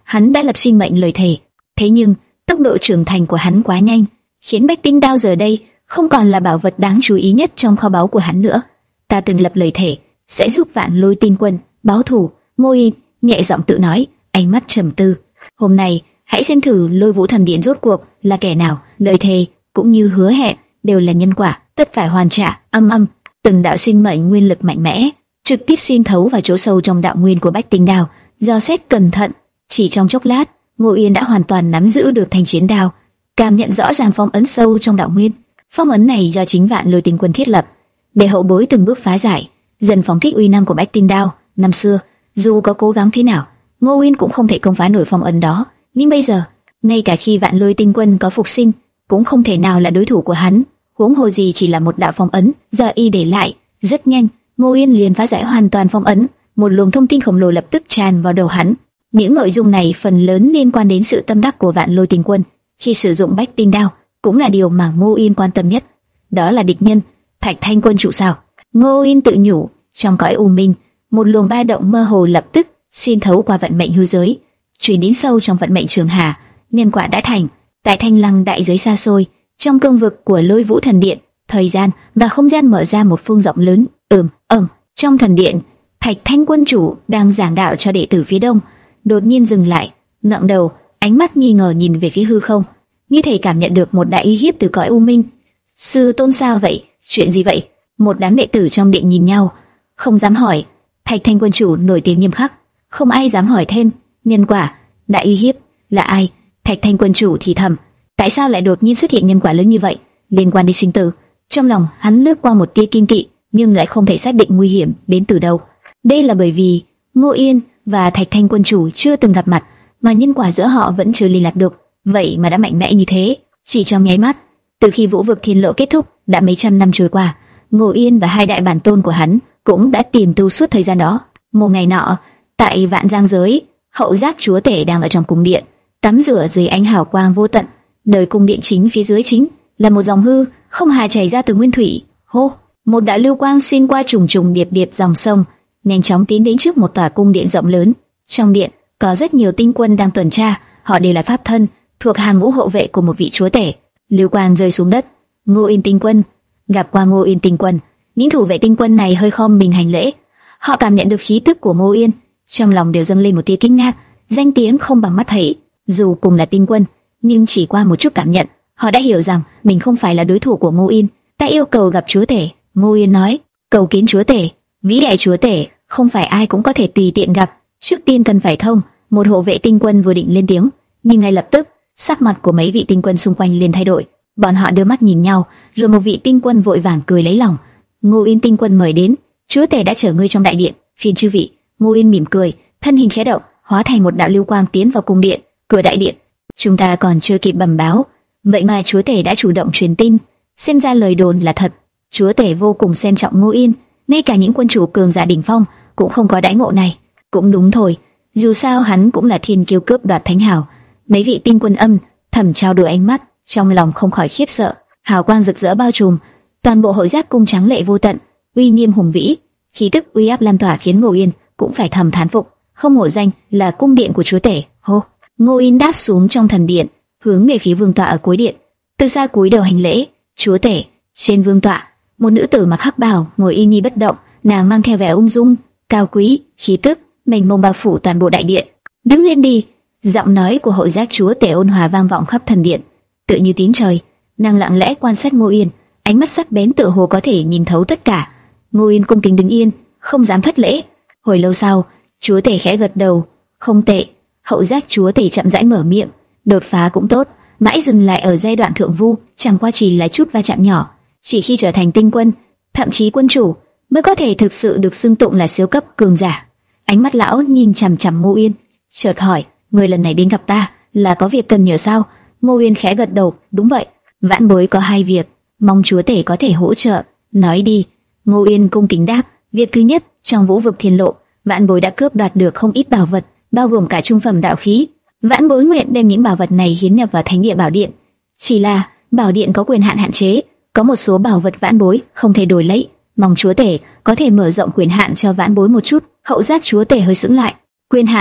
hắn đã lập sinh mệnh lời thề. Thế nhưng tốc độ trưởng thành của hắn quá nhanh, khiến Bách Tinh Đao giờ đây không còn là bảo vật đáng chú ý nhất trong kho báu của hắn nữa. Ta từng lập lời thề sẽ giúp Vạn Lôi Tinh Quân báo thù. Ngô Yên nhẹ giọng tự nói, ánh mắt trầm tư. Hôm nay hãy xem thử Lôi Vũ Thần Điện rốt cuộc là kẻ nào. Lời thề cũng như hứa hẹn đều là nhân quả, tất phải hoàn trả. Âm âm, từng đạo sinh mệnh nguyên lực mạnh mẽ trực tiếp xuyên thấu vào chỗ sâu trong đạo nguyên của Bách Tinh Đao. Do xét cẩn thận, chỉ trong chốc lát, Ngô Yên đã hoàn toàn nắm giữ được thanh chiến đao, cảm nhận rõ ràng phong ấn sâu trong đạo nguyên. Phong ấn này do chính Vạn Lôi Tinh Quân thiết lập, để hậu bối từng bước phá giải, dần phóng thích uy năng của Bách Tinh Đao. Năm xưa, dù có cố gắng thế nào, Ngô Yên cũng không thể công phá nổi phong ấn đó. Nhưng bây giờ, ngay cả khi Vạn Lôi Tinh Quân có phục sinh, cũng không thể nào là đối thủ của hắn. Huống hồ gì chỉ là một đạo phong ấn do y để lại. Rất nhanh, Ngô Yên liền phá giải hoàn toàn phong ấn. Một luồng thông tin khổng lồ lập tức tràn vào đầu hắn. Những nội dung này phần lớn liên quan đến sự tâm đắc của Vạn Lôi Tinh Quân khi sử dụng Bách Tinh Đao, cũng là điều mà Ngô Yên quan tâm nhất. Đó là địch nhân Thạch Thanh Quân chủ sao? Ngô Yên tự nhủ. Trong cõi u minh, một luồng ba động mơ hồ lập tức xuyên thấu qua vận mệnh hư giới, truyền đến sâu trong vận mệnh trường hà. Nhân quả đã thành. Tại Thanh Lăng đại giới xa xôi, trong cương vực của Lôi Vũ Thần Điện, thời gian và không gian mở ra một phương rộng lớn. Ừm, ầm, trong thần điện, Thạch Thanh Quân chủ đang giảng đạo cho đệ tử phía đông, đột nhiên dừng lại, ngẩng đầu, ánh mắt nghi ngờ nhìn về phía hư không, như thể cảm nhận được một đại uy hiếp từ cõi u minh. Sư tôn sao vậy? Chuyện gì vậy? Một đám đệ tử trong điện nhìn nhau, không dám hỏi. Thạch Thanh Quân chủ nổi tiếng nghiêm khắc, không ai dám hỏi thêm. Nhân quả, đại uy hiếp là ai? Thạch Thanh Quân chủ thì thầm, tại sao lại đột nhiên xuất hiện nhân quả lớn như vậy, liên quan đến sinh tử? Trong lòng hắn lướt qua một tia kinh kỵ, nhưng lại không thể xác định nguy hiểm đến từ đâu. Đây là bởi vì Ngô Yên và Thạch Thanh Quân chủ chưa từng gặp mặt, mà nhân quả giữa họ vẫn chưa liên lạc được. Vậy mà đã mạnh mẽ như thế, chỉ trong nháy mắt. Từ khi Vũ Vực Thiên Lộ kết thúc, đã mấy trăm năm trôi qua, Ngô Yên và hai đại bản tôn của hắn cũng đã tiềm tu suốt thời gian đó. Một ngày nọ, tại Vạn Giang giới, Hậu Giác chúa tể đang ở trong cung điện, tắm rửa dưới ánh hào quang vô tận. Nơi cung điện chính phía dưới chính là một dòng hư không hà chảy ra từ nguyên thủy. Hô, một đạo lưu quang xuyên qua trùng trùng điệp điệp dòng sông, nhanh chóng tiến đến trước một tòa cung điện rộng lớn. Trong điện có rất nhiều tinh quân đang tuần tra, họ đều là pháp thân thuộc hàng ngũ hộ vệ của một vị chúa tể. Lưu quang rơi xuống đất. Ngô Yên tinh quân. Gặp qua Ngô Yên tinh quân, những thủ vệ tinh quân này hơi khom mình hành lễ. Họ cảm nhận được khí tức của Ngô Yên, trong lòng đều dâng lên một tia kinh ngạc. Danh tiếng không bằng mắt thấy, dù cùng là tinh quân, nhưng chỉ qua một chút cảm nhận, họ đã hiểu rằng mình không phải là đối thủ của Ngô Yên. Ta yêu cầu gặp chúa tể. Ngô Yên nói. Cầu kiến chúa tể. Vĩ đại chúa tể không phải ai cũng có thể tùy tiện gặp, trước tiên cần phải thông. Một hộ vệ tinh quân vừa định lên tiếng, nhưng ngay lập tức sắc mặt của mấy vị tinh quân xung quanh liền thay đổi. Bọn họ đưa mắt nhìn nhau, rồi một vị tinh quân vội vàng cười lấy lòng. Ngô Yên tinh quân mời đến, chúa tể đã chở ngươi trong đại điện, phiền chư vị. Ngô Yên mỉm cười, thân hình khẽ động, hóa thành một đạo lưu quang tiến vào cung điện. Cửa đại điện, chúng ta còn chưa kịp bẩm báo, vậy mà chúa tể đã chủ động truyền tin, xem ra lời đồn là thật. Chúa tể vô cùng xem trọng Ngô Yên, ngay cả những quân chủ cường giả đỉnh phong cũng không có đãi ngộ này. Cũng đúng thôi, dù sao hắn cũng là thiên kiêu cướp đoạt thánh hào. Mấy vị tinh quân âm thầm trao đổi ánh mắt, trong lòng không khỏi khiếp sợ. Hào quang rực rỡ bao trùm toàn bộ Hội Giác cung, tráng lệ vô tận, uy nghiêm hùng vĩ, khí tức uy áp lan tỏa khiến Ngô Yên cũng phải thầm thán phục, không hổ danh là cung điện của chúa tể. Hô, Ngô Yên đáp xuống trong thần điện, hướng về phía vương tọa ở cuối điện, từ xa cúi đầu hành lễ. Chúa tể. Trên vương tọa, một nữ tử mặc hắc bào ngồi y nhi bất động, nàng mang theo vẻ ung dung, cao quý, khí tức mênh mông bao phủ toàn bộ đại điện. Đứng lên đi. Giọng nói của Hội Giác chúa tể ôn hòa vang vọng khắp thần điện, tựa như tiếng trời. Nàng lặng lẽ quan sát Ngô Yên, ánh mắt sắc bén tựa hồ có thể nhìn thấu tất cả. Ngô Yên cung kính đứng yên, không dám thất lễ. Hồi lâu sau, chúa tể khẽ gật đầu. Không tệ. Hậu Giác chúa tể chậm rãi mở miệng. Đột phá cũng tốt, mãi dừng lại ở giai đoạn thượng vu, chẳng qua chỉ là chút va chạm nhỏ. Chỉ khi trở thành tinh quân, thậm chí quân chủ, mới có thể thực sự được xưng tụng là siêu cấp cường giả. Ánh mắt lão nhìn chằm chằm Ngô Yên, chợt hỏi: người lần này đến gặp ta là có việc cần nhờ sao? Ngô Yên khẽ gật đầu. Đúng vậy, vãn bối có hai việc, mong chúa tể có thể hỗ trợ. Nói đi. Ngô Yên cung kính đáp. Việc thứ nhất, trong Vũ Vực Thiên Lộ, vãn bối đã cướp đoạt được không ít bảo vật, bao gồm cả trung phẩm đạo khí. Vãn bối nguyện đem những bảo vật này hiến nhập vào Thánh Địa Bảo Điện. Chỉ là Bảo Điện có quyền hạn hạn chế, có một số bảo vật vãn bối không thể đổi lấy, mong chúa tể có thể mở rộng quyền hạn cho vãn bối một chút. Hậu Giác chúa tể hơi sững lại. Quyền hạn?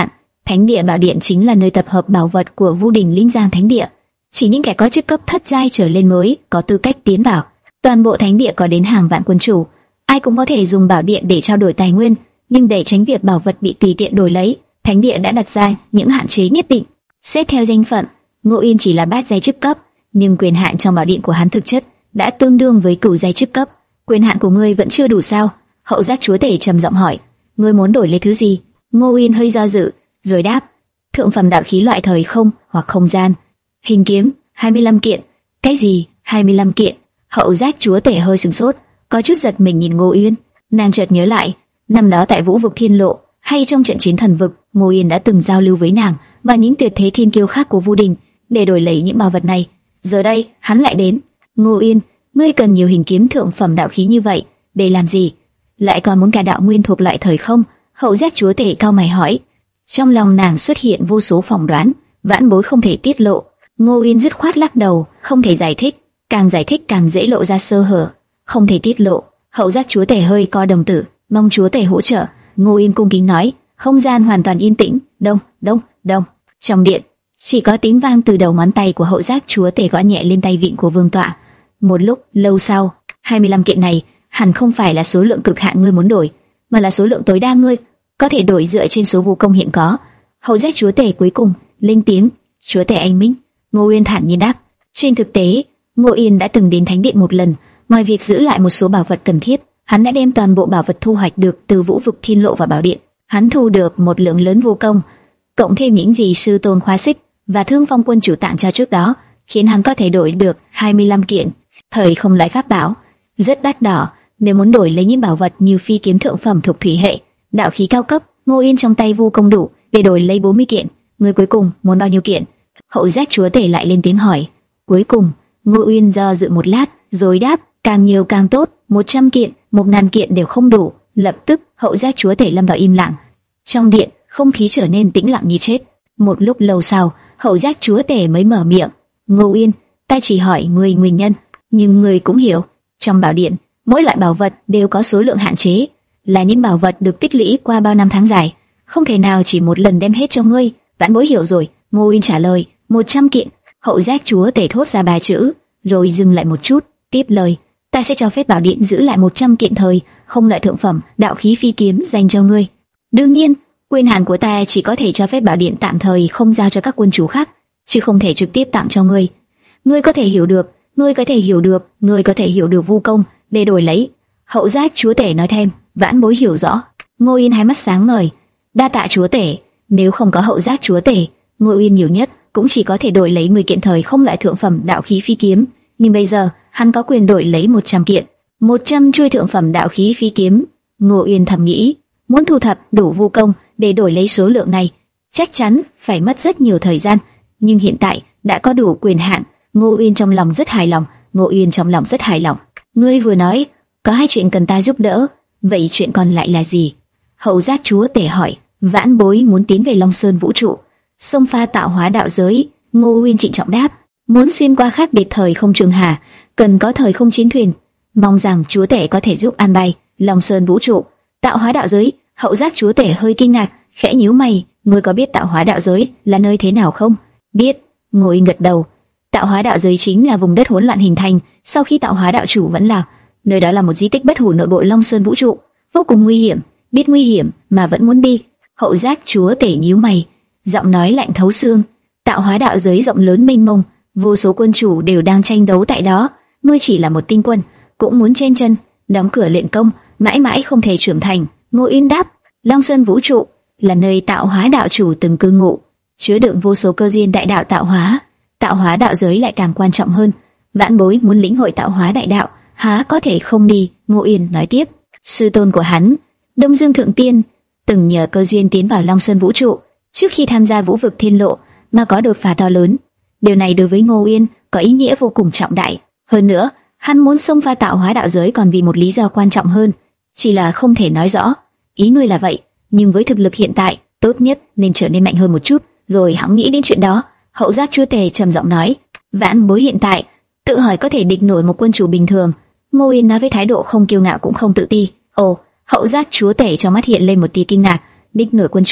Thánh địa Bảo Điện chính là nơi tập hợp bảo vật của Vu Đình Linh Giang Thánh địa. Chỉ những kẻ có chức cấp thất giai trở lên mới có tư cách tiến vào. Toàn bộ thánh địa có đến hàng vạn quân chủ, ai cũng có thể dùng bảo điện để trao đổi tài nguyên, nhưng để tránh việc bảo vật bị tùy tiện đổi lấy, thánh địa đã đặt ra những hạn chế nhất định. Xét theo danh phận, Ngô Yên chỉ là bát giai chức cấp, nhưng quyền hạn trong bảo điện của hắn thực chất đã tương đương với cửu giai chức cấp. Quyền hạn của ngươi vẫn chưa đủ sao? Hậu giác chúa tể trầm giọng hỏi. Ngươi muốn đổi lấy thứ gì? Ngô Yên hơi do dự, rồi đáp: thượng phẩm đạo khí loại thời không hoặc không gian. Hình kiếm hai mươi lăm kiện. Cái gì? hai mươi lăm kiện? Hậu giác chúa tể hơi sửng sốt, có chút giật mình nhìn Ngô Yên. Nàng chợt nhớ lại, năm đó tại Vũ Vực Thiên Lộ hay trong trận chiến thần vực, Ngô Yên đã từng giao lưu với nàng và những tuyệt thế thiên kiêu khác của Vu Đình để đổi lấy những bảo vật này. Giờ đây hắn lại đến. Ngô Yên, ngươi cần nhiều hình kiếm thượng phẩm đạo khí như vậy để làm gì? Lại còn muốn cả đạo nguyên thuộc loại thời không? Hậu giác chúa tể cao mày hỏi. Trong lòng nàng xuất hiện vô số phỏng đoán, vãn bối không thể tiết lộ. Ngô Yên dứt khoát lắc đầu, không thể giải thích, càng giải thích càng dễ lộ ra sơ hở. Không thể tiết lộ. Hậu giác chúa tể hơi co đồng tử, mong chúa tể hỗ trợ. Ngô Yên cung kính nói. Không gian hoàn toàn yên tĩnh. Đông, đông, đông. Trong điện chỉ có tiếng vang từ đầu ngón tay của hậu giác chúa tể gõ nhẹ lên tay vịn của vương tọa. Một lúc lâu sau, hai mươi lăm kiện này hẳn không phải là số lượng cực hạn ngươi muốn đổi, mà là số lượng tối đa ngươi có thể đổi dựa trên số vũ công hiện có. Hậu giác chúa tể cuối cùng lên tiếng. Chúa tể anh minh. Ngô Yên thản nhiên đáp. Trên thực tế, Ngô Yên đã từng đến thánh điện một lần. Ngoài việc giữ lại một số bảo vật cần thiết, hắn đã đem toàn bộ bảo vật thu hoạch được từ Vũ Vực Thiên Lộ vào bảo điện. Hắn thu được một lượng lớn vô công, cộng thêm những gì sư tôn khóa xích và thương phong quân chủ tặng cho trước đó, khiến hắn có thể đổi được hai mươi lăm kiện thời không loại pháp bảo, rất đắt đỏ. Nếu muốn đổi lấy những bảo vật như phi kiếm thượng phẩm thuộc thủy hệ, đạo khí cao cấp, Ngô Yên trong tay vu công đủ để đổi lấy bốn mươi kiện. Người cuối cùng muốn bao nhiêu kiện? Hậu giác chúa tể lại lên tiếng hỏi. Cuối cùng, Ngô Yên do dự một lát, rồi đáp, càng nhiều càng tốt, một trăm kiện, một ngàn kiện đều không đủ. Lập tức, hậu giác chúa tể lâm vào im lặng. Trong điện, không khí trở nên tĩnh lặng như chết. Một lúc lâu sau, hậu giác chúa tể mới mở miệng. Ngô Yên, ta chỉ hỏi người nguyên nhân, nhưng người cũng hiểu, trong bảo điện, mỗi loại bảo vật đều có số lượng hạn chế, là những bảo vật được tích lũy qua bao năm tháng dài, không thể nào chỉ một lần đem hết cho ngươi. Vãn bối hiểu rồi. Ngô Yên trả lời. Một trăm kiện. Hậu giác chúa tể thốt ra ba chữ, rồi dừng lại một chút, tiếp lời. Ta sẽ cho phép bảo điện giữ lại một trăm kiện thời không loại thượng phẩm đạo khí phi kiếm dành cho ngươi. Đương nhiên, quyền hạn của ta chỉ có thể cho phép bảo điện tạm thời không giao cho các quân chủ khác, chứ không thể trực tiếp tặng cho ngươi. Ngươi có thể hiểu được, ngươi có thể hiểu được, ngươi có thể hiểu được vu công để đổi lấy. Hậu giác chúa tể nói thêm. Vãn bối hiểu rõ. Ngô Yên hai mắt sáng ngời. Đa tạ chúa tể. Nếu không có hậu giác chúa tể, Ngô Yên nhiều nhất cũng chỉ có thể đổi lấy mười kiện thời không loại thượng phẩm đạo khí phi kiếm, nhưng bây giờ hắn có quyền đổi lấy một trăm kiện, một trăm chuôi thượng phẩm đạo khí phi kiếm. Ngô Yên thầm nghĩ, muốn thu thập đủ vu công để đổi lấy số lượng này, chắc chắn phải mất rất nhiều thời gian, nhưng hiện tại đã có đủ quyền hạn. Ngô Yên trong lòng rất hài lòng. Ngô Yên trong lòng rất hài lòng. Ngươi vừa nói có hai chuyện cần ta giúp đỡ, vậy chuyện còn lại là gì? Hậu giác chúa tể hỏi. Vãn bối muốn tiến về Long Sơn vũ trụ, xông pha tạo hóa đạo giới. Ngô Uyên trịnh trọng đáp. Muốn xuyên qua khác biệt thời không trường hà, cần có thời không chiến thuyền. Mong rằng chúa tể có thể giúp an bài. Long Sơn vũ trụ, tạo hóa đạo giới. Hậu giác chúa tể hơi kinh ngạc, khẽ nhíu mày. Ngươi có biết tạo hóa đạo giới là nơi thế nào không? Biết. Ngô Uyên gật đầu. Tạo hóa đạo giới chính là vùng đất hỗn loạn hình thành sau khi tạo hóa đạo chủ vẫn lạc. Nơi đó là một di tích bất hủ nội bộ Long Sơn vũ trụ, vô cùng nguy hiểm. Biết nguy hiểm mà vẫn muốn đi. Hậu giác chúa tể nhíu mày, giọng nói lạnh thấu xương. Tạo hóa đạo giới rộng lớn mênh mông, vô số quân chủ đều đang tranh đấu tại đó. Ngươi chỉ là một tinh quân, cũng muốn chen chân, đóng cửa luyện công, mãi mãi không thể trưởng thành. Ngô Uyên đáp. Long Sơn vũ trụ là nơi tạo hóa đạo chủ từng cư ngụ, chứa đựng vô số cơ duyên đại đạo tạo hóa. Tạo hóa đạo giới lại càng quan trọng hơn. Vãn bối muốn lĩnh hội tạo hóa đại đạo, há có thể không đi? Ngô Uyên nói tiếp. Sư tôn của hắn, Đông Dương Thượng Tiên, từng nhờ cơ duyên tiến vào Long Sơn vũ trụ, trước khi tham gia Vũ Vực Thiên Lộ mà có đột phá to lớn. Điều này đối với Ngô Uyên có ý nghĩa vô cùng trọng đại. Hơn nữa, hắn muốn xông pha tạo hóa đạo giới còn vì một lý do quan trọng hơn, chỉ là không thể nói rõ. Ý ngươi là vậy, nhưng với thực lực hiện tại, tốt nhất nên trở nên mạnh hơn một chút, rồi hãng nghĩ đến chuyện đó. Hậu giác chúa tể trầm giọng nói. Vãn bối hiện tại tự hỏi có thể địch nổi một quân chủ bình thường. Ngô Uyên nói với thái độ không kiêu ngạo cũng không tự ti. Ồ, hậu giác chúa tể trong mắt hiện lên một tia kinh ngạc. Địch nổi quân chủ?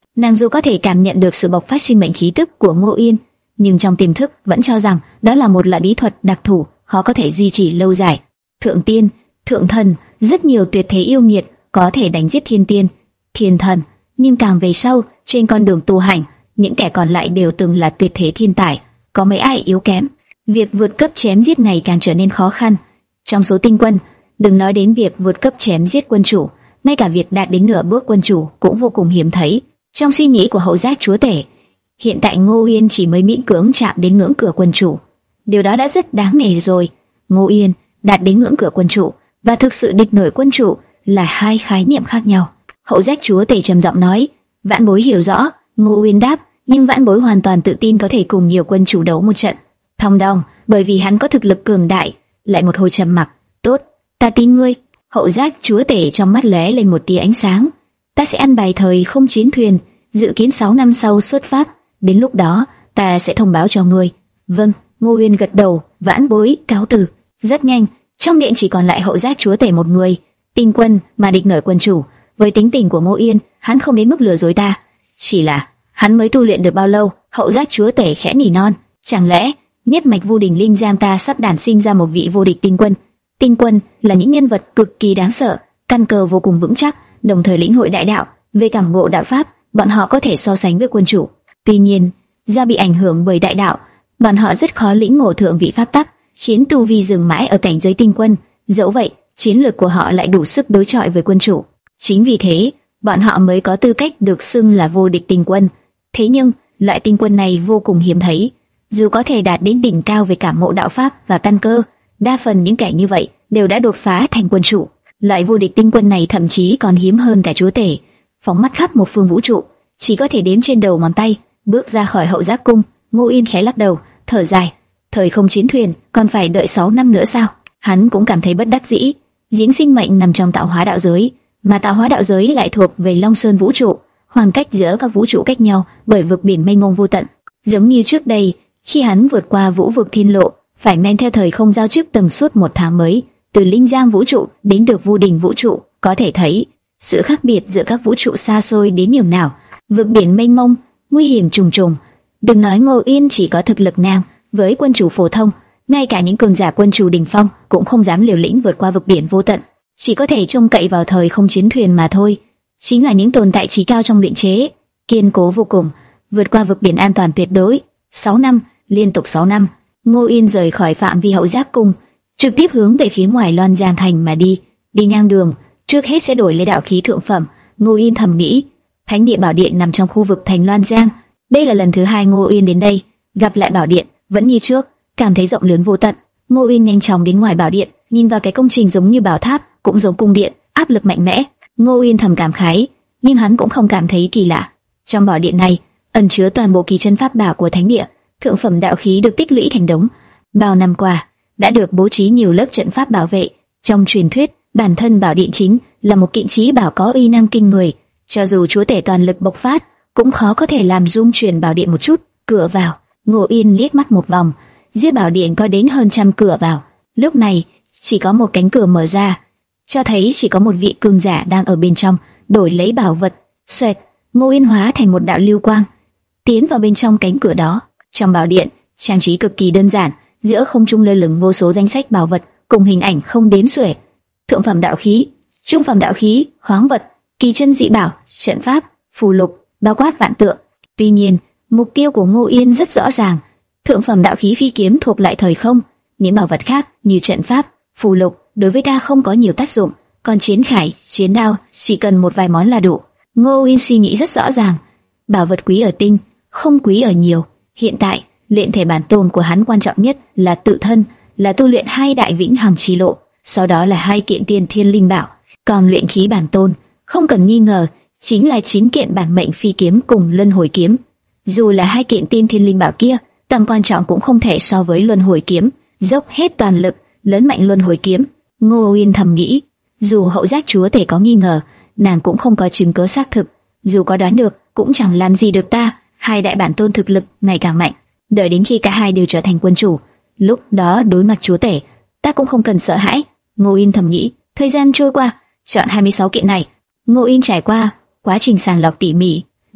Nàng dù có thể cảm nhận được sự bộc phát sinh mệnh khí tức của Ngô Yên, nhưng trong tiềm thức vẫn cho rằng đó là một loại bí thuật đặc thù, khó có thể duy trì lâu dài. Thượng tiên, thượng thần, rất nhiều tuyệt thế yêu nghiệt có thể đánh giết thiên tiên, thiên thần, nhưng càng về sau trên con đường tu hành, những kẻ còn lại đều từng là tuyệt thế thiên tài, có mấy ai yếu kém. Việc vượt cấp chém giết này càng trở nên khó khăn. Trong số tinh quân, đừng nói đến việc vượt cấp chém giết quân chủ, ngay cả việc đạt đến nửa bước quân chủ cũng vô cùng hiếm thấy. Trong suy nghĩ của hậu giác chúa tể, hiện tại Ngô Yên chỉ mới miễn cưỡng chạm đến ngưỡng cửa quân chủ. Điều đó đã rất đáng nể rồi. Ngô Yên đạt đến ngưỡng cửa quân chủ và thực sự địch nổi quân chủ là hai khái niệm khác nhau. Hậu giác chúa tể trầm giọng nói. Vãn bối hiểu rõ. Ngô Yên đáp, nhưng vãn bối hoàn toàn tự tin có thể cùng nhiều quân chủ đấu một trận. Thong dong, bởi vì hắn có thực lực cường đại. Lại một hồi trầm mặc. Tốt, ta tin ngươi. Hậu giác chúa tể trong mắt lóe lên một tia ánh sáng. Ta sẽ ăn bài thời không chiến thuyền, dự kiến sáu năm sau xuất phát. Đến lúc đó, ta sẽ thông báo cho ngươi. Vâng. Ngô Uyên gật đầu. Vãn bối cáo từ. Rất nhanh, trong điện chỉ còn lại hậu giác chúa tể một người. Tinh quân mà địch nổi quân chủ. Với tính tình của Ngô Yên, hắn không đến mức lừa dối ta. Chỉ là hắn mới tu luyện được bao lâu? Hậu giác chúa tể khẽ nỉ non. Chẳng lẽ nhất mạch vô đỉnh linh giang ta sắp đản sinh ra một vị vô địch tinh quân? Tinh quân là những nhân vật cực kỳ đáng sợ, căn cơ vô cùng vững chắc, đồng thời lĩnh hội đại đạo. Về cảm ngộ đạo pháp, bọn họ có thể so sánh với quân chủ. Tuy nhiên, do bị ảnh hưởng bởi đại đạo, bọn họ rất khó lĩnh ngộ thượng vị pháp tắc, khiến tu vi dừng mãi ở cảnh giới tinh quân. Dẫu vậy, chiến lược của họ lại đủ sức đối chọi với quân chủ. Chính vì thế, bọn họ mới có tư cách được xưng là vô địch tinh quân. Thế nhưng, loại tinh quân này vô cùng hiếm thấy. Dù có thể đạt đến đỉnh cao về cảm ngộ đạo pháp và căn cơ, đa phần những kẻ như vậy đều đã đột phá thành quân chủ. Loại vô địch tinh quân này thậm chí còn hiếm hơn cả chúa tể. Phóng mắt khắp một phương vũ trụ, chỉ có thể đếm trên đầu ngón tay. Bước ra khỏi hậu giác cung, Ngô Yên khẽ lắc đầu, thở dài. Thời không chiến thuyền còn phải đợi sáu năm nữa sao? Hắn cũng cảm thấy bất đắc dĩ. Giếng sinh mệnh nằm trong tạo hóa đạo giới, mà tạo hóa đạo giới lại thuộc về Long Sơn vũ trụ, khoảng cách giữa các vũ trụ cách nhau bởi vực biển mênh mông vô tận. Giống như trước đây, khi hắn vượt qua vũ vực thiên lộ, phải men theo thời không giao trước tầng suốt một tháng mới, từ Linh Giang vũ trụ đến được Vu Đình vũ trụ, có thể thấy sự khác biệt giữa các vũ trụ xa xôi đến nhường nào. Vực biển mênh mông, nguy hiểm trùng trùng. Đừng nói Ngô Yên chỉ có thực lực ngang với quân chủ phổ thông, ngay cả những cường giả quân chủ đỉnh phong cũng không dám liều lĩnh vượt qua vực biển vô tận, chỉ có thể trông cậy vào thời không chiến thuyền mà thôi. Chính là những tồn tại trí cao trong luyện chế, kiên cố vô cùng, vượt qua vực biển an toàn tuyệt đối. Sáu năm, liên tục sáu năm, Ngô Yên rời khỏi phạm vi hậu giác cung, trực tiếp hướng về phía ngoài Loan Giang thành mà đi. Đi ngang đường, trước hết sẽ đổi lấy đạo khí thượng phẩm. Ngô Yên thầm nghĩ, Thánh địa bảo điện nằm trong khu vực thành Loan Giang. Đây là lần thứ hai Ngô Yên đến đây, gặp lại bảo điện vẫn như trước, cảm thấy rộng lớn vô tận. Ngô Yên nhanh chóng đến ngoài bảo điện, nhìn vào cái công trình giống như bảo tháp, cũng giống cung điện, áp lực mạnh mẽ. Ngô Yên thầm cảm khái, nhưng hắn cũng không cảm thấy kỳ lạ. Trong bảo điện này ẩn chứa toàn bộ kỳ chân pháp bảo của thánh địa, thượng phẩm đạo khí được tích lũy thành đống. Bao năm qua đã được bố trí nhiều lớp trận pháp bảo vệ. Trong truyền thuyết, bản thân bảo điện chính là một kiện trí bảo có uy năng kinh người, cho dù chúa tể toàn lực bộc phát, cũng khó có thể làm rung chuyển bảo điện một chút. Cửa vào, Ngô Yên liếc mắt một vòng, dưới bảo điện có đến hơn trăm cửa vào. Lúc này chỉ có một cánh cửa mở ra, cho thấy chỉ có một vị cường giả đang ở bên trong đổi lấy bảo vật. Xoẹt, Ngô Yên hóa thành một đạo lưu quang, tiến vào bên trong cánh cửa đó. Trong bảo điện, trang trí cực kỳ đơn giản, giữa không trung lơ lửng vô số danh sách bảo vật cùng hình ảnh không đếm xuể. Thượng phẩm đạo khí, trung phẩm đạo khí, khoáng vật, kỳ chân dị bảo, trận pháp, phù lục, bao quát vạn tượng. Tuy nhiên, mục tiêu của Ngô Yên rất rõ ràng. Thượng phẩm đạo khí phi kiếm thuộc lại thời không, những bảo vật khác như trận pháp, phù lục đối với ta không có nhiều tác dụng, còn chiến khải, chiến đao chỉ cần một vài món là đủ. Ngô Yên suy nghĩ rất rõ ràng, bảo vật quý ở tinh, không quý ở nhiều. Hiện tại, luyện thể bản tôn của hắn quan trọng nhất là tự thân, là tu luyện hai đại vĩnh hằng chi lộ, sau đó là hai kiện tiên thiên linh bảo. Còn luyện khí bản tôn, không cần nghi ngờ, chính là chín kiện bản mệnh phi kiếm cùng luân hồi kiếm. Dù là hai kiện tiên thiên linh bảo kia, tầm quan trọng cũng không thể so với luân hồi kiếm. Dốc hết toàn lực lớn mạnh luân hồi kiếm. Ngô Uyên thầm nghĩ, dù hậu giác chúa tể có nghi ngờ, nàng cũng không có chứng cứ xác thực, dù có đoán được cũng chẳng làm gì được ta. Hai đại bản tôn thực lực ngày càng mạnh, đợi đến khi cả hai đều trở thành quân chủ, lúc đó đối mặt chúa tể, ta cũng không cần sợ hãi. Ngô Uyên thầm nghĩ. Thời gian trôi qua, chọn hai mươi sáu kiện này, Ngô Uyên trải qua quá trình sàng lọc tỉ mỉ,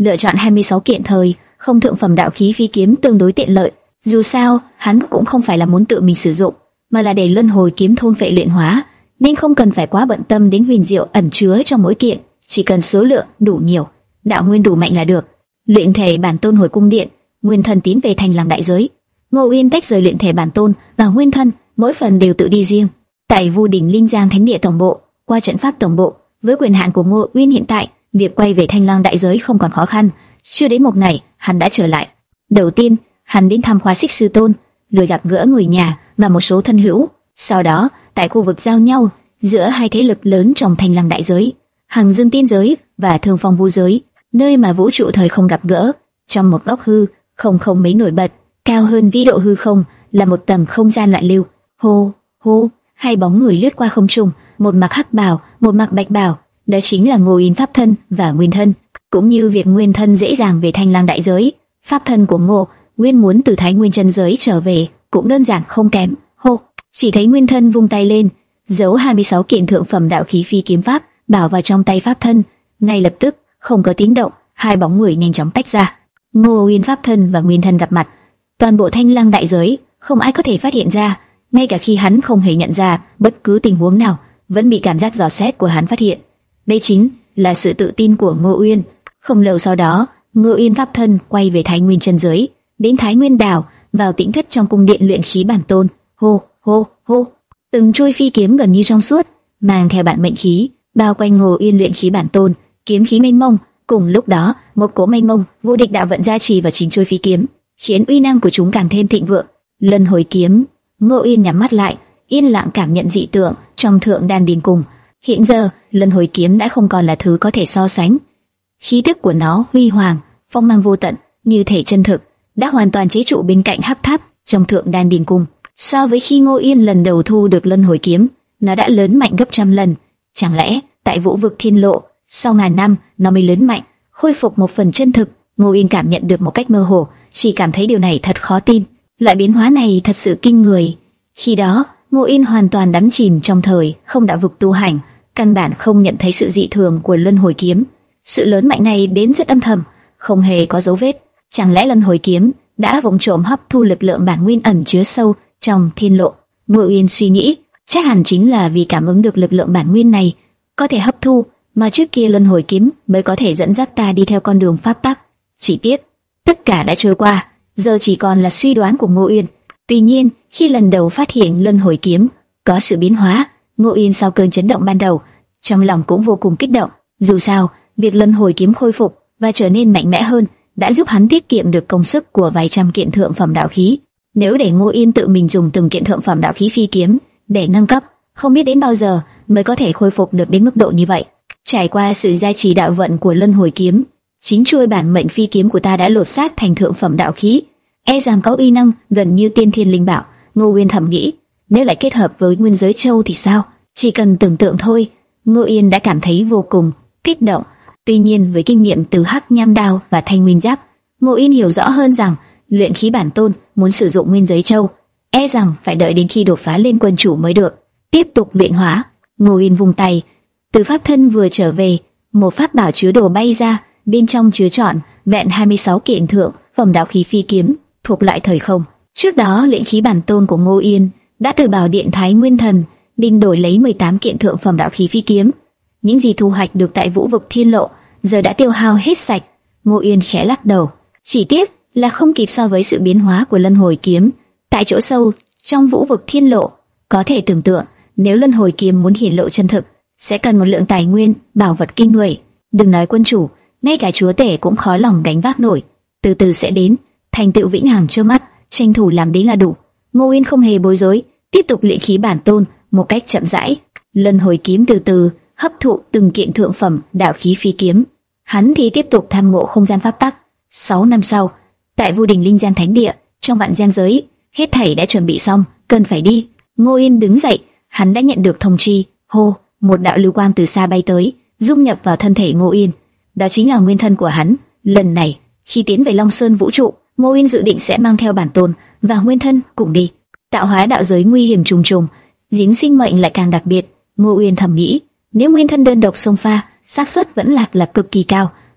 lựa chọn hai mươi sáu kiện thời không thượng phẩm đạo khí phi kiếm tương đối tiện lợi. Dù sao, hắn cũng không phải là muốn tự mình sử dụng, mà là để luân hồi kiếm thôn phệ luyện hóa, nên không cần phải quá bận tâm đến huyền diệu ẩn chứa trong mỗi kiện, chỉ cần số lượng đủ nhiều, đạo nguyên đủ mạnh là được. Luyện thể bản tôn hồi cung điện, nguyên thần tiến về thành làng đại giới. Ngô Uyên tách rời luyện thể bản tôn và nguyên thân, mỗi phần đều tự đi riêng. Tại Vu Đỉnh Linh Giang Thánh Địa tổng bộ, qua trận pháp tổng bộ, với quyền hạn của Ngô Uyên hiện tại, việc quay về Thanh Lang đại giới không còn khó khăn. Chưa đến một ngày, hắn đã trở lại. Đầu tiên, hắn đến thăm Khóa Xích Sư Tôn, rồi gặp gỡ người nhà và một số thân hữu. Sau đó, tại khu vực giao nhau giữa hai thế lực lớn trong Thanh Lang đại giới, Hằng Dương Tiên giới và Thương Phong Vu giới, nơi mà vũ trụ thời không gặp gỡ, trong một góc hư không không mấy nổi bật, cao hơn vĩ độ hư không là một tầng không gian loạn lưu. Hô hô, hai bóng người lướt qua không trung, một mặc hắc bào, một mặc bạch bào, đó chính là Ngô Uyên pháp thân và nguyên thân. Cũng như việc nguyên thân dễ dàng về Thanh Lang đại giới, pháp thân của Ngô Uyên muốn từ Thái Nguyên chân giới trở về cũng đơn giản không kém. Hô, chỉ thấy nguyên thân vung tay lên, giấu hai mươi sáu kiện thượng phẩm đạo khí phi kiếm pháp bảo vào trong tay pháp thân. Ngay lập tức, không có tiếng động, hai bóng người nhanh chóng tách ra. Ngô Uyên pháp thân và nguyên thân gặp mặt, toàn bộ Thanh Lang đại giới không ai có thể phát hiện ra, ngay cả khi hắn không hề nhận ra bất cứ tình huống nào, vẫn bị cảm giác dò xét của hắn phát hiện. Đây chính là sự tự tin của Ngô Uyên. Không lâu sau đó, Ngô Uyên pháp thân quay về Thái Nguyên chân giới, đến Thái Nguyên đảo, vào tĩnh thất trong cung điện luyện khí bản tôn. Hô hô hô, từng chuôi phi kiếm gần như trong suốt, mang theo bản mệnh khí, bao quanh Ngô Uyên luyện khí bản tôn, kiếm khí mênh mông. Cùng lúc đó, một cỗ mênh mông vô địch đạo vận gia trì vào chín chuôi phi kiếm, khiến uy năng của chúng càng thêm thịnh vượng. Luân hồi kiếm. Ngô Uyên nhắm mắt lại, yên lặng cảm nhận dị tượng trong thượng đan điền cùng. Hiện giờ, luân hồi kiếm đã không còn là thứ có thể so sánh. Khí tức của nó huy hoàng, phong mang vô tận, như thể chân thực, đã hoàn toàn chế trụ bên cạnh hắc tháp trong thượng đan điền cung. So với khi Ngô Uyên lần đầu thu được luân hồi kiếm, nó đã lớn mạnh gấp trăm lần. Chẳng lẽ tại Vũ Vực Thiên Lộ, sau ngàn năm nó mới lớn mạnh, khôi phục một phần chân thực? Ngô Uyên cảm nhận được một cách mơ hồ, chỉ cảm thấy điều này thật khó tin. Loại biến hóa này thật sự kinh người. Khi đó, Ngô Uyên hoàn toàn đắm chìm trong thời không đạo vực tu hành, căn bản không nhận thấy sự dị thường của luân hồi kiếm. Sự lớn mạnh này đến rất âm thầm, không hề có dấu vết. Chẳng lẽ luân hồi kiếm đã vụng trộm hấp thu lực lượng bản nguyên ẩn chứa sâu trong thiên lộ? Ngô Uyên suy nghĩ, chắc hẳn chính là vì cảm ứng được lực lượng bản nguyên này có thể hấp thu, mà trước kia luân hồi kiếm mới có thể dẫn dắt ta đi theo con đường pháp tắc. Chỉ tiếc, tất cả đã trôi qua, giờ chỉ còn là suy đoán của Ngô Uyên. Tuy nhiên, khi lần đầu phát hiện luân hồi kiếm có sự biến hóa, Ngô Uyên sau cơn chấn động ban đầu, trong lòng cũng vô cùng kích động. Dù sao, việc luân hồi kiếm khôi phục và trở nên mạnh mẽ hơn đã giúp hắn tiết kiệm được công sức của vài trăm kiện thượng phẩm đạo khí. Nếu để Ngô Uyên tự mình dùng từng kiện thượng phẩm đạo khí phi kiếm để nâng cấp, không biết đến bao giờ mới có thể khôi phục được đến mức độ như vậy. Trải qua sự gia trì đạo vận của luân hồi kiếm, chính chuôi bản mệnh phi kiếm của ta đã lột xác thành thượng phẩm đạo khí, e rằng có uy năng gần như tiên thiên linh bảo. Ngô Uyên thầm nghĩ, nếu lại kết hợp với nguyên giới châu thì sao? Chỉ cần tưởng tượng thôi, Ngô Uyên đã cảm thấy vô cùng kích động. Tuy nhiên, với kinh nghiệm từ Hắc Nham Đao và Thanh Nguyên Giáp, Ngô Uyên hiểu rõ hơn rằng luyện khí bản tôn muốn sử dụng nguyên giới châu, e rằng phải đợi đến khi đột phá lên quân chủ mới được. Tiếp tục luyện hóa. Ngô Uyên vung tay, từ pháp thân vừa trở về, một pháp bảo chứa đồ bay ra, bên trong chứa trọn vẹn hai mươi sáu kiện thượng phẩm đạo khí phi kiếm thuộc loại thời không. Trước đó, luyện khí bản tôn của Ngô Uyên đã từ bảo điện Thái Nguyên Thần định đổi lấy mười tám kiện thượng phẩm đạo khí phi kiếm. Những gì thu hoạch được tại Vũ Vực Thiên Lộ giờ đã tiêu hao hết sạch. Ngô Uyên khẽ lắc đầu, chỉ tiếc là không kịp so với sự biến hóa của luân hồi kiếm tại chỗ sâu trong Vũ Vực Thiên Lộ. Có thể tưởng tượng, nếu luân hồi kiếm muốn hiển lộ chân thực, sẽ cần một lượng tài nguyên, bảo vật kinh người. Đừng nói quân chủ, ngay cả chúa tể cũng khó lòng gánh vác nổi. Từ từ sẽ đến, thành tựu vĩnh hằng trước mắt, tranh thủ làm đến là đủ. Ngô Uyên không hề bối rối, tiếp tục luyện khí bản tôn một cách chậm rãi. Luân hồi kiếm từ từ hấp thụ từng kiện thượng phẩm đạo khí phi kiếm. Hắn thì tiếp tục tham ngộ không gian pháp tắc. Sáu năm sau, tại Vu Đình Linh Giang Thánh Địa, trong vạn giang giới, hết thảy đã chuẩn bị xong, cần phải đi. Ngô Uyên đứng dậy, hắn đã nhận được thông chi. Hô, một đạo lưu quang từ xa bay tới, dung nhập vào thân thể Ngô Uyên. Đó chính là nguyên thân của hắn. Lần này, khi tiến về Long Sơn vũ trụ, Ngô Uyên dự định sẽ mang theo bản tôn và nguyên thân cùng đi. Tạo hóa đạo giới nguy hiểm trùng trùng, dính sinh mệnh lại càng đặc biệt. Ngô Uyên thầm nghĩ, nếu nguyên thân đơn độc xông pha, xác suất vẫn lạc là cực kỳ cao.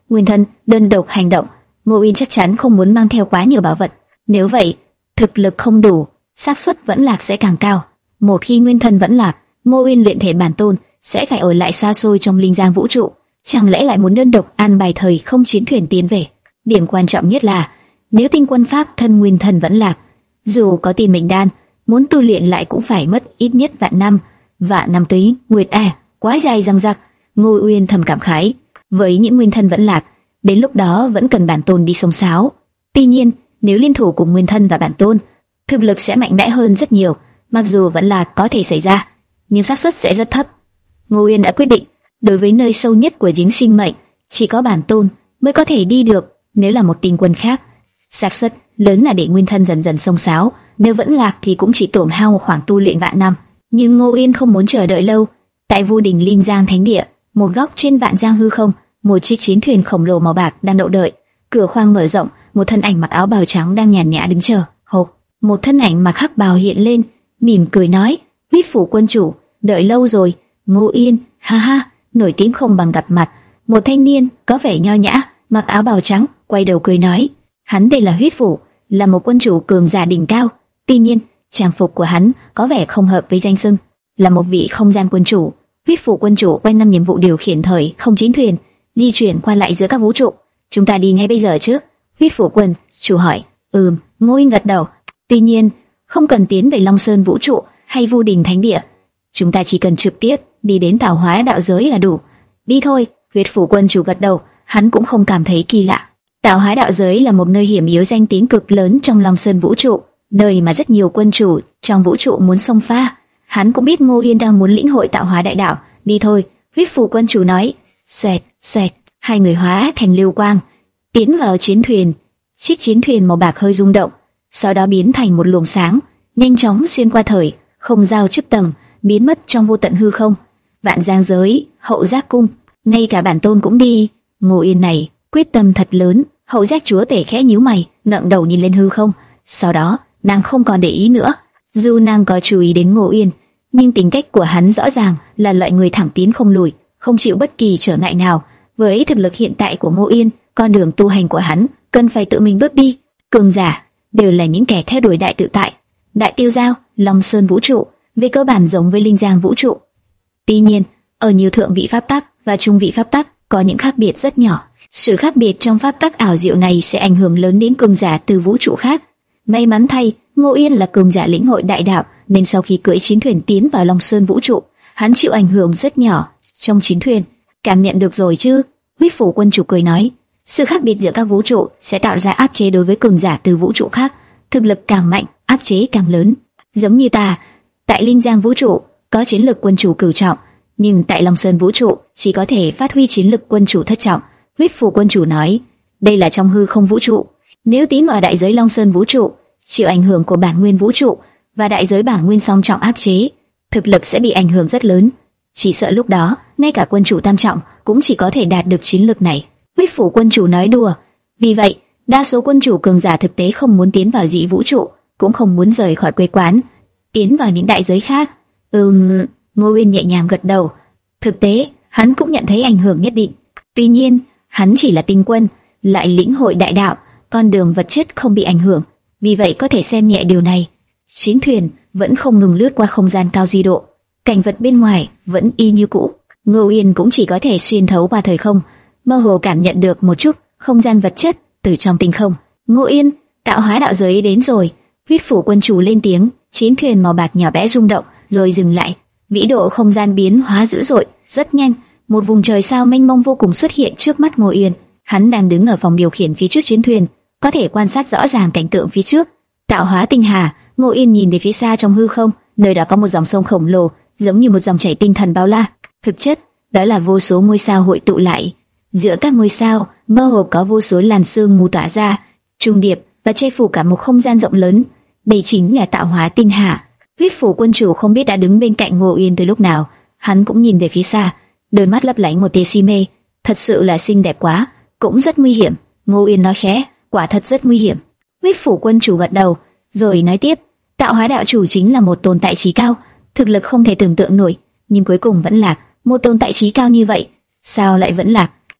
nguyên thân đơn độc hành động, Ngô Uyên chắc chắn không muốn mang theo quá nhiều bảo vật. Nếu vậy, thực lực không đủ, xác suất vẫn lạc sẽ càng cao. Một khi nguyên thân vẫn lạc, Ngô Uyên luyện thể bản tôn sẽ phải ở lại xa xôi trong linh giang vũ trụ. Chẳng lẽ lại muốn đơn độc an bài thời không chiến thuyền tiến về? Điểm quan trọng nhất là, nếu tinh quân pháp thân nguyên thân vẫn lạc, dù có tìm mệnh đan, muốn tu luyện lại cũng phải mất ít nhất vạn năm. Vạn năm túy, nguyệt à, quá dài dằng dặc. Ngô Uyên thầm cảm khái, với những nguyên thân vẫn lạc, đến lúc đó vẫn cần bản tôn đi sông sáo. Tuy nhiên, nếu liên thủ cùng nguyên thân và bản tôn, thực lực sẽ mạnh mẽ hơn rất nhiều. Mặc dù vẫn là có thể xảy ra, nhưng xác suất sẽ rất thấp. Ngô Uyên đã quyết định, đối với nơi sâu nhất của dính sinh mệnh, chỉ có bản tôn mới có thể đi được. Nếu là một tinh quân khác, xác suất lớn là để nguyên thân dần dần sông sáo. Nếu vẫn lạc thì cũng chỉ tổn hao khoảng tu luyện vạn năm. Nhưng Ngô Uyên không muốn chờ đợi lâu. Tại Vu Đình Linh Giang Thánh Địa, một góc trên vạn giang hư không, một chiếc chiến thuyền khổng lồ màu bạc đang đậu đợi. Cửa khoang mở rộng, một thân ảnh mặc áo bào trắng đang nhàn nhã đứng chờ. Hộp, một thân ảnh mặc hắc bào hiện lên, mỉm cười nói: "Huyết Phủ quân chủ, đợi lâu rồi." Ngô Uyên, ha ha, nổi tiếng không bằng gặp mặt. Một thanh niên có vẻ nho nhã, mặc áo bào trắng, quay đầu cười nói: "Hắn tên là Huyết Phủ, là một quân chủ cường giả đỉnh cao." Tuy nhiên, trang phục của hắn có vẻ không hợp với danh xưng, là một vị không gian quân chủ. Huyết Phủ quân chủ quanh năm nhiệm vụ điều khiển thời không chiến thuyền, di chuyển qua lại giữa các vũ trụ. "Chúng ta đi ngay bây giờ chứ?" Huyết Phủ quân chủ hỏi. "Ừm." Ngô Uyên gật đầu. "Tuy nhiên, không cần tiến về Long Sơn vũ trụ hay Vu Đình Thánh Địa. Chúng ta chỉ cần trực tiếp đi đến Tạo Hóa đạo giới là đủ." "Đi thôi." Huyết Phủ quân chủ gật đầu, hắn cũng không cảm thấy kỳ lạ. Tạo Hóa đạo giới là một nơi hiểm yếu danh tiếng cực lớn trong Long Sơn vũ trụ, nơi mà rất nhiều quân chủ trong vũ trụ muốn xông pha. Hắn cũng biết Ngô Uyên đang muốn lĩnh hội Tạo Hóa đại đạo. "Đi thôi." Huyết Phủ quân chủ nói. Xoẹt, xoẹt, hai người hóa thành lưu quang, tiến vào chiến thuyền. Chiếc chiến thuyền màu bạc hơi rung động, sau đó biến thành một luồng sáng, nhanh chóng xuyên qua thời không giao chức tầng, biến mất trong vô tận hư không. Vạn giang giới, hậu giác cung, ngay cả bản tôn cũng đi. Ngô Uyên này quyết tâm thật lớn. Hậu giác chúa tể khẽ nhíu mày, ngẩng đầu nhìn lên hư không. Sau đó, nàng không còn để ý nữa. Dù nàng có chú ý đến Ngô Uyên, nhưng tính cách của hắn rõ ràng là loại người thẳng tiến không lùi, không chịu bất kỳ trở ngại nào. Với thực lực hiện tại của Ngô Uyên, con đường tu hành của hắn cần phải tự mình bước đi. Cường giả đều là những kẻ theo đuổi đại tự tại. Đại tiêu giao, Long Sơn vũ trụ về cơ bản giống với Linh Giang vũ trụ. Tuy nhiên, ở nhiều thượng vị pháp tắc và trung vị pháp tắc có những khác biệt rất nhỏ. Sự khác biệt trong pháp tắc ảo diệu này sẽ ảnh hưởng lớn đến cường giả từ vũ trụ khác. May mắn thay, Ngô Uyên là cường giả lĩnh hội đại đạo, nên sau khi cưỡi chiến thuyền tiến vào Long Sơn vũ trụ, hắn chịu ảnh hưởng rất nhỏ. Trong chiến thuyền, cảm nhận được rồi chứ? Huyết Phủ quân chủ cười nói. Sự khác biệt giữa các vũ trụ sẽ tạo ra áp chế đối với cường giả từ vũ trụ khác. Thực lực càng mạnh, áp chế càng lớn. Giống như ta, tại Linh Giang vũ trụ có chiến lực quân chủ cửu trọng, nhưng tại Long Sơn vũ trụ chỉ có thể phát huy chiến lực quân chủ thất trọng. Huyết Phủ quân chủ nói, đây là trong hư không vũ trụ. Nếu tiến vào đại giới Long Sơn vũ trụ, chịu ảnh hưởng của bản nguyên vũ trụ và đại giới bản nguyên song trọng áp chế, thực lực sẽ bị ảnh hưởng rất lớn. Chỉ sợ lúc đó, ngay cả quân chủ tam trọng cũng chỉ có thể đạt được chiến lực này. Huyết Phủ quân chủ nói đùa. Vì vậy, đa số quân chủ cường giả thực tế không muốn tiến vào dị vũ trụ, cũng không muốn rời khỏi quê quán, tiến vào những đại giới khác. Ừm, Ngô Uyên nhẹ nhàng gật đầu. Thực tế, hắn cũng nhận thấy ảnh hưởng nhất định. Tuy nhiên, hắn chỉ là tinh quân, lại lĩnh hội đại đạo, con đường vật chất không bị ảnh hưởng, vì vậy có thể xem nhẹ điều này. Chiến thuyền vẫn không ngừng lướt qua không gian cao di độ, cảnh vật bên ngoài vẫn y như cũ. Ngô Uyên cũng chỉ có thể xuyên thấu qua thời không, mơ hồ cảm nhận được một chút không gian vật chất từ trong tinh không. Ngô Uyên, tạo hóa đạo giới đến rồi. Huyết Phủ quân chủ lên tiếng. Chiến thuyền màu bạc nhỏ bé rung động rồi dừng lại. Vĩ độ không gian biến hóa dữ dội, rất nhanh. Một vùng trời sao mênh mông vô cùng xuất hiện trước mắt Ngô Uyên. Hắn đang đứng ở phòng điều khiển phía trước chiến thuyền, có thể quan sát rõ ràng cảnh tượng phía trước. Tạo hóa tinh hà. Ngô Uyên nhìn về phía xa trong hư không, nơi đó có một dòng sông khổng lồ, giống như một dòng chảy tinh thần bao la. Thực chất, đó là vô số ngôi sao hội tụ lại. Giữa các ngôi sao, mơ hồ có vô số làn sương mù tỏa ra, trùng điệp và che phủ cả một không gian rộng lớn. Đây chính là tạo hóa tinh hà. Huyết Phủ quân chủ không biết đã đứng bên cạnh Ngô Uyên từ lúc nào, hắn cũng nhìn về phía xa, đôi mắt lấp lánh một tia si mê. Thật sự là xinh đẹp quá, cũng rất nguy hiểm. Ngô Uyên nói khẽ, quả thật rất nguy hiểm. Huyết Phủ quân chủ gật đầu, rồi nói tiếp, tạo hóa đạo chủ chính là một tồn tại trí cao, thực lực không thể tưởng tượng nổi, nhưng cuối cùng vẫn lạc. Một tồn tại trí cao như vậy, sao lại vẫn lạc?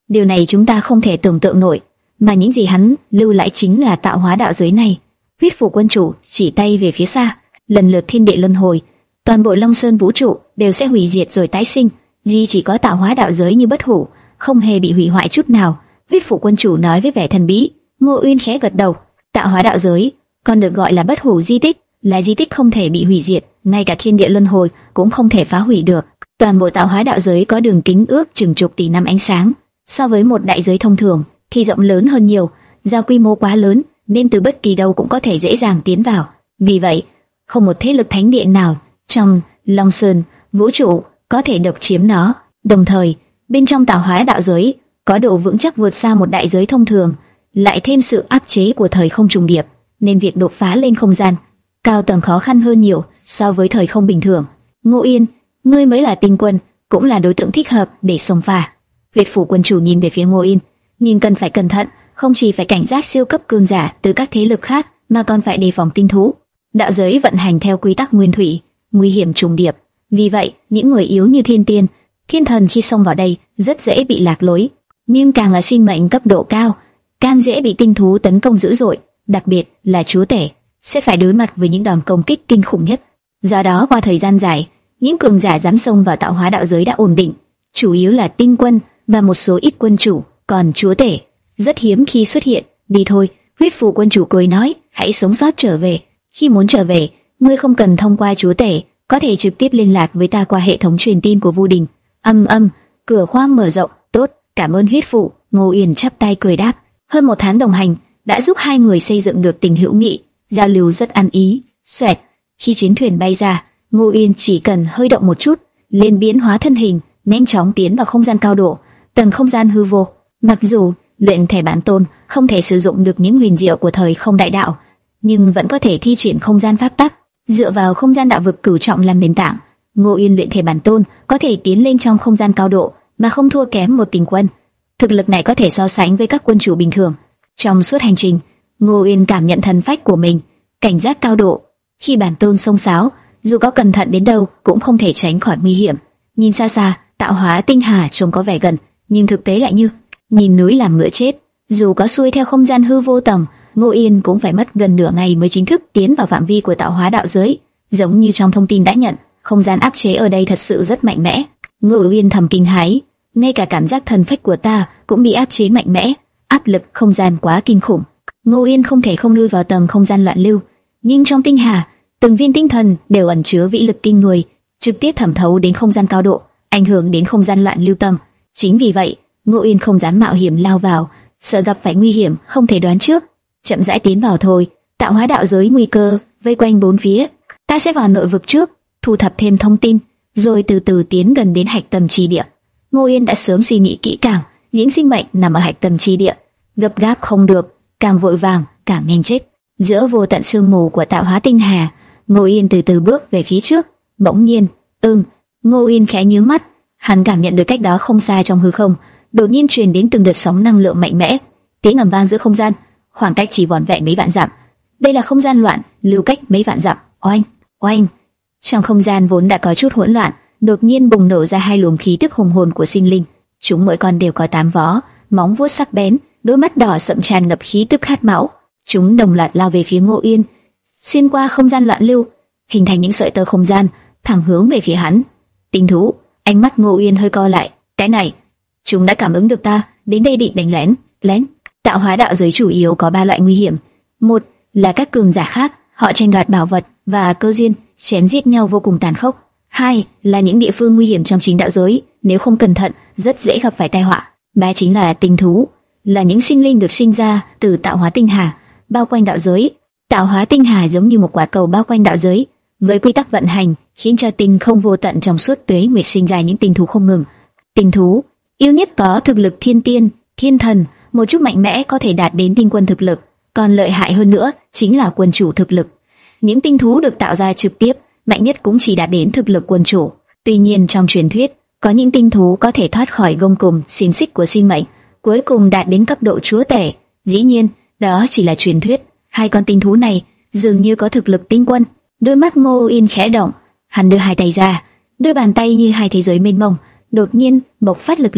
Điều này chúng ta không thể tưởng tượng nổi, mà những gì hắn lưu lại chính là tạo hóa đạo giới này. Huyết Phủ quân chủ chỉ tay về phía xa, lần lượt thiên địa luân hồi, toàn bộ Long Sơn vũ trụ đều sẽ hủy diệt rồi tái sinh, duy chỉ có tạo hóa đạo giới như bất hủ, không hề bị hủy hoại chút nào. Huyết Phủ quân chủ nói với vẻ thần bí. Ngô Uyên khẽ gật đầu. Tạo hóa đạo giới còn được gọi là bất hủ di tích, là di tích không thể bị hủy diệt, ngay cả thiên địa luân hồi cũng không thể phá hủy được. Toàn bộ tạo hóa đạo giới có đường kính ước chừng chục tỷ năm ánh sáng, so với một đại giới thông thường thì rộng lớn hơn nhiều. Do quy mô quá lớn nên từ bất kỳ đâu cũng có thể dễ dàng tiến vào. Vì vậy, không một thế lực thánh địa nào trong Long Sơn vũ trụ có thể độc chiếm nó. Đồng thời, bên trong tạo hóa đạo giới có độ vững chắc vượt xa một đại giới thông thường, lại thêm sự áp chế của thời không trùng điệp, nên việc đột phá lên không gian cao tầng khó khăn hơn nhiều so với thời không bình thường. Ngô Yên, ngươi mới là tinh quân, cũng là đối tượng thích hợp để xông pha. Huyết Phủ quân chủ nhìn về phía Ngô Yên, nhưng cần phải cẩn thận, không chỉ phải cảnh giác siêu cấp cường giả từ các thế lực khác, mà còn phải đề phòng tinh thú. Đạo giới vận hành theo quy tắc nguyên thủy, nguy hiểm trùng điệp, vì vậy những người yếu như thiên tiên, thiên thần khi xông vào đây rất dễ bị lạc lối. Nhưng càng là sinh mệnh cấp độ cao, càng dễ bị tinh thú tấn công dữ dội, đặc biệt là chúa tể sẽ phải đối mặt với những đòn công kích kinh khủng nhất. Do đó qua thời gian dài, những cường giả dám xông vào tạo hóa đạo giới đã ổn định, chủ yếu là tinh quân và một số ít quân chủ, còn chúa tể rất hiếm khi xuất hiện. Đi thôi, Huyết Phủ quân chủ cười nói, hãy sống sót trở về. Khi muốn trở về, ngươi không cần thông qua chúa tể, có thể trực tiếp liên lạc với ta qua hệ thống truyền tin của Vu Đình. Âm âm, cửa khoang mở rộng. Tốt, cảm ơn Huyết Phủ. Ngô Uyên chắp tay cười đáp. Hơn một tháng đồng hành đã giúp hai người xây dựng được tình hữu nghị, giao lưu rất ăn ý. Xoẹt, khi chiến thuyền bay ra, Ngô Uyên chỉ cần hơi động một chút, liền biến hóa thân hình, nhanh chóng tiến vào không gian cao độ, tầng không gian hư vô. Mặc dù luyện thể bản tôn không thể sử dụng được những huyền diệu của thời không đại đạo, nhưng vẫn có thể thi triển không gian pháp tắc, dựa vào không gian đạo vực cửu trọng làm nền tảng. Ngô Uyên luyện thể bản tôn có thể tiến lên trong không gian cao độ mà không thua kém một tinh quân. Thực lực này có thể so sánh với các quân chủ bình thường. Trong suốt hành trình, Ngô Uyên cảm nhận thần phách của mình, cảnh giác cao độ. Khi bản tôn xông xáo, dù có cẩn thận đến đâu cũng không thể tránh khỏi nguy hiểm. Nhìn xa xa, tạo hóa tinh hà trông có vẻ gần, nhưng thực tế lại như nhìn núi làm ngựa chết. Dù có xuôi theo không gian hư vô tầng, Ngô Yên cũng phải mất gần nửa ngày mới chính thức tiến vào phạm vi của tạo hóa đạo giới. Giống như trong thông tin đã nhận, không gian áp chế ở đây thật sự rất mạnh mẽ. Ngô Yên thầm kinh hãi, ngay cả cảm giác thần phách của ta cũng bị áp chế mạnh mẽ, áp lực không gian quá kinh khủng. Ngô Yên không thể không lui vào tầng không gian loạn lưu, nhưng trong tinh hà, từng viên tinh thần đều ẩn chứa vĩ lực kinh người, trực tiếp thẩm thấu đến không gian cao độ, ảnh hưởng đến không gian loạn lưu tầng. Chính vì vậy, Ngô Yên không dám mạo hiểm lao vào, sợ gặp phải nguy hiểm không thể đoán trước. Chậm rãi tiến vào thôi. Tạo hóa đạo giới nguy cơ vây quanh bốn phía, ta sẽ vào nội vực trước, thu thập thêm thông tin, rồi từ từ tiến gần đến hạch tâm chi địa. Ngô Yên đã sớm suy nghĩ kỹ càng, những sinh mệnh nằm ở hạch tâm chi địa, gấp gáp không được, càng vội vàng càng nhanh chết. Giữa vô tận sương mù của tạo hóa tinh hà, Ngô Yên từ từ bước về phía trước. Bỗng nhiên, ừm, Ngô Yên khẽ nhướng mắt, hắn cảm nhận được cách đó không xa trong hư không, đột nhiên truyền đến từng đợt sóng năng lượng mạnh mẽ, tiếng ầm vang giữa không gian, khoảng cách chỉ vỏn vẹn mấy vạn dặm. Đây là không gian loạn, lưu cách mấy vạn dặm. Oanh, oanh. Trong không gian vốn đã có chút hỗn loạn, đột nhiên bùng nổ ra hai luồng khí tức hùng hồn của sinh linh. Chúng mỗi con đều có tám vó, móng vuốt sắc bén, đôi mắt đỏ sậm tràn ngập khí tức khát máu. Chúng đồng loạt lao về phía Ngô Yên, xuyên qua không gian loạn lưu, hình thành những sợi tơ không gian, thẳng hướng về phía hắn. Tinh thú. Ánh mắt Ngô Yên hơi co lại. Cái này, chúng đã cảm ứng được ta đến đây định đánh lén. Lén. Tạo hóa đạo giới chủ yếu có ba loại nguy hiểm. Một là các cường giả khác, họ tranh đoạt bảo vật và cơ duyên, chém giết nhau vô cùng tàn khốc. Hai là những địa phương nguy hiểm trong chính đạo giới, nếu không cẩn thận rất dễ gặp phải tai họa. Ba chính là tinh thú, là những sinh linh được sinh ra từ tạo hóa tinh hà, bao quanh đạo giới. Tạo hóa tinh hà giống như một quả cầu bao quanh đạo giới, với quy tắc vận hành khiến cho tinh không vô tận trong suốt tuế nguyệt sinh ra những tinh thú không ngừng. Tinh thú yếu nhất có thực lực thiên tiên, thiên thần, một chút mạnh mẽ có thể đạt đến tinh quân thực lực, còn lợi hại hơn nữa chính là quân chủ thực lực. Những tinh thú được tạo ra trực tiếp, mạnh nhất cũng chỉ đạt đến thực lực quân chủ. Tuy nhiên trong truyền thuyết, có những tinh thú có thể thoát khỏi gông cùm xiềng xích của sinh mệnh, cuối cùng đạt đến cấp độ chúa tể. Dĩ nhiên, đó chỉ là truyền thuyết. Hai con tinh thú này dường như có thực lực tinh quân. Đôi mắt Ngô Yên khẽ động, hắn đưa hai tay ra, đôi bàn tay như hai thế giới mênh mông, đột nhiên bộc phát lực lượng,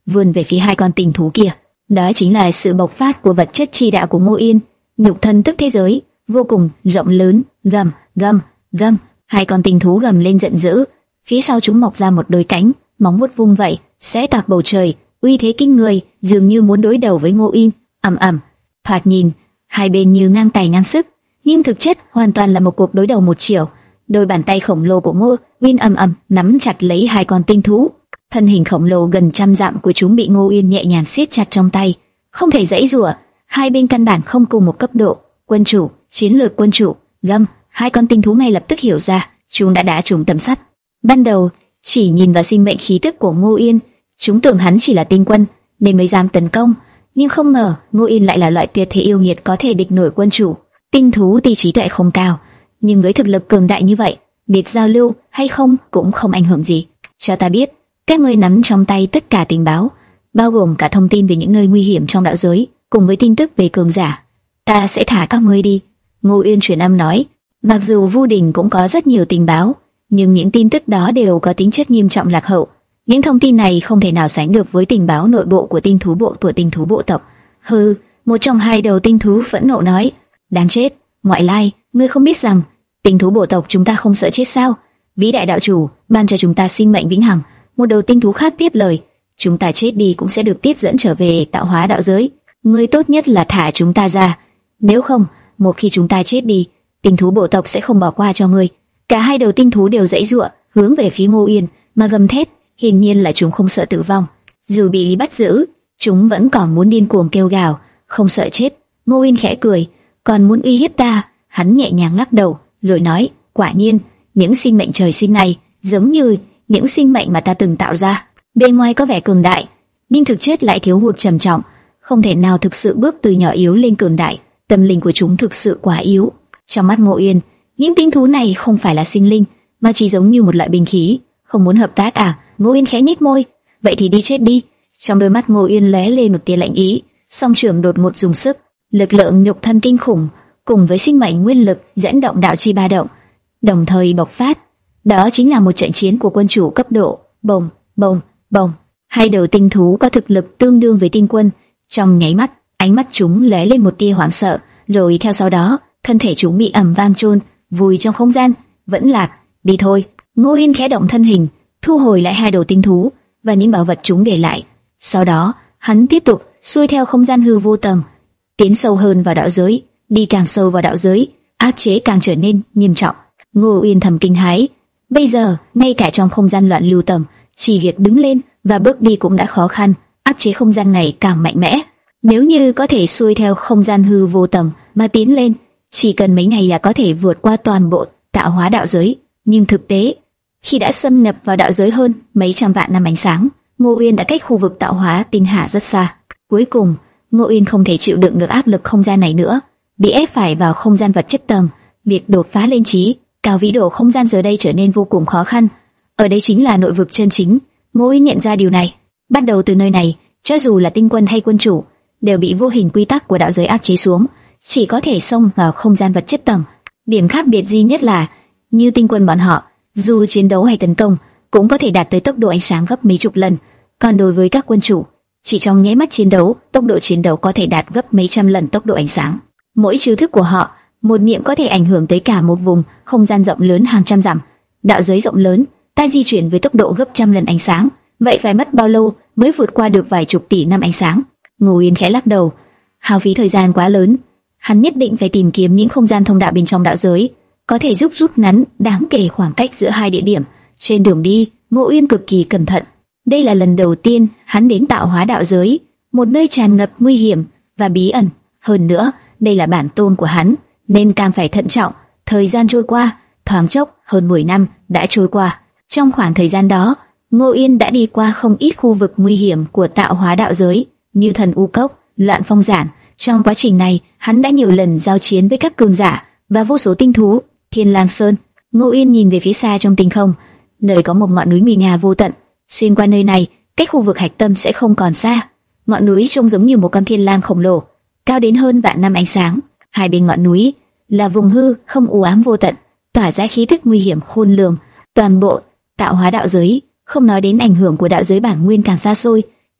vươn về phía hai con tinh thú kia. Đó chính là sự bộc phát của vật chất chi đạo của Ngô Yên, nhục thân tức thế giới, vô cùng rộng lớn. Gầm, gầm, gầm, hai con tinh thú gầm lên giận dữ, phía sau chúng mọc ra một đôi cánh, móng vuốt vung vậy, xé toạc bầu trời, uy thế kinh người, dường như muốn đối đầu với Ngô Yên. Ầm ầm, thoạt nhìn hai bên như ngang tài ngang sức, nhưng thực chất hoàn toàn là một cuộc đối đầu một chiều. Đôi bàn tay khổng lồ của Ngô Yên ầm ầm nắm chặt lấy hai con tinh thú, thân hình khổng lồ gần trăm dặm của chúng bị Ngô Yên nhẹ nhàng siết chặt trong tay, không thể giãy giụa. Hai bên căn bản không cùng một cấp độ. Quân chủ, chiến lược quân chủ. Gầm, hai con tinh thú ngay lập tức hiểu ra, chúng đã đá trúng tầm sắt. Ban đầu chỉ nhìn vào sinh mệnh khí tức của Ngô Yên, chúng tưởng hắn chỉ là tinh quân nên mới dám tấn công, nhưng không ngờ Ngô Yên lại là loại tuyệt thế yêu nghiệt có thể địch nổi quân chủ. Tinh thú tuy trí tuệ không cao, nhưng với thực lực cường đại như vậy, việc giao lưu hay không cũng không ảnh hưởng gì. Cho ta biết, các ngươi nắm trong tay tất cả tình báo, bao gồm cả thông tin về những nơi nguy hiểm trong đạo giới, cùng với tin tức về cường giả. Ta sẽ thả các ngươi đi. Ngô Yên truyền âm nói. Mặc dù Vu Đình cũng có rất nhiều tình báo, nhưng những tin tức đó đều có tính chất nghiêm trọng lạc hậu. Những thông tin này không thể nào sánh được với tình báo nội bộ của tinh thú bộ của tinh thú bộ tộc. Hừ, một trong hai đầu tinh thú phẫn nộ nói. Đáng chết, ngoại lai, ngươi không biết rằng tinh thú bộ tộc chúng ta không sợ chết sao? Vĩ đại đạo chủ ban cho chúng ta sinh mệnh vĩnh hằng. Một đầu tinh thú khác tiếp lời. Chúng ta chết đi cũng sẽ được tiếp dẫn trở về tạo hóa đạo giới. Ngươi tốt nhất là thả chúng ta ra. Nếu không, một khi chúng ta chết đi, tinh thú bộ tộc sẽ không bỏ qua cho ngươi. Cả hai đầu tinh thú đều giãy giụa, hướng về phía Ngô Yên mà gầm thét. Hiển nhiên là chúng không sợ tử vong. Dù bị bắt giữ, chúng vẫn còn muốn điên cuồng kêu gào, không sợ chết. Ngô Yên khẽ cười, còn muốn uy hiếp ta? Hắn nhẹ nhàng lắc đầu, rồi nói, quả nhiên, những sinh mệnh trời sinh này giống như những sinh mệnh mà ta từng tạo ra. Bên ngoài có vẻ cường đại, nhưng thực chất lại thiếu hụt trầm trọng, không thể nào thực sự bước từ nhỏ yếu lên cường đại. Tâm linh của chúng thực sự quá yếu. Trong mắt Ngô Yên, những tinh thú này không phải là sinh linh, mà chỉ giống như một loại binh khí. Không muốn hợp tác à? Ngô Yên khẽ nhếch môi. Vậy thì đi chết đi. Trong đôi mắt Ngô Yên lóe lên một tia lạnh ý, song trường đột ngột dùng sức, lực lượng nhục thân kinh khủng cùng với sinh mệnh nguyên lực dẫn động đạo chi ba động, đồng thời bộc phát. Đó chính là một trận chiến của quân chủ cấp độ. Bồng, bồng, bồng. Hai đầu tinh thú có thực lực tương đương với tinh quân. Trong nháy mắt, ánh mắt chúng lóe lên một tia hoảng sợ, rồi theo sau đó, thân thể chúng bị ầm vang chôn vùi trong không gian. Vẫn lạc, đi thôi. Ngô Yên khẽ động thân hình, thu hồi lại hai đầu tinh thú và những bảo vật chúng để lại. Sau đó, hắn tiếp tục xuôi theo không gian hư vô tầng, tiến sâu hơn vào đạo giới. Đi càng sâu vào đạo giới, áp chế càng trở nên nghiêm trọng. Ngô Yên thầm kinh hãi. Bây giờ, ngay cả trong không gian loạn lưu tầng, chỉ việc đứng lên và bước đi cũng đã khó khăn. Áp chế không gian này càng mạnh mẽ. Nếu như có thể xuôi theo không gian hư vô tầng mà tiến lên, chỉ cần mấy ngày là có thể vượt qua toàn bộ tạo hóa đạo giới. Nhưng thực tế, khi đã xâm nhập vào đạo giới hơn mấy trăm vạn năm ánh sáng, Ngô Yên đã cách khu vực tạo hóa tinh hà rất xa. Cuối cùng, Ngô Yên không thể chịu đựng được áp lực không gian này nữa, bị ép phải vào không gian vật chất tầng. Việc đột phá lên trí cao vĩ độ không gian giờ đây trở nên vô cùng khó khăn. Ở đây chính là nội vực chân chính. Ngô Yên nhận ra điều này. Bắt đầu từ nơi này, cho dù là tinh quân hay quân chủ, đều bị vô hình quy tắc của đạo giới áp chế xuống, chỉ có thể xông vào không gian vật chất tầng. Điểm khác biệt duy nhất là, như tinh quân bọn họ, dù chiến đấu hay tấn công, cũng có thể đạt tới tốc độ ánh sáng gấp mấy chục lần. Còn đối với các quân chủ, chỉ trong nháy mắt chiến đấu, tốc độ chiến đấu có thể đạt gấp mấy trăm lần tốc độ ánh sáng. Mỗi chiêu thức của họ, một niệm có thể ảnh hưởng tới cả một vùng không gian rộng lớn hàng trăm dặm. Đạo giới rộng lớn, ta di chuyển với tốc độ gấp trăm lần ánh sáng, vậy phải mất bao lâu mới vượt qua được vài chục tỷ năm ánh sáng? Ngô Yên khẽ lắc đầu, hao phí thời gian quá lớn. Hắn nhất định phải tìm kiếm những không gian thông đạo bên trong đạo giới, có thể giúp rút ngắn đáng kể khoảng cách giữa hai địa điểm. Trên đường đi, Ngô Yên cực kỳ cẩn thận. Đây là lần đầu tiên hắn đến tạo hóa đạo giới, một nơi tràn ngập nguy hiểm và bí ẩn. Hơn nữa, đây là bản tôn của hắn, nên càng phải thận trọng. Thời gian trôi qua, thoáng chốc hơn mười năm đã trôi qua. Trong khoảng thời gian đó, Ngô Yên đã đi qua không ít khu vực nguy hiểm của tạo hóa đạo giới, như Thần U Cốc, Loạn Phong Giản. Trong quá trình này, hắn đã nhiều lần giao chiến với các cường giả và vô số tinh thú. Thiên Lang Sơn. Ngô Yên nhìn về phía xa trong tinh không, nơi có một ngọn núi nguy nga vô tận. Xuyên qua nơi này, cách khu vực hạch tâm sẽ không còn xa. Ngọn núi trông giống như một con thiên lang khổng lồ, cao đến hơn vạn năm ánh sáng. Hai bên ngọn núi là vùng hư không u ám vô tận, tỏa ra khí tức nguy hiểm khôn lường. Toàn bộ tạo hóa đạo giới, không nói đến ảnh hưởng của đạo giới bản nguyên càng xa xôi,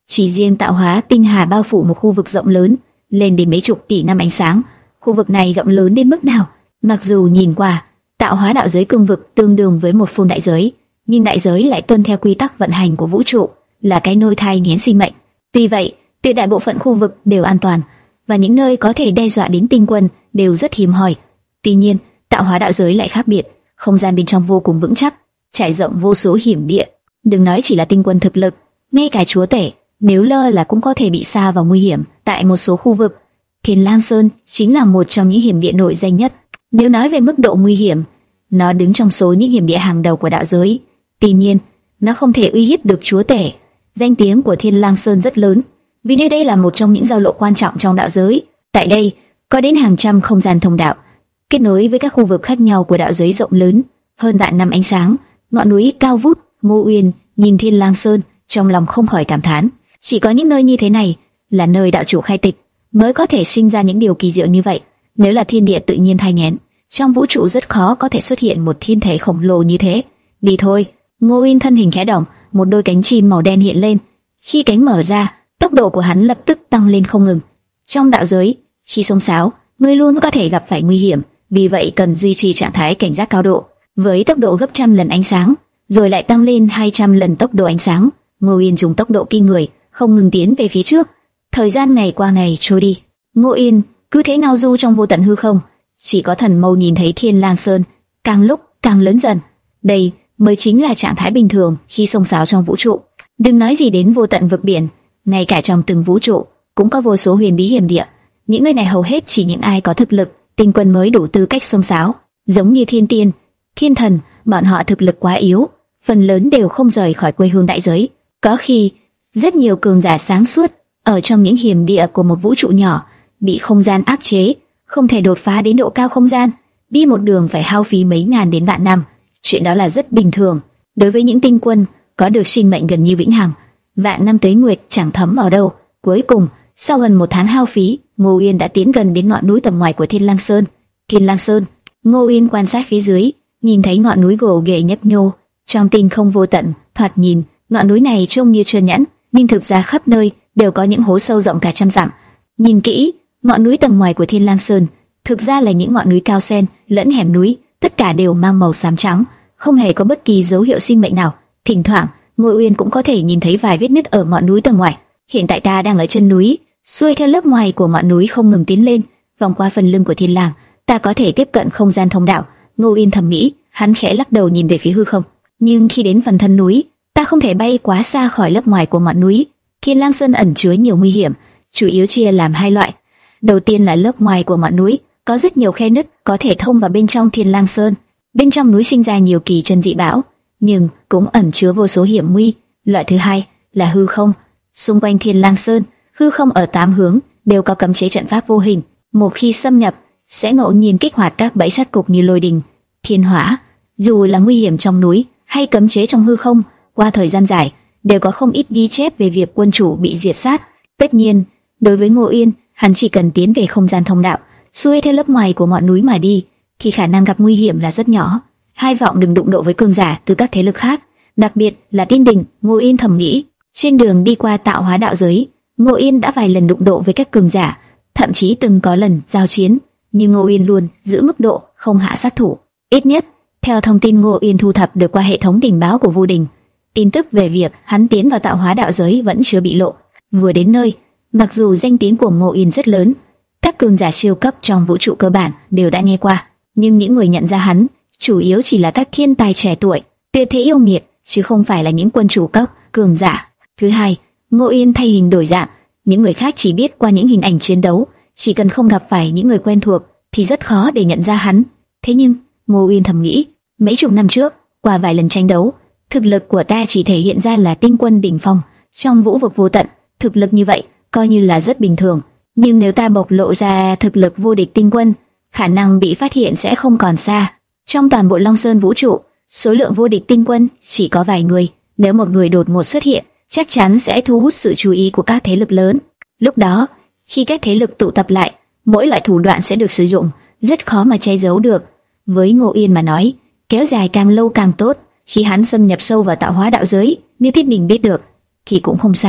Chỉ riêng tạo hóa tinh hà bao phủ một khu vực rộng lớn, lên đến mấy chục tỷ năm ánh sáng. Khu vực này rộng lớn đến mức nào? Mặc dù nhìn qua, tạo hóa đạo giới cương vực tương đương với một phương đại giới, nhưng đại giới lại tuân theo quy tắc vận hành của vũ trụ, là cái nôi thai nghén sinh mệnh. Tuy vậy, tuyệt đại bộ phận khu vực đều an toàn, và những nơi có thể đe dọa đến tinh quân đều rất hiếm hoi. Tuy nhiên, tạo hóa đạo giới lại khác biệt, không gian bên trong vô cùng vững chắc, trải rộng vô số hiểm địa. Đừng nói chỉ là tinh quân thực lực, ngay cả chúa tể nếu lơ là cũng có thể bị sa vào nguy hiểm. Tại một số khu vực, Thiên Lang Sơn chính là một trong những hiểm địa nổi danh nhất. Nếu nói về mức độ nguy hiểm, nó đứng trong số những hiểm địa hàng đầu của đạo giới. Tuy nhiên, nó không thể uy hiếp được chúa tể. Danh tiếng của Thiên Lang Sơn rất lớn, vì nơi đây là một trong những giao lộ quan trọng trong đạo giới. Tại đây, có đến hàng trăm không gian thông đạo, kết nối với các khu vực khác nhau của đạo giới rộng lớn, hơn vạn năm ánh sáng, ngọn núi cao vút. Ngô Uyên nhìn Thiên Lang Sơn, trong lòng không khỏi cảm thán, chỉ có những nơi như thế này là nơi đạo chủ khai tịch mới có thể sinh ra những điều kỳ diệu như vậy. Nếu là thiên địa tự nhiên thai nghén, trong vũ trụ rất khó có thể xuất hiện một thiên thể khổng lồ như thế. Đi thôi. Ngô Uyên thân hình khẽ động, một đôi cánh chim màu đen hiện lên. Khi cánh mở ra, tốc độ của hắn lập tức tăng lên không ngừng. Trong đạo giới, khi xông xáo, người luôn có thể gặp phải nguy hiểm, vì vậy cần duy trì trạng thái cảnh giác cao độ. Với tốc độ gấp trăm lần ánh sáng, rồi lại tăng lên hai trăm lần tốc độ ánh sáng, Ngô Uyên dùng tốc độ kinh người, không ngừng tiến về phía trước. Thời gian ngày qua ngày trôi đi, Ngô Uyên cứ thế nào du trong vô tận hư không. Chỉ có thần mâu nhìn thấy Thiên Lang Sơn càng lúc càng lớn dần. Đây mới chính là trạng thái bình thường khi xông xáo trong vũ trụ. Đừng nói gì đến vô tận vực biển, ngay cả trong từng vũ trụ cũng có vô số huyền bí hiểm địa. Những nơi này hầu hết chỉ những ai có thực lực tinh quân mới đủ tư cách xông xáo. Giống như thiên tiên, thiên thần, bọn họ thực lực quá yếu, phần lớn đều không rời khỏi quê hương đại giới. Có khi rất nhiều cường giả sáng suốt ở trong những hiểm địa của một vũ trụ nhỏ, bị không gian áp chế, không thể đột phá đến độ cao không gian, đi một đường phải hao phí mấy ngàn đến vạn năm. Chuyện đó là rất bình thường đối với những tinh quân có được sinh mệnh gần như vĩnh hằng. Vạn năm tuế nguyệt chẳng thấm ở đâu. Cuối cùng, sau gần một tháng hao phí, Ngô Uyên đã tiến gần đến ngọn núi tầm ngoài của Thiên Lang Sơn. Thiên Lang Sơn. Ngô Uyên quan sát phía dưới, nhìn thấy ngọn núi gồ ghề nhấp nhô trong tinh không vô tận. Thoạt nhìn, ngọn núi này trông như trơn nhẵn, nhưng thực ra khắp nơi đều có những hố sâu rộng cả trăm dặm. Nhìn kỹ, ngọn núi tầng ngoài của Thiên Lang Sơn thực ra là những ngọn núi cao sen lẫn hẻm núi, tất cả đều mang màu xám trắng, không hề có bất kỳ dấu hiệu sinh mệnh nào. Thỉnh thoảng, Ngô Uyên cũng có thể nhìn thấy vài vết nứt ở ngọn núi tầng ngoài. Hiện tại ta đang ở chân núi, xuôi theo lớp ngoài của ngọn núi không ngừng tiến lên, vòng qua phần lưng của Thiên Lang, ta có thể tiếp cận không gian thông đạo. Ngô Uyên thầm nghĩ, hắn khẽ lắc đầu nhìn về phía hư không. Nhưng khi đến phần thân núi, ta không thể bay quá xa khỏi lớp ngoài của ngọn núi. Thiên Lang Sơn ẩn chứa nhiều nguy hiểm, chủ yếu chia làm hai loại. Đầu tiên là lớp ngoài của ngọn núi, có rất nhiều khe nứt có thể thông vào bên trong Thiên Lang Sơn. Bên trong núi sinh ra nhiều kỳ chân dị bão, nhưng cũng ẩn chứa vô số hiểm nguy. Loại thứ hai là hư không. Xung quanh Thiên Lang Sơn, hư không ở tám hướng đều có cấm chế trận pháp vô hình. Một khi xâm nhập, sẽ ngẫu nhiên kích hoạt các bẫy sát cục như lôi đình, thiên hỏa. Dù là nguy hiểm trong núi hay cấm chế trong hư không, qua thời gian dài đều có không ít ghi chép về việc quân chủ bị diệt sát. Tất nhiên, đối với Ngô Uyên, hắn chỉ cần tiến về không gian thông đạo, xuôi theo lớp ngoài của ngọn núi mà đi, thì khả năng gặp nguy hiểm là rất nhỏ. Hai vọng đừng đụng độ với cường giả từ các thế lực khác, đặc biệt là Tiên Đình. Ngô Uyên thầm nghĩ. Trên đường đi qua tạo hóa đạo giới, Ngô Uyên đã vài lần đụng độ với các cường giả, thậm chí từng có lần giao chiến, nhưng Ngô Uyên luôn giữ mức độ không hạ sát thủ. Ít nhất, theo thông tin Ngô Uyên thu thập được qua hệ thống tình báo của Vu Đình, tin tức về việc hắn tiến vào tạo hóa đạo giới vẫn chưa bị lộ. Vừa đến nơi, mặc dù danh tiếng của Ngô Uyên rất lớn, các cường giả siêu cấp trong vũ trụ cơ bản đều đã nghe qua, nhưng những người nhận ra hắn chủ yếu chỉ là các thiên tài trẻ tuổi, tuyệt thế yêu nghiệt, chứ không phải là những quân chủ cấp cường giả. Thứ hai, Ngô Uyên thay hình đổi dạng, những người khác chỉ biết qua những hình ảnh chiến đấu, chỉ cần không gặp phải những người quen thuộc thì rất khó để nhận ra hắn. Thế nhưng, Ngô Uyên thầm nghĩ, mấy chục năm trước, qua vài lần tranh đấu, thực lực của ta chỉ thể hiện ra là tinh quân đỉnh phong, trong vũ vực vô tận, thực lực như vậy coi như là rất bình thường. Nhưng nếu ta bộc lộ ra thực lực vô địch tinh quân, khả năng bị phát hiện sẽ không còn xa. Trong toàn bộ Long Sơn vũ trụ, số lượng vô địch tinh quân chỉ có vài người. Nếu một người đột ngột xuất hiện, chắc chắn sẽ thu hút sự chú ý của các thế lực lớn. Lúc đó, khi các thế lực tụ tập lại, mỗi loại thủ đoạn sẽ được sử dụng, rất khó mà che giấu được. Với Ngô Uyên mà nói, kéo dài càng lâu càng tốt. Khi hắn xâm nhập sâu vào tạo hóa đạo giới, nếu Thiết Đình biết được thì cũng không sao.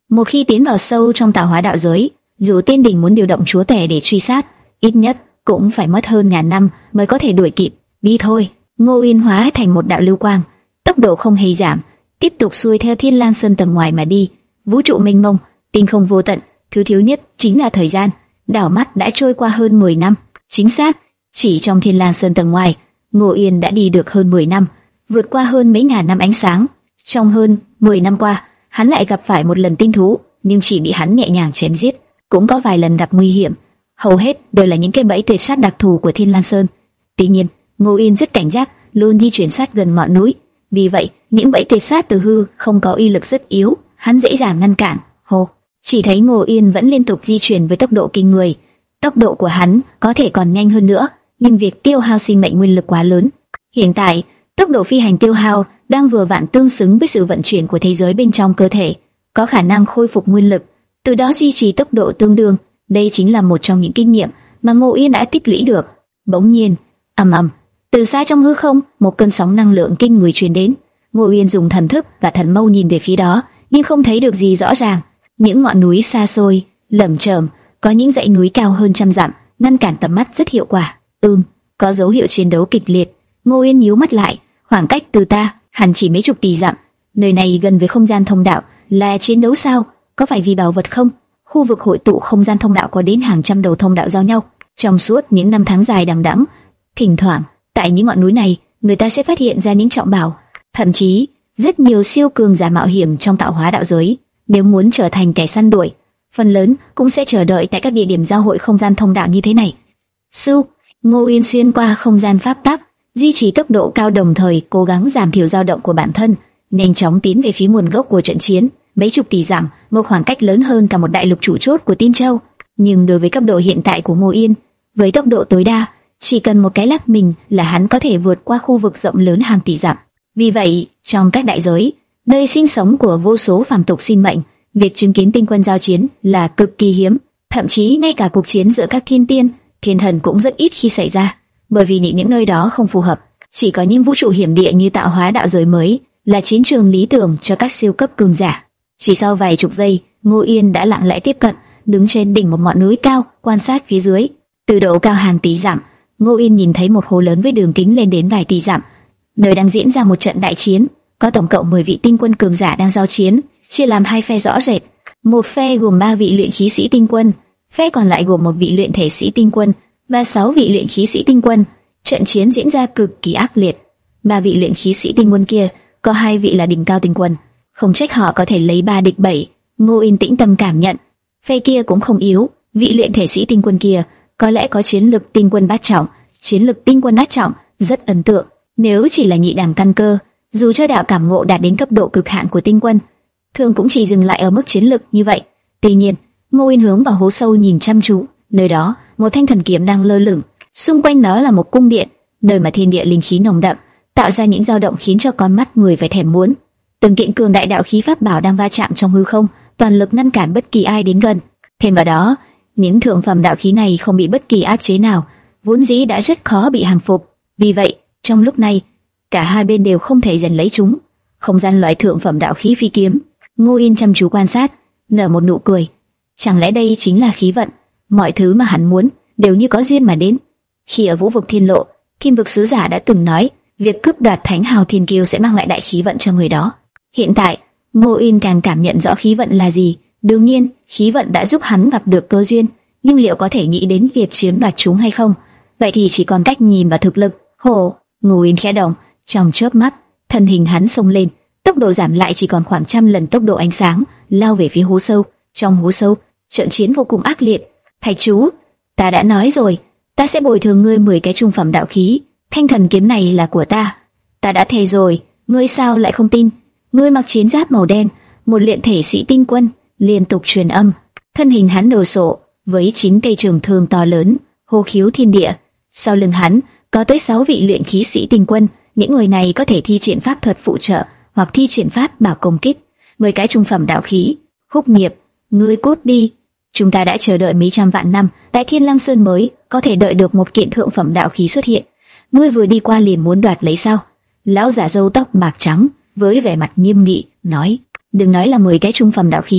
Một khi tiến vào sâu trong tạo hóa đạo giới, dù tiên đình muốn điều động chúa tể để truy sát, ít nhất cũng phải mất hơn ngàn năm mới có thể đuổi kịp. Đi thôi. Ngô Uyên hóa thành một đạo lưu quang, tốc độ không hề giảm, tiếp tục xuôi theo Thiên Lang Sơn tầng ngoài mà đi. Vũ trụ mênh mông, tinh không vô tận, thứ thiếu nhất chính là thời gian. Đảo mắt đã trôi qua hơn mười năm. Chính xác, chỉ trong Thiên Lang Sơn tầng ngoài, Ngô Uyên đã đi được hơn mười năm, vượt qua hơn mấy ngàn năm ánh sáng. Trong hơn mười năm qua, hắn lại gặp phải một lần tinh thú, nhưng chỉ bị hắn nhẹ nhàng chém giết. Cũng có vài lần gặp nguy hiểm, hầu hết đều là những cái bẫy tuyệt sát đặc thù của Thiên Lang Sơn. Tuy nhiên, Ngô Uyên rất cảnh giác, luôn di chuyển sát gần ngọn núi. Vì vậy, những bẫy tuyệt sát từ hư không có uy lực rất yếu, hắn dễ dàng ngăn cản. Hồ, chỉ thấy Ngô Uyên vẫn liên tục di chuyển với tốc độ kinh người. Tốc độ của hắn có thể còn nhanh hơn nữa, nhưng việc tiêu hao sinh mệnh nguyên lực quá lớn. Hiện tại, tốc độ phi hành tiêu hao đang vừa vặn tương xứng với sự vận chuyển của thế giới bên trong cơ thể, có khả năng khôi phục nguyên lực, từ đó duy trì tốc độ tương đương. Đây chính là một trong những kinh nghiệm mà Ngô Uyên đã tích lũy được. Bỗng nhiên, ầm ầm, từ xa trong hư không, một cơn sóng năng lượng kinh người truyền đến. Ngô Uyên dùng thần thức và thần mâu nhìn về phía đó, nhưng không thấy được gì rõ ràng. Những ngọn núi xa xôi, lởm chởm, có những dãy núi cao hơn trăm dặm, ngăn cản tầm mắt rất hiệu quả. Ừm, có dấu hiệu chiến đấu kịch liệt. Ngô Uyên nhíu mắt lại, khoảng cách từ ta hẳn chỉ mấy chục tỷ dặm. Nơi này gần với không gian thông đạo, là chiến đấu sao? Có phải vì bảo vật không? Khu vực hội tụ không gian thông đạo có đến hàng trăm đầu thông đạo giao nhau. Trong suốt những năm tháng dài đằng đẵng, thỉnh thoảng tại những ngọn núi này, người ta sẽ phát hiện ra những trọng bảo, thậm chí rất nhiều siêu cường giả mạo hiểm trong tạo hóa đạo giới. Nếu muốn trở thành kẻ săn đuổi, phần lớn cũng sẽ chờ đợi tại các địa điểm giao hội không gian thông đạo như thế này. Sư, Ngô Uyên xuyên qua không gian pháp tắc, duy trì tốc độ cao đồng thời cố gắng giảm thiểu dao động của bản thân, nhanh chóng tiến về phía nguồn gốc của trận chiến. Mấy chục tỷ dặm, một khoảng cách lớn hơn cả một đại lục chủ chốt của Tiên Châu. Nhưng đối với cấp độ hiện tại của Ngô Uyên, với tốc độ tối đa, chỉ cần một cái lắc mình là hắn có thể vượt qua khu vực rộng lớn hàng tỷ dặm. Vì vậy, trong các đại giới, nơi sinh sống của vô số phàm tục sinh mệnh, việc chứng kiến tinh quân giao chiến là cực kỳ hiếm. Thậm chí ngay cả cuộc chiến giữa các thiên tiên, thiên thần cũng rất ít khi xảy ra, bởi vì những những nơi đó không phù hợp. Chỉ có những vũ trụ hiểm địa như tạo hóa đạo giới mới là chiến trường lý tưởng cho các siêu cấp cường giả. Chỉ sau vài chục giây, Ngô Uyên đã lặng lẽ tiếp cận, đứng trên đỉnh một ngọn núi cao, quan sát phía dưới. Từ độ cao hàng tỷ dặm, Ngô Uyên nhìn thấy một hồ lớn với đường kính lên đến vài tỷ dặm, nơi đang diễn ra một trận đại chiến. Có tổng cộng mười vị tinh quân cường giả đang giao chiến, chia làm hai phe rõ rệt. Một phe gồm ba vị luyện khí sĩ tinh quân, phe còn lại gồm một vị luyện thể sĩ tinh quân và sáu vị luyện khí sĩ tinh quân. Trận chiến diễn ra cực kỳ ác liệt. Ba vị luyện khí sĩ tinh quân kia có hai vị là đỉnh cao tinh quân, không trách họ có thể lấy ba địch bảy. Ngô Uyên tĩnh tâm cảm nhận, phe kia cũng không yếu. Vị luyện thể sĩ tinh quân kia có lẽ có chiến lực tinh quân bát trọng. Chiến lực tinh quân bát trọng rất ấn tượng. Nếu chỉ là nhị đẳng căn cơ, dù cho đạo cảm ngộ đạt đến cấp độ cực hạn của tinh quân, thường cũng chỉ dừng lại ở mức chiến lực như vậy. Tuy nhiên, Ngô Uyên hướng vào hố sâu nhìn chăm chú. Nơi đó, một thanh thần kiếm đang lơ lửng. Xung quanh nó là một cung điện, nơi mà thiên địa linh khí nồng đậm, tạo ra những dao động khiến cho con mắt người phải thèm muốn. Từng kiện cường đại đạo khí pháp bảo đang va chạm trong hư không, toàn lực ngăn cản bất kỳ ai đến gần. Thêm vào đó, những thượng phẩm đạo khí này không bị bất kỳ áp chế nào, vốn dĩ đã rất khó bị hàng phục. Vì vậy, trong lúc này, cả hai bên đều không thể giành lấy chúng. Không gian loại thượng phẩm đạo khí phi kiếm. Ngô Uyên chăm chú quan sát, nở một nụ cười. Chẳng lẽ đây chính là khí vận? Mọi thứ mà hắn muốn đều như có duyên mà đến. Khi ở Vũ vực Thiên Lộ, Kim vực sứ giả đã từng nói, việc cướp đoạt Thánh Hào Thiên Kiêu sẽ mang lại đại khí vận cho người đó. Hiện tại, Ngô Uyên càng cảm nhận rõ khí vận là gì. Đương nhiên, khí vận đã giúp hắn gặp được cơ duyên, nhưng liệu có thể nghĩ đến việc chiếm đoạt chúng hay không? Vậy thì chỉ còn cách nhìn vào thực lực. Hồ, Ngô Uyên khẽ động, trong chớp mắt, thân hình hắn xông lên, tốc độ giảm lại chỉ còn khoảng trăm lần tốc độ ánh sáng, lao về phía hố sâu. Trong hố sâu, trận chiến vô cùng ác liệt. Thạch chú, ta đã nói rồi, ta sẽ bồi thường ngươi mười cái trung phẩm đạo khí. Thanh thần kiếm này là của ta. Ta đã thề rồi, ngươi sao lại không tin? Ngươi mặc chiến giáp màu đen, một luyện thể sĩ tinh quân, liên tục truyền âm. Thân hình hắn đồ sộ, với chín cây trường thương to lớn, hô khiếu thiên địa. Sau lưng hắn có tới sáu vị luyện khí sĩ tinh quân. Những người này có thể thi triển pháp thuật phụ trợ hoặc thi triển pháp bảo công kích. Mười cái trung phẩm đạo khí. Khúc Nghiệp, ngươi cút đi. Chúng ta đã chờ đợi mấy trăm vạn năm, tại Thiên Lang Sơn mới có thể đợi được một kiện thượng phẩm đạo khí xuất hiện. Ngươi vừa đi qua liền muốn đoạt lấy sao? Lão giả râu tóc bạc trắng với vẻ mặt nghiêm nghị nói, đừng nói là mười cái trung phẩm đạo khí,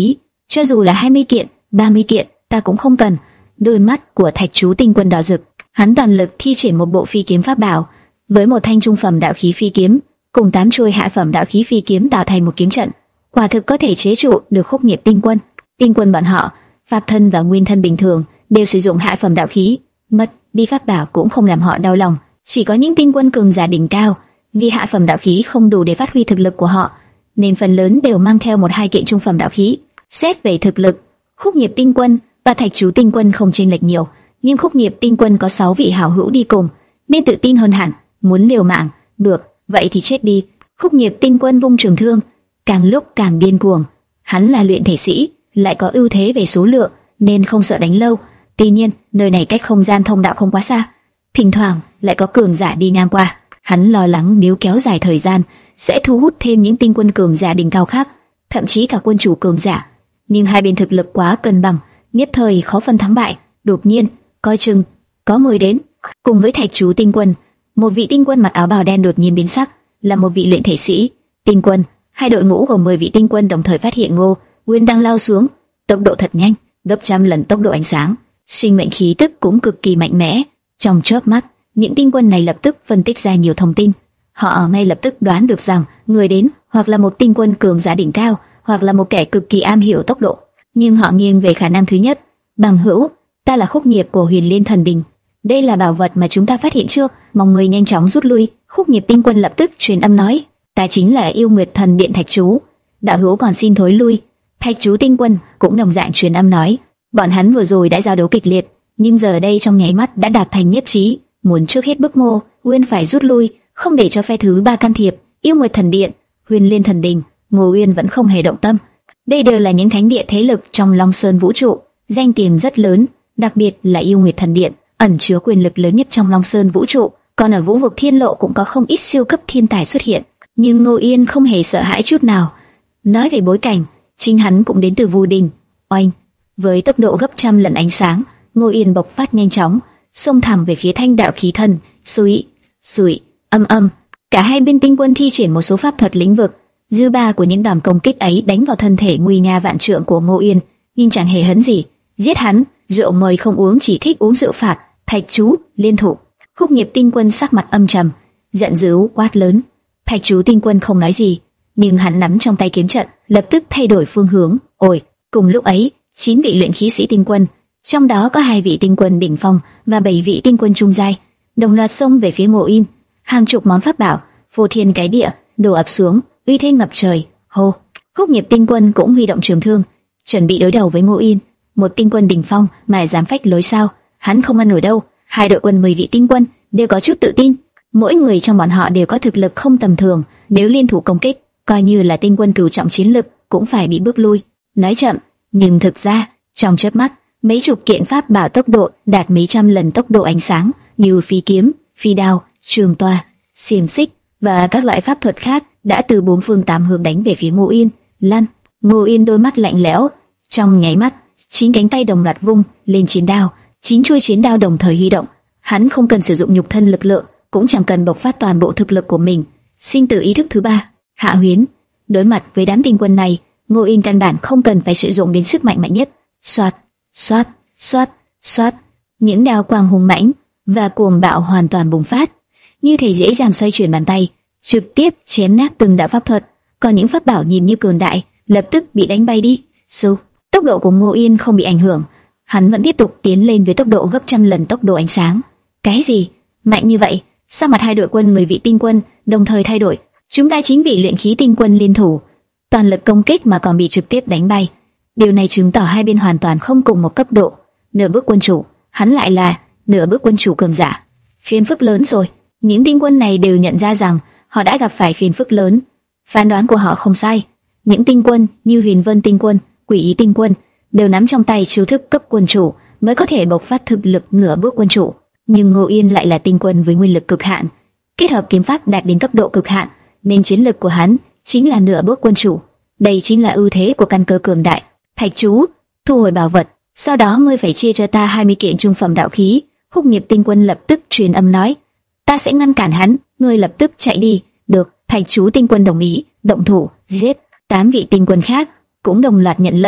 cho dù là hai mươi kiện, ba mươi kiện, ta cũng không cần. Đôi mắt của Thạch Chú Tinh Quân đỏ rực, hắn toàn lực thi triển một bộ phi kiếm pháp bảo, với một thanh trung phẩm đạo khí phi kiếm cùng tám chuôi hạ phẩm đạo khí phi kiếm tạo thành một kiếm trận, quả thực có thể chế trụ được Khúc Nghiệp Tinh Quân. Tinh Quân bọn họ, pháp thân và nguyên thân bình thường đều sử dụng hạ phẩm đạo khí, mất đi pháp bảo cũng không làm họ đau lòng. Chỉ có những tinh quân cường giả đỉnh cao, vì hạ phẩm đạo khí không đủ để phát huy thực lực của họ, nên phần lớn đều mang theo một hai kiện trung phẩm đạo khí. Xét về thực lực, Khúc Nghiệp Tinh Quân và Thạch Chú Tinh Quân không chênh lệch nhiều, nhưng Khúc Nghiệp Tinh Quân có sáu vị hảo hữu đi cùng, nên tự tin hơn hẳn. Muốn liều mạng, được, vậy thì chết đi. Khúc Nghiệp Tinh Quân vung trường thương, càng lúc càng điên cuồng. Hắn là luyện thể sĩ, lại có ưu thế về số lượng, nên không sợ đánh lâu. Tuy nhiên, nơi này cách không gian thông đạo không quá xa, thỉnh thoảng lại có cường giả đi ngang qua. Hắn lo lắng nếu kéo dài thời gian sẽ thu hút thêm những tinh quân cường giả đỉnh cao khác, thậm chí cả quân chủ cường giả. Nhưng hai bên thực lực quá cân bằng, nhất thời khó phân thắng bại. Đột nhiên, coi chừng có người đến. Cùng với Thạch Chú Tinh Quân, một vị tinh quân mặc áo bào đen đột nhiên biến sắc, là một vị luyện thể sĩ. Tinh quân, hai đội ngũ gồm mười vị tinh quân đồng thời phát hiện Ngô Nguyên đang lao xuống, tốc độ thật nhanh, gấp trăm lần tốc độ ánh sáng, sinh mệnh khí tức cũng cực kỳ mạnh mẽ. Trong chớp mắt, những tinh quân này lập tức phân tích ra nhiều thông tin. Họ ngay lập tức đoán được rằng người đến hoặc là một tinh quân cường giả đỉnh cao, hoặc là một kẻ cực kỳ am hiểu tốc độ. Nhưng họ nghiêng về khả năng thứ nhất. Bằng hữu, ta là Khúc Nghiệp của Huyền Liên Thần Đình. Đây là bảo vật mà chúng ta phát hiện trước, mong người nhanh chóng rút lui. Khúc Nghiệp Tinh Quân lập tức truyền âm nói, ta chính là Yêu Nguyệt Thần Điện Thạch Chú, đạo hữu còn xin thối lui. Thạch Chú Tinh Quân cũng đồng dạng truyền âm nói, bọn hắn vừa rồi đã giao đấu kịch liệt, nhưng giờ đây trong nháy mắt đã đạt thành nhất trí, muốn trước hết bức Ngô Nguyên phải rút lui, không để cho phe thứ ba can thiệp. Yêu Nguyệt Thần Điện, Huyền Liên Thần Đình, Ngô Nguyên vẫn không hề động tâm. Đây đều là những thánh địa thế lực trong Long Sơn vũ trụ, danh tiếng rất lớn, đặc biệt là Yêu Nguyệt Thần Điện ẩn chứa quyền lực lớn nhất trong Long Sơn vũ trụ. Còn ở Vũ Vực Thiên Lộ cũng có không ít siêu cấp thiên tài xuất hiện, nhưng Ngô Yên không hề sợ hãi chút nào. Nói về bối cảnh, chính hắn cũng đến từ Vu Đình. Oanh, với tốc độ gấp trăm lần ánh sáng, Ngô Yên bộc phát nhanh chóng, xông thẳng về phía thanh đạo khí thần. Sụi, sụi, âm âm. Cả hai bên tinh quân thi triển một số pháp thuật lĩnh vực, dư ba của những đòn công kích ấy đánh vào thân thể nguy nga vạn trượng của Ngô Yên, nhưng chẳng hề hấn gì. Giết hắn, rượu mời không uống, chỉ thích uống rượu phạt. Thạch Chú liên thủ. Khúc Nghiệp Tinh Quân sắc mặt âm trầm, giận dữ quát lớn. Thạch Chú Tinh Quân không nói gì, nhưng hắn nắm trong tay kiếm trận, lập tức thay đổi phương hướng. Ôi, cùng lúc ấy, chín vị luyện khí sĩ tinh quân, trong đó có hai vị tinh quân đỉnh phong và bảy vị tinh quân trung giai, đồng loạt xông về phía Ngô Yên. Hàng chục món pháp bảo, phô thiên cái địa đổ ập xuống, uy thế ngập trời. Hô! Khúc Nghiệp Tinh Quân cũng huy động trường thương, chuẩn bị đối đầu với Ngô Yên. Một tinh quân đỉnh phong mà dám phách lối sao? Hắn không ăn nổi đâu. Hai đội quân mười vị tinh quân đều có chút tự tin, mỗi người trong bọn họ đều có thực lực không tầm thường, nếu liên thủ công kích, coi như là tinh quân cửu trọng chiến lực cũng phải bị bước lui. Nói chậm, nhưng thực ra trong chớp mắt, mấy chục kiện pháp bảo tốc độ đạt mấy trăm lần tốc độ ánh sáng, như phi kiếm, phi đao, trường toa, xiềng xích và các loại pháp thuật khác đã từ bốn phương tám hướng đánh về phía Ngô Yên. Lăn! Ngô Yên đôi mắt lạnh lẽo, trong nháy mắt, chín cánh tay đồng loạt vung lên chiến đao, chín chuôi chiến đao đồng thời huy động. Hắn không cần sử dụng nhục thân lực lượng, cũng chẳng cần bộc phát toàn bộ thực lực của mình. Sinh tử ý thức thứ ba, Hạ Huyến. Đối mặt với đám tinh quân này, Ngô Yên căn bản không cần phải sử dụng đến sức mạnh mạnh nhất. Xoát, xoát, xoát, xoát, những đao quang hùng mãnh và cuồng bạo hoàn toàn bùng phát, như thể dễ dàng xoay chuyển bàn tay, trực tiếp chém nát từng đạo pháp thuật. Còn những pháp bảo nhìn như cường đại, lập tức bị đánh bay đi. Sưu, tốc độ của Ngô Yên không bị ảnh hưởng, hắn vẫn tiếp tục tiến lên với tốc độ gấp trăm lần tốc độ ánh sáng. Cái gì? Mạnh như vậy? Sao mặt hai đội quân mười vị tinh quân đồng thời thay đổi? Chúng ta chín vị luyện khí tinh quân liên thủ, toàn lực công kích mà còn bị trực tiếp đánh bay. Điều này chứng tỏ hai bên hoàn toàn không cùng một cấp độ. Nửa bước quân chủ, hắn lại là nửa bước quân chủ cường giả. Phiền phức lớn rồi. Những tinh quân này đều nhận ra rằng họ đã gặp phải phiền phức lớn. Phán đoán của họ không sai. Những tinh quân như Huyền Vân tinh quân, Quỷ Ý tinh quân đều nắm trong tay chiêu thức cấp quân chủ mới có thể bộc phát thực lực nửa bước quân chủ. Nhưng Ngô Yên lại là tinh quân với nguyên lực cực hạn, kết hợp kiếm pháp đạt đến cấp độ cực hạn, nên chiến lực của hắn chính là nửa bước quân chủ. Đây chính là ưu thế của căn cơ cường đại. Thạch Chú, thu hồi bảo vật, sau đó ngươi phải chia cho ta hai mươi kiện trung phẩm đạo khí. Khúc Nghiệp Tinh Quân lập tức truyền âm nói, ta sẽ ngăn cản hắn, ngươi lập tức chạy đi. Được. Thạch Chú Tinh Quân đồng ý, động thủ giết. Tám vị tinh quân khác cũng đồng loạt nhận lệnh,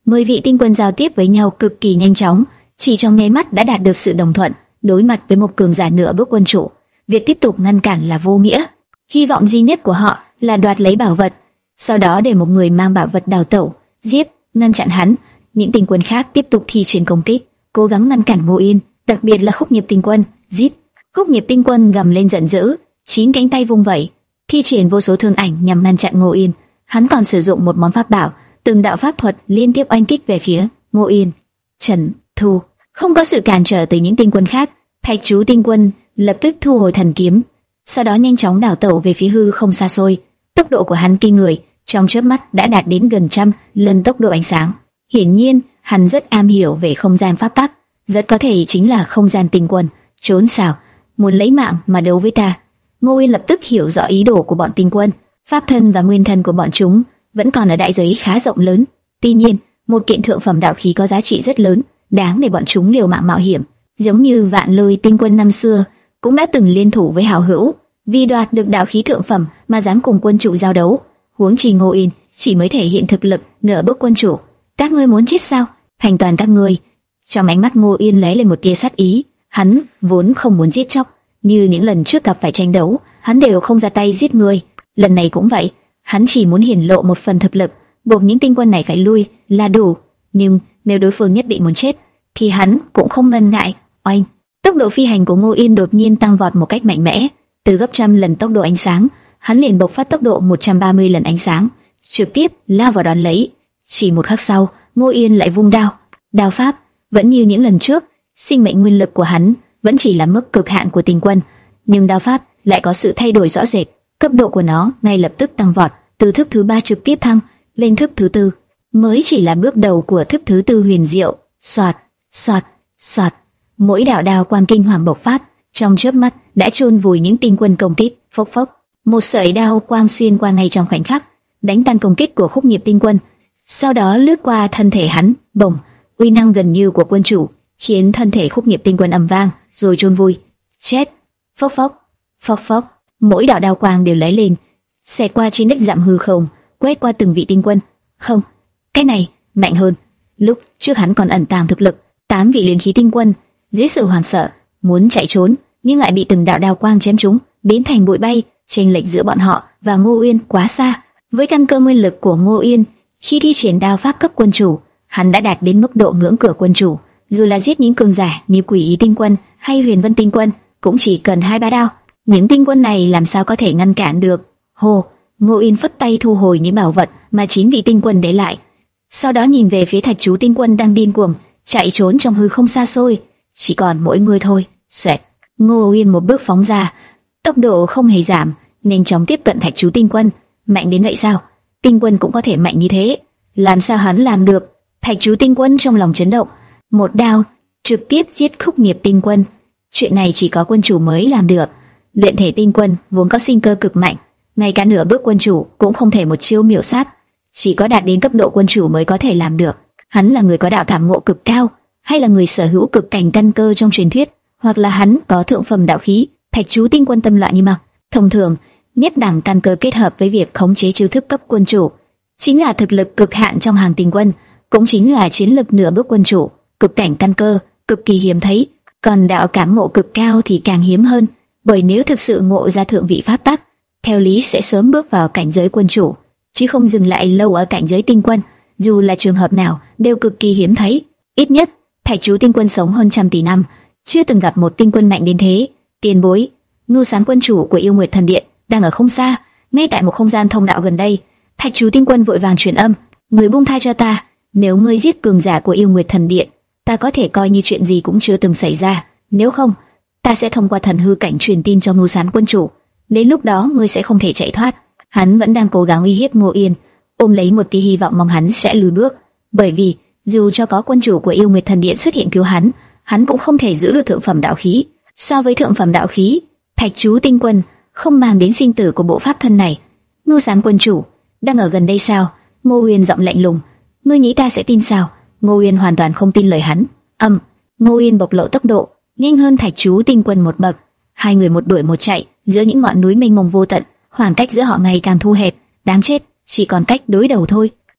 Mười vị tinh quân giao tiếp với nhau cực kỳ nhanh chóng, chỉ trong nháy mắt đã đạt được sự đồng thuận. Đối mặt với một cường giả nửa bước quân chủ, việc tiếp tục ngăn cản là vô nghĩa. Hy vọng duy nhất của họ là đoạt lấy bảo vật, sau đó để một người mang bảo vật đào tẩu, giết, ngăn chặn hắn. Những tinh quân khác tiếp tục thi triển công kích, cố gắng ngăn cản Ngô Yên, đặc biệt là Khúc Nghiệp tinh quân. Giết! Khúc Nghiệp tinh quân gầm lên giận dữ, chín cánh tay vung vẩy, thi triển vô số thương ảnh nhằm ngăn chặn Ngô Yên. Hắn còn sử dụng một món pháp bảo, từng đạo pháp thuật liên tiếp oanh kích về phía Ngô Yên. Trần Thu không có sự cản trở từ những tinh quân khác, Thạch Chú tinh quân lập tức thu hồi thần kiếm, sau đó nhanh chóng đảo tẩu về phía hư không xa xôi. Tốc độ của hắn kinh người, trong chớp mắt đã đạt đến gần trăm lần tốc độ ánh sáng. Hiển nhiên, hắn rất am hiểu về không gian pháp tắc, rất có thể chính là không gian tinh quân. Trốn sao? Muốn lấy mạng mà đấu với ta? Ngô Yên lập tức hiểu rõ ý đồ của bọn tinh quân. Pháp thân và nguyên thân của bọn chúng vẫn còn ở đại giới khá rộng lớn. Tuy nhiên, một kiện thượng phẩm đạo khí có giá trị rất lớn, đáng để bọn chúng liều mạng mạo hiểm. Giống như Vạn Lôi tinh quân năm xưa cũng đã từng liên thủ với hảo hữu, vì đoạt được đạo khí thượng phẩm mà dám cùng quân chủ giao đấu. Huống chi Ngô Yên chỉ mới thể hiện thực lực nửa bước quân chủ. Các ngươi muốn chết sao? Thành toàn các ngươi. Trong ánh mắt Ngô Yên lóe lên một tia sát ý. Hắn vốn không muốn giết chóc, như những lần trước gặp phải tranh đấu, hắn đều không ra tay giết người. Lần này cũng vậy, hắn chỉ muốn hiển lộ một phần thực lực, buộc những tinh quân này phải lui là đủ. Nhưng nếu đối phương nhất định muốn chết, thì hắn cũng không ngần ngại. Oanh! Tốc độ phi hành của Ngô Yên đột nhiên tăng vọt một cách mạnh mẽ, từ gấp trăm lần tốc độ ánh sáng, hắn liền bộc phát tốc độ một trăm ba mươi lần ánh sáng, trực tiếp lao vào đón lấy. Chỉ một khắc sau, Ngô Yên lại vung đao. Đao pháp vẫn như những lần trước, sinh mệnh nguyên lực của hắn vẫn chỉ là mức cực hạn của tinh quân, nhưng đao pháp lại có sự thay đổi rõ rệt. Cấp độ của nó ngay lập tức tăng vọt, từ thức thứ ba trực tiếp thăng lên thức thứ tư. Mới chỉ là bước đầu của thức thứ tư huyền diệu. Soạt, soạt, soạt, mỗi đạo đao quang kinh hoàng bộc phát, trong chớp mắt đã chôn vùi những tinh quân công kích. Phốc phốc, một sợi đao quang xuyên qua ngay trong khoảnh khắc, đánh tan công kích của Khúc Nghiệp tinh quân, sau đó lướt qua thân thể hắn. Bổng, uy năng gần như của quân chủ khiến thân thể Khúc Nghiệp tinh quân ầm vang rồi chôn vùi. Chết! Phốc phốc, phốc phốc, mỗi đạo đao quang đều lóe lên, xẹt qua trên đất dặm hư không, quét qua từng vị tinh quân. Không, cái này mạnh hơn. Lúc trước hắn còn ẩn tàng thực lực, tám vị luyện khí tinh quân dưới sự hoảng sợ muốn chạy trốn, nhưng lại bị từng đạo đao quang chém trúng, biến thành bụi bay. Chênh lệch giữa bọn họ và Ngô Yên quá xa. Với căn cơ nguyên lực của Ngô Yên, khi thi triển đao pháp cấp quân chủ, hắn đã đạt đến mức độ ngưỡng cửa quân chủ. Dù là giết những cường giả như Quỷ Ý tinh quân hay Huyền Vân tinh quân, cũng chỉ cần hai ba đao. Những tinh quân này làm sao có thể ngăn cản được? Hồ, Ngô Yên phất tay thu hồi những bảo vật mà chín vị tinh quân để lại. Sau đó nhìn về phía Thạch Chú tinh quân đang điên cuồng chạy trốn trong hư không xa xôi. Chỉ còn mỗi người thôi. Xoẹt, Ngô Yên một bước phóng ra, tốc độ không hề giảm, nhanh chóng tiếp cận Thạch Chú tinh quân. Mạnh đến vậy sao? Tinh quân cũng có thể mạnh như thế? Làm sao hắn làm được? Thạch Chú tinh quân trong lòng chấn động, một đao trực tiếp giết Khúc Nghiệp tinh quân. Chuyện này chỉ có quân chủ mới làm được. Luyện thể tinh quân vốn có sinh cơ cực mạnh, ngay cả nửa bước quân chủ cũng không thể một chiêu miểu sát, chỉ có đạt đến cấp độ quân chủ mới có thể làm được. Hắn là người có đạo cảm ngộ cực cao, hay là người sở hữu cực cảnh căn cơ trong truyền thuyết, hoặc là hắn có thượng phẩm đạo khí? Thạch Chú tinh quân tâm loạn như mà. Thông thường, nhất đẳng căn cơ kết hợp với việc khống chế chiêu thức cấp quân chủ, chính là thực lực cực hạn trong hàng tinh quân, cũng chính là chiến lực nửa bước quân chủ. Cực cảnh căn cơ cực kỳ hiếm thấy, còn đạo cảm ngộ cực cao thì càng hiếm hơn, bởi nếu thực sự ngộ ra thượng vị pháp tắc, theo lý sẽ sớm bước vào cảnh giới quân chủ, chứ không dừng lại lâu ở cảnh giới tinh quân. Dù là trường hợp nào đều cực kỳ hiếm thấy. Ít nhất Thạch Chú tinh quân sống hơn trăm tỷ năm, chưa từng gặp một tinh quân mạnh đến thế. Tiền bối, Ngưu Sán quân chủ của Yêu Nguyệt Thần Điện đang ở không xa, ngay tại một không gian thông đạo gần đây. Thạch Chú tinh quân vội vàng truyền âm: người buông tha cho ta, nếu ngươi giết cường giả của Yêu Nguyệt Thần Điện, ta có thể coi như chuyện gì cũng chưa từng xảy ra. Nếu không, ta sẽ thông qua thần hư cảnh truyền tin cho Ngưu Sán quân chủ. Đến lúc đó ngươi sẽ không thể chạy thoát. Hắn vẫn đang cố gắng uy hiếp Ngô Yên, ôm lấy một tia hy vọng mong hắn sẽ lùi bước. Bởi vì dù cho có quân chủ của Yêu Nguyệt Thần Điện xuất hiện cứu hắn, hắn cũng không thể giữ được thượng phẩm đạo khí. So với thượng phẩm đạo khí, Thạch Chú tinh quân không mang đến sinh tử của bộ pháp thân này. Ngưu Sán quân chủ đang ở gần đây sao? Ngô Uyên giọng lạnh lùng. Ngươi nghĩ ta sẽ tin sao? Ngô Uyên hoàn toàn không tin lời hắn. Âm, Ngô Uyên bộc lộ tốc độ nhanh hơn Thạch Chú tinh quân một bậc. Hai người một đuổi một chạy giữa những ngọn núi mênh mông vô tận, khoảng cách giữa họ ngày càng thu hẹp. Đáng chết, chỉ còn cách đối đầu thôi.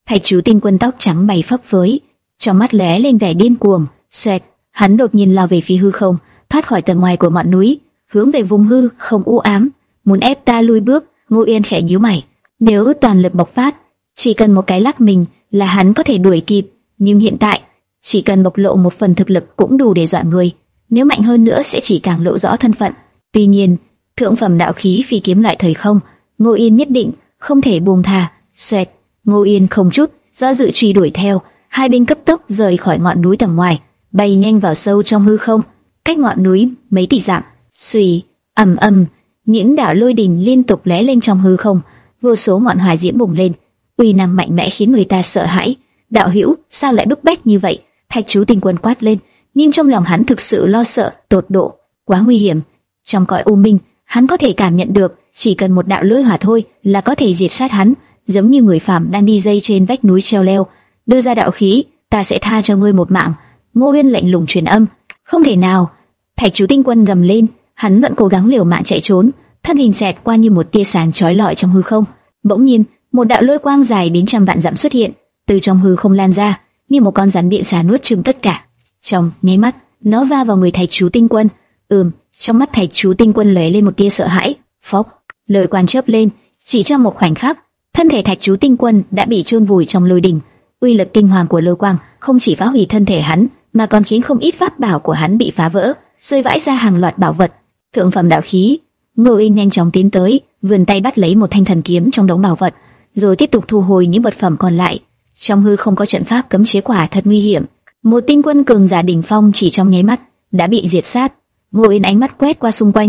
Thạch chú tinh quân tóc trắng bay phấp phới, trong mắt lóe lên vẻ điên cuồng. Xoẹt, hắn đột nhiên lao về phía hư không, thoát khỏi tầng ngoài của ngọn núi, hướng về vùng hư không u ám, muốn ép ta lui bước. Ngô Yên khẽ nhíu mày, nếu toàn lực bộc phát, chỉ cần một cái lắc mình là hắn có thể đuổi kịp, nhưng hiện tại chỉ cần bộc lộ một phần thực lực cũng đủ để dọa người, nếu mạnh hơn nữa sẽ chỉ càng lộ rõ thân phận. Tuy nhiên, thượng phẩm đạo khí phi kiếm lại thời không, Ngô Yên nhất định không thể buông tha. Xoẹt, Ngô Yên không chút do dự truy đuổi theo, hai bên cấp tốc rời khỏi ngọn núi tầng ngoài, bay nhanh vào sâu trong hư không, cách ngọn núi mấy tỷ dặm. Xùy, ầm ầm, những đạo lôi đình liên tục lóe lên trong hư không, vô số ngọn hỏa diễm bùng lên, uy năng mạnh mẽ khiến người ta sợ hãi. Đạo hữu, sao lại bức bách như vậy? Thạch chú tinh quân quát lên, nhưng trong lòng hắn thực sự lo sợ tột độ, quá nguy hiểm. Trong cõi u minh, hắn có thể cảm nhận được, chỉ cần một đạo lôi hỏa thôi là có thể diệt sát hắn, giống như người phàm đang đi dây trên vách núi treo leo. Đưa ra đạo khí, ta sẽ tha cho ngươi một mạng. Ngô Uyên lạnh lùng truyền âm. Không thể nào! Thạch chú tinh quân gầm lên, hắn vẫn cố gắng liều mạng chạy trốn, thân hình xẹt qua như một tia sáng chói lọi trong hư không. Bỗng nhiên, một đạo lôi quang dài đến trăm vạn dặm xuất hiện, từ trong hư không lan ra, như một con rắn điện xà nuốt chửng tất cả. Trong nháy mắt, nó va vào người Thạch chú tinh quân. Ừm, trong mắt Thạch chú tinh quân lóe lên một tia sợ hãi. Phốc, lôi quang chớp lên, chỉ trong một khoảnh khắc, thân thể Thạch chú tinh quân đã bị chôn vùi trong lôi đỉnh. Uy lực kinh hoàng của lôi quang không chỉ phá hủy thân thể hắn, mà còn khiến không ít pháp bảo của hắn bị phá vỡ, rơi vãi ra hàng loạt bảo vật. Thượng phẩm đạo khí. Ngô Yên nhanh chóng tiến tới, vươn tay bắt lấy một thanh thần kiếm trong đống bảo vật, rồi tiếp tục thu hồi những vật phẩm còn lại. Trong hư không có trận pháp cấm chế, quả thật nguy hiểm. Một tinh quân cường giả đỉnh phong chỉ trong nháy mắt đã bị diệt sát. Ngô Yên ánh mắt quét qua xung quanh.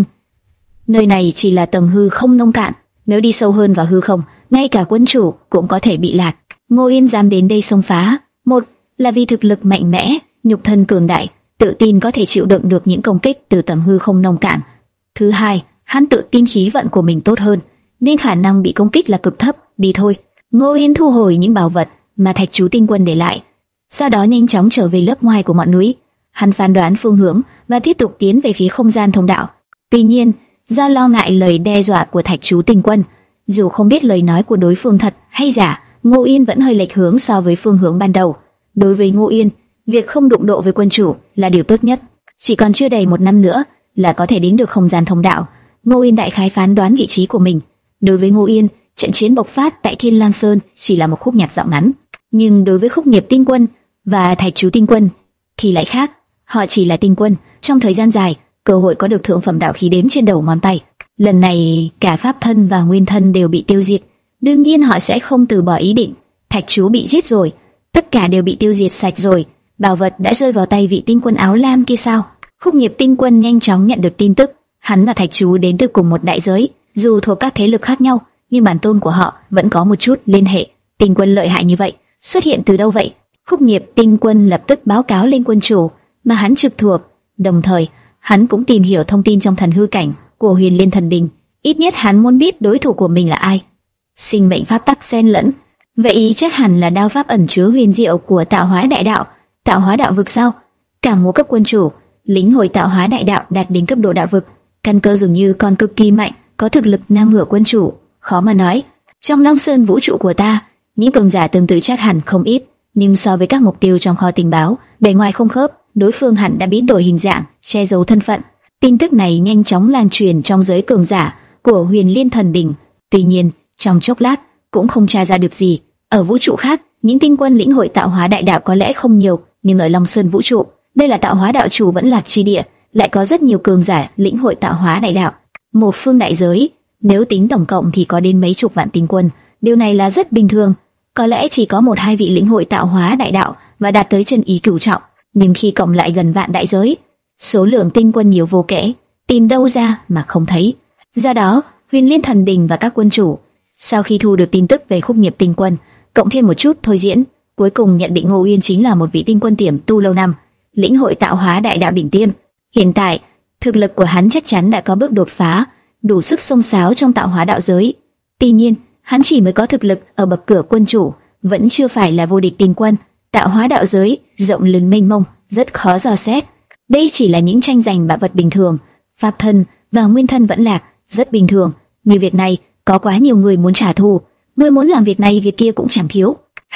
Nơi này chỉ là tầng hư không nông cạn, nếu đi sâu hơn vào hư không, ngay cả quân chủ cũng có thể bị lạc. Ngô Yên dám đến đây xông phá, một là vì thực lực mạnh mẽ, nhục thân cường đại, tự tin có thể chịu đựng được những công kích từ tầng hư không nông cạn. Thứ hai, hắn tự tin khí vận của mình tốt hơn, nên khả năng bị công kích là cực thấp. Đi thôi. Ngô Yên thu hồi những bảo vật mà Thạch chú tinh quân để lại, sau đó nhanh chóng trở về lớp ngoài của ngọn núi. Hắn phán đoán phương hướng và tiếp tục tiến về phía không gian thông đạo. Tuy nhiên, do lo ngại lời đe dọa của Thạch chú tinh quân, dù không biết lời nói của đối phương thật hay giả, Ngô Yên vẫn hơi lệch hướng so với phương hướng ban đầu. Đối với Ngô Yên, việc không đụng độ với quân chủ là điều tốt nhất. Chỉ còn chưa đầy một năm nữa là có thể đến được không gian thông đạo. Ngô Yên đại khái phán đoán vị trí của mình. Đối với Ngô Yên, trận chiến bộc phát tại Thiên Lang Sơn chỉ là một khúc nhạc dạo ngắn, nhưng đối với Khúc Nghiệp tinh quân và Thạch chú tinh quân thì lại khác. Họ chỉ là tinh quân, trong thời gian dài, cơ hội có được thượng phẩm đạo khí đếm trên đầu ngón tay. Lần này cả pháp thân và nguyên thân đều bị tiêu diệt, đương nhiên họ sẽ không từ bỏ ý định. Thạch chú bị giết rồi, tất cả đều bị tiêu diệt sạch rồi, bảo vật đã rơi vào tay vị tinh quân áo lam kia sao? Khúc Nghiệp tinh quân nhanh chóng nhận được tin tức, hắn và Thạch chú đến từ cùng một đại giới, dù thuộc các thế lực khác nhau, nhưng bản tôn của họ vẫn có một chút liên hệ. Tinh quân lợi hại như vậy, xuất hiện từ đâu vậy? Khúc Nghiệp tinh quân lập tức báo cáo lên quân chủ mà hắn trực thuộc, đồng thời hắn cũng tìm hiểu thông tin trong thần hư cảnh của Huyền Liên Thần Đình, ít nhất hắn muốn biết đối thủ của mình là ai. Sinh mệnh pháp tắc xen lẫn, vậy ý chắc hẳn là đao pháp ẩn chứa huyền diệu của tạo hóa đại đạo. Tạo hóa đạo vực sao? Cả ngũ cấp quân chủ lĩnh hội tạo hóa đại đạo đạt đến cấp độ đạo vực, căn cơ dường như còn cực kỳ mạnh, có thực lực ngang ngửa quân chủ. Khó mà nói, trong Long Sơn vũ trụ của ta, những cường giả tương tự chắc hẳn không ít, nhưng so với các mục tiêu trong kho tình báo, bề ngoài không khớp, đối phương hẳn đã biến đổi hình dạng, che giấu thân phận. Tin tức này nhanh chóng lan truyền trong giới cường giả của Huyền Liên Thần Đình. Tuy nhiên, trong chốc lát cũng không tra ra được gì. Ở vũ trụ khác, những tinh quân lĩnh hội tạo hóa đại đạo có lẽ không nhiều, nhưng ở Long Sơn vũ trụ, đây là tạo hóa đạo chủ vẫn lạc chi địa, lại có rất nhiều cường giả lĩnh hội tạo hóa đại đạo. Một phương đại giới, nếu tính tổng cộng thì có đến mấy chục vạn tinh quân. Điều này là rất bình thường. Có lẽ chỉ có một hai vị lĩnh hội tạo hóa đại đạo và đạt tới chân ý cửu trọng, nhưng khi cộng lại gần vạn đại giới, số lượng tinh quân nhiều vô kể, tìm đâu ra mà không thấy. Do đó, Huyền Liên Thần Đình và các quân chủ sau khi thu được tin tức về Khúc Nghiệp tinh quân, cộng thêm một chút thôi diễn, cuối cùng nhận định Ngô Uyên chính là một vị tinh quân tiềm tu lâu năm, lĩnh hội tạo hóa đại đạo đỉnh tiêm. Hiện tại, thực lực của hắn chắc chắn đã có bước đột phá, đủ sức xông xáo trong tạo hóa đạo giới. Tuy nhiên, hắn chỉ mới có thực lực ở bậc cửa quân chủ, vẫn chưa phải là vô địch tinh quân. Tạo hóa đạo giới rộng lớn mênh mông, rất khó dò xét. Đây chỉ là những tranh giành bảo vật bình thường, pháp thân và nguyên thân vẫn lạc, rất bình thường. Như việc này, có quá nhiều người muốn trả thù, người muốn làm việc này việc kia cũng chẳng thiếu.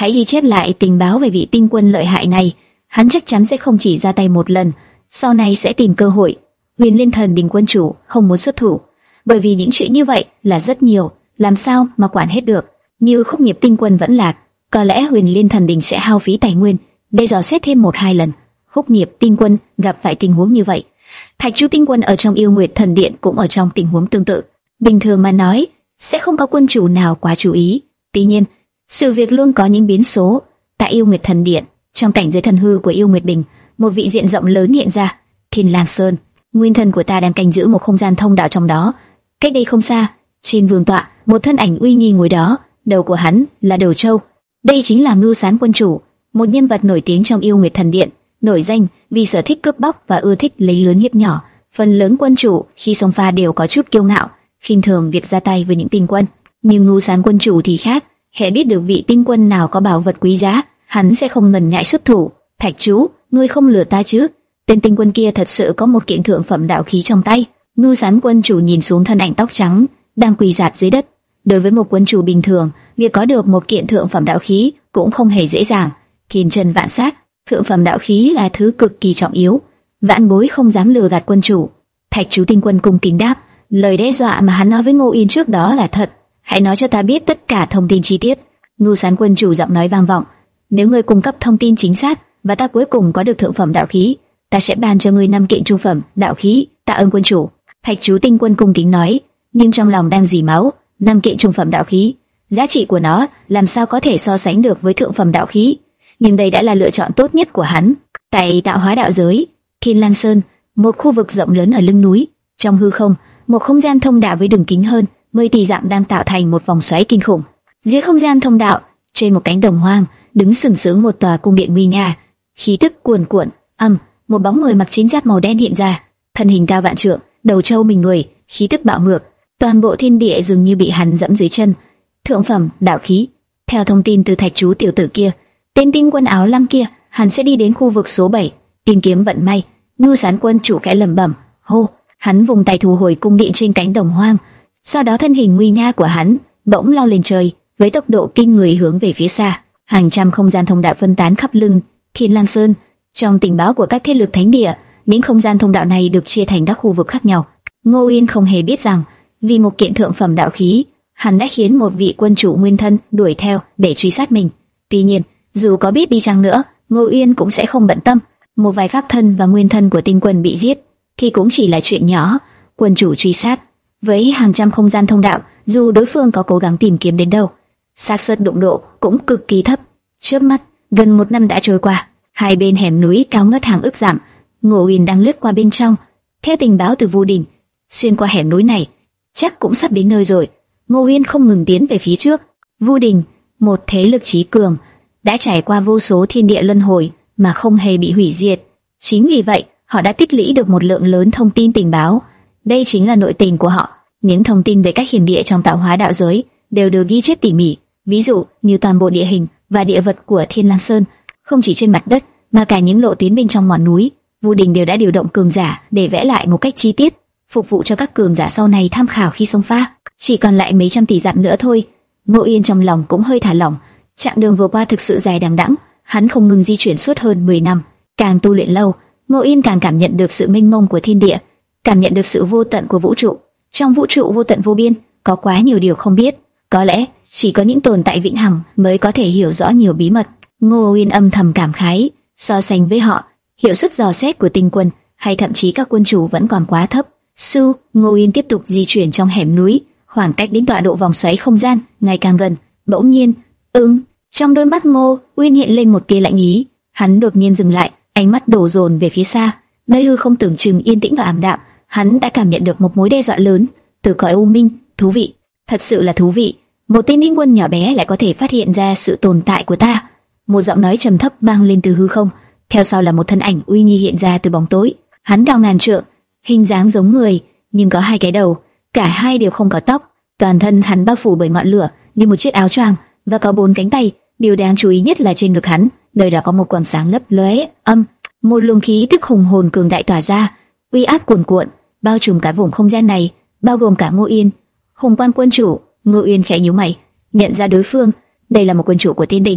Hãy ghi chép lại tình báo về vị tinh quân lợi hại này, hắn chắc chắn sẽ không chỉ ra tay một lần, sau này sẽ tìm cơ hội. Huyền Liên Thần Đình quân chủ không muốn xuất thủ, bởi vì những chuyện như vậy là rất nhiều, làm sao mà quản hết được. Như Khúc Nghiệp tinh quân vẫn lạc, có lẽ Huyền Liên Thần Đình sẽ hao phí tài nguyên để dò xét thêm một hai lần. Khúc Nghiệp tinh quân gặp phải tình huống như vậy, Thạch Chú tinh quân ở trong Yêu Nguyệt Thần Điện cũng ở trong tình huống tương tự. Bình thường mà nói, sẽ không có quân chủ nào quá chú ý. Tuy nhiên, sự việc luôn có những biến số. Tại Yêu Nguyệt Thần Điện, trong cảnh giới thần hư của Yêu Nguyệt Đình, một vị diện rộng lớn hiện ra. Thiên Lang Sơn, nguyên thần của ta đang canh giữ một không gian thông đạo trong đó. Cách đây không xa, trên vương tọa, một thân ảnh uy nghi ngồi đó, đầu của hắn là đầu trâu. Đây chính là Ngưu Sán quân chủ, một nhân vật nổi tiếng trong Yêu Nguyệt Thần Điện, nổi danh vì sở thích cướp bóc và ưa thích lấy lớn hiếp nhỏ. Phần lớn quân chủ khi xông pha đều có chút kiêu ngạo, khinh thường việc ra tay với những tinh quân. Nhưng Ngưu Sán quân chủ thì khác, hễ biết được vị tinh quân nào có bảo vật quý giá, hắn sẽ không ngần ngại xuất thủ. Thạch Chú, ngươi không lừa ta chứ? Tên tinh quân kia thật sự có một kiện thượng phẩm đạo khí trong tay. Ngưu Sán quân chủ nhìn xuống thân ảnh tóc trắng đang quỳ rạp dưới đất. Đối với một quân chủ bình thường, việc có được một kiện thượng phẩm đạo khí cũng không hề dễ dàng. Thiên chân vạn sát, thượng phẩm đạo khí là thứ cực kỳ trọng yếu. Vạn bối không dám lừa gạt quân chủ. Thạch Chú tinh quân cung kính đáp, lời đe dọa mà hắn nói với Ngô Yên trước đó là thật. Hãy nói cho ta biết tất cả thông tin chi tiết. Ngưu Sán quân chủ giọng nói vang vọng. Nếu ngươi cung cấp thông tin chính xác và ta cuối cùng có được thượng phẩm đạo khí, ta sẽ ban cho ngươi năm kiện trung phẩm đạo khí. Tạ ơn quân chủ. Thạch Chú tinh quân cung kính nói, nhưng trong lòng đang dỉ máu. Năm kiện trung phẩm đạo khí, giá trị của nó làm sao có thể so sánh được với thượng phẩm đạo khí? Nhưng đây đã là lựa chọn tốt nhất của hắn. Tại tạo hóa đạo giới, Thiên Lang Sơn, một khu vực rộng lớn ở lưng núi, trong hư không, một không gian thông đạo với đường kính hơn mười tỷ dặm đang tạo thành một vòng xoáy kinh khủng. Dưới không gian thông đạo, trên một cánh đồng hoang, đứng sừng sững một tòa cung điện nguy nga, khí tức cuồn cuộn. Âm, một bóng người mặc chiến giáp màu đen hiện ra, thân hình cao vạn trượng, đầu trâu mình người, khí tức bạo ngược, toàn bộ thiên địa dường như bị hắn dẫm dưới chân. Thượng phẩm đạo khí. Theo thông tin từ Thạch Chú tiểu tử kia, tên tinh quân áo lam kia, hắn sẽ đi đến khu vực số bảy tìm kiếm vận may. Ngưu Sán quân chủ khẽ lẩm bẩm, hô, hắn vùng tay thu hồi cung điện trên cánh đồng hoang. Sau đó thân hình nguy nga của hắn bỗng lao lên trời, với tốc độ kinh người hướng về phía xa. Hàng trăm không gian thông đạo phân tán khắp lưng Thiên Lang Sơn. Trong tình báo của các thế lực thánh địa, những không gian thông đạo này được chia thành các khu vực khác nhau. Ngô Yên không hề biết rằng, vì một kiện thượng phẩm đạo khí, hắn đã khiến một vị quân chủ nguyên thân đuổi theo để truy sát mình. Tuy nhiên, dù có biết đi chăng nữa, Ngô Yên cũng sẽ không bận tâm. Một vài pháp thân và nguyên thân của tinh quân bị giết thì cũng chỉ là chuyện nhỏ. Quân chủ truy sát với hàng trăm không gian thông đạo, dù đối phương có cố gắng tìm kiếm đến đâu, xác suất đụng độ cũng cực kỳ thấp. Chớp mắt, gần một năm đã trôi qua. Hai bên hẻm núi cao ngất hàng ức dặm, Ngô Yên đang lướt qua bên trong. Theo tình báo từ Vu Đình, xuyên qua hẻm núi này, chắc cũng sắp đến nơi rồi. Ngô Yên không ngừng tiến về phía trước. Vu Đình, một thế lực chí cường, đã trải qua vô số thiên địa luân hồi mà không hề bị hủy diệt. Chính vì vậy, họ đã tích lũy được một lượng lớn thông tin tình báo. Đây chính là nội tình của họ. Những thông tin về các hiểm địa trong tạo hóa đạo giới đều được ghi chép tỉ mỉ. Ví dụ như toàn bộ địa hình và địa vật của Thiên Lang Sơn, không chỉ trên mặt đất mà cả những lộ tuyến bên trong ngọn núi, Vu Đình đều đã điều động cường giả để vẽ lại một cách chi tiết, phục vụ cho các cường giả sau này tham khảo khi xông pha. Chỉ còn lại mấy trăm tỷ dặm nữa thôi. Ngô Yên trong lòng cũng hơi thả lỏng. Chặng đường vừa qua thực sự dài đằng đẵng, hắn không ngừng di chuyển suốt hơn mười năm. Càng tu luyện lâu, Ngô Yên càng cảm nhận được sự mênh mông của thiên địa, cảm nhận được sự vô tận của vũ trụ. Trong vũ trụ vô tận vô biên, có quá nhiều điều không biết. Có lẽ chỉ có những tồn tại vĩnh hằng mới có thể hiểu rõ nhiều bí mật. Ngô Yên âm thầm cảm khái, so sánh với họ, hiệu suất dò xét của tinh quân hay thậm chí các quân chủ vẫn còn quá thấp. Su, Ngô Yên tiếp tục di chuyển trong hẻm núi, khoảng cách đến tọa độ vòng xoáy không gian ngày càng gần. Bỗng nhiên, ưng, trong đôi mắt Ngô Uyên hiện lên một tia lạnh ý. Hắn đột nhiên dừng lại, ánh mắt đổ dồn về phía xa, nơi hư không tưởng chừng yên tĩnh và ảm đạm. Hắn đã cảm nhận được một mối đe dọa lớn từ cõi u minh. Thú vị, thật sự là thú vị. Một tên tinh quân nhỏ bé lại có thể phát hiện ra sự tồn tại của ta. Một giọng nói trầm thấp vang lên từ hư không, theo sau là một thân ảnh uy nghi hiện ra từ bóng tối. Hắn cao ngàn trượng, hình dáng giống người, nhưng có hai cái đầu, cả hai đều không có tóc. Toàn thân hắn bao phủ bởi ngọn lửa như một chiếc áo choàng, và có bốn cánh tay. Điều đáng chú ý nhất là trên ngực hắn, nơi đó có một quầng sáng lấp lóe. Âm, một luồng khí tức hùng hồn cường đại tỏa ra, uy áp cuồn cuộn, bao trùm cả vùng không gian này, bao gồm cả Ngô Yên. Hùng Quan quân chủ. Ngô Uyên khẽ nhíu mày, nhận ra đối phương, đây là một quân chủ của Tiên Đình.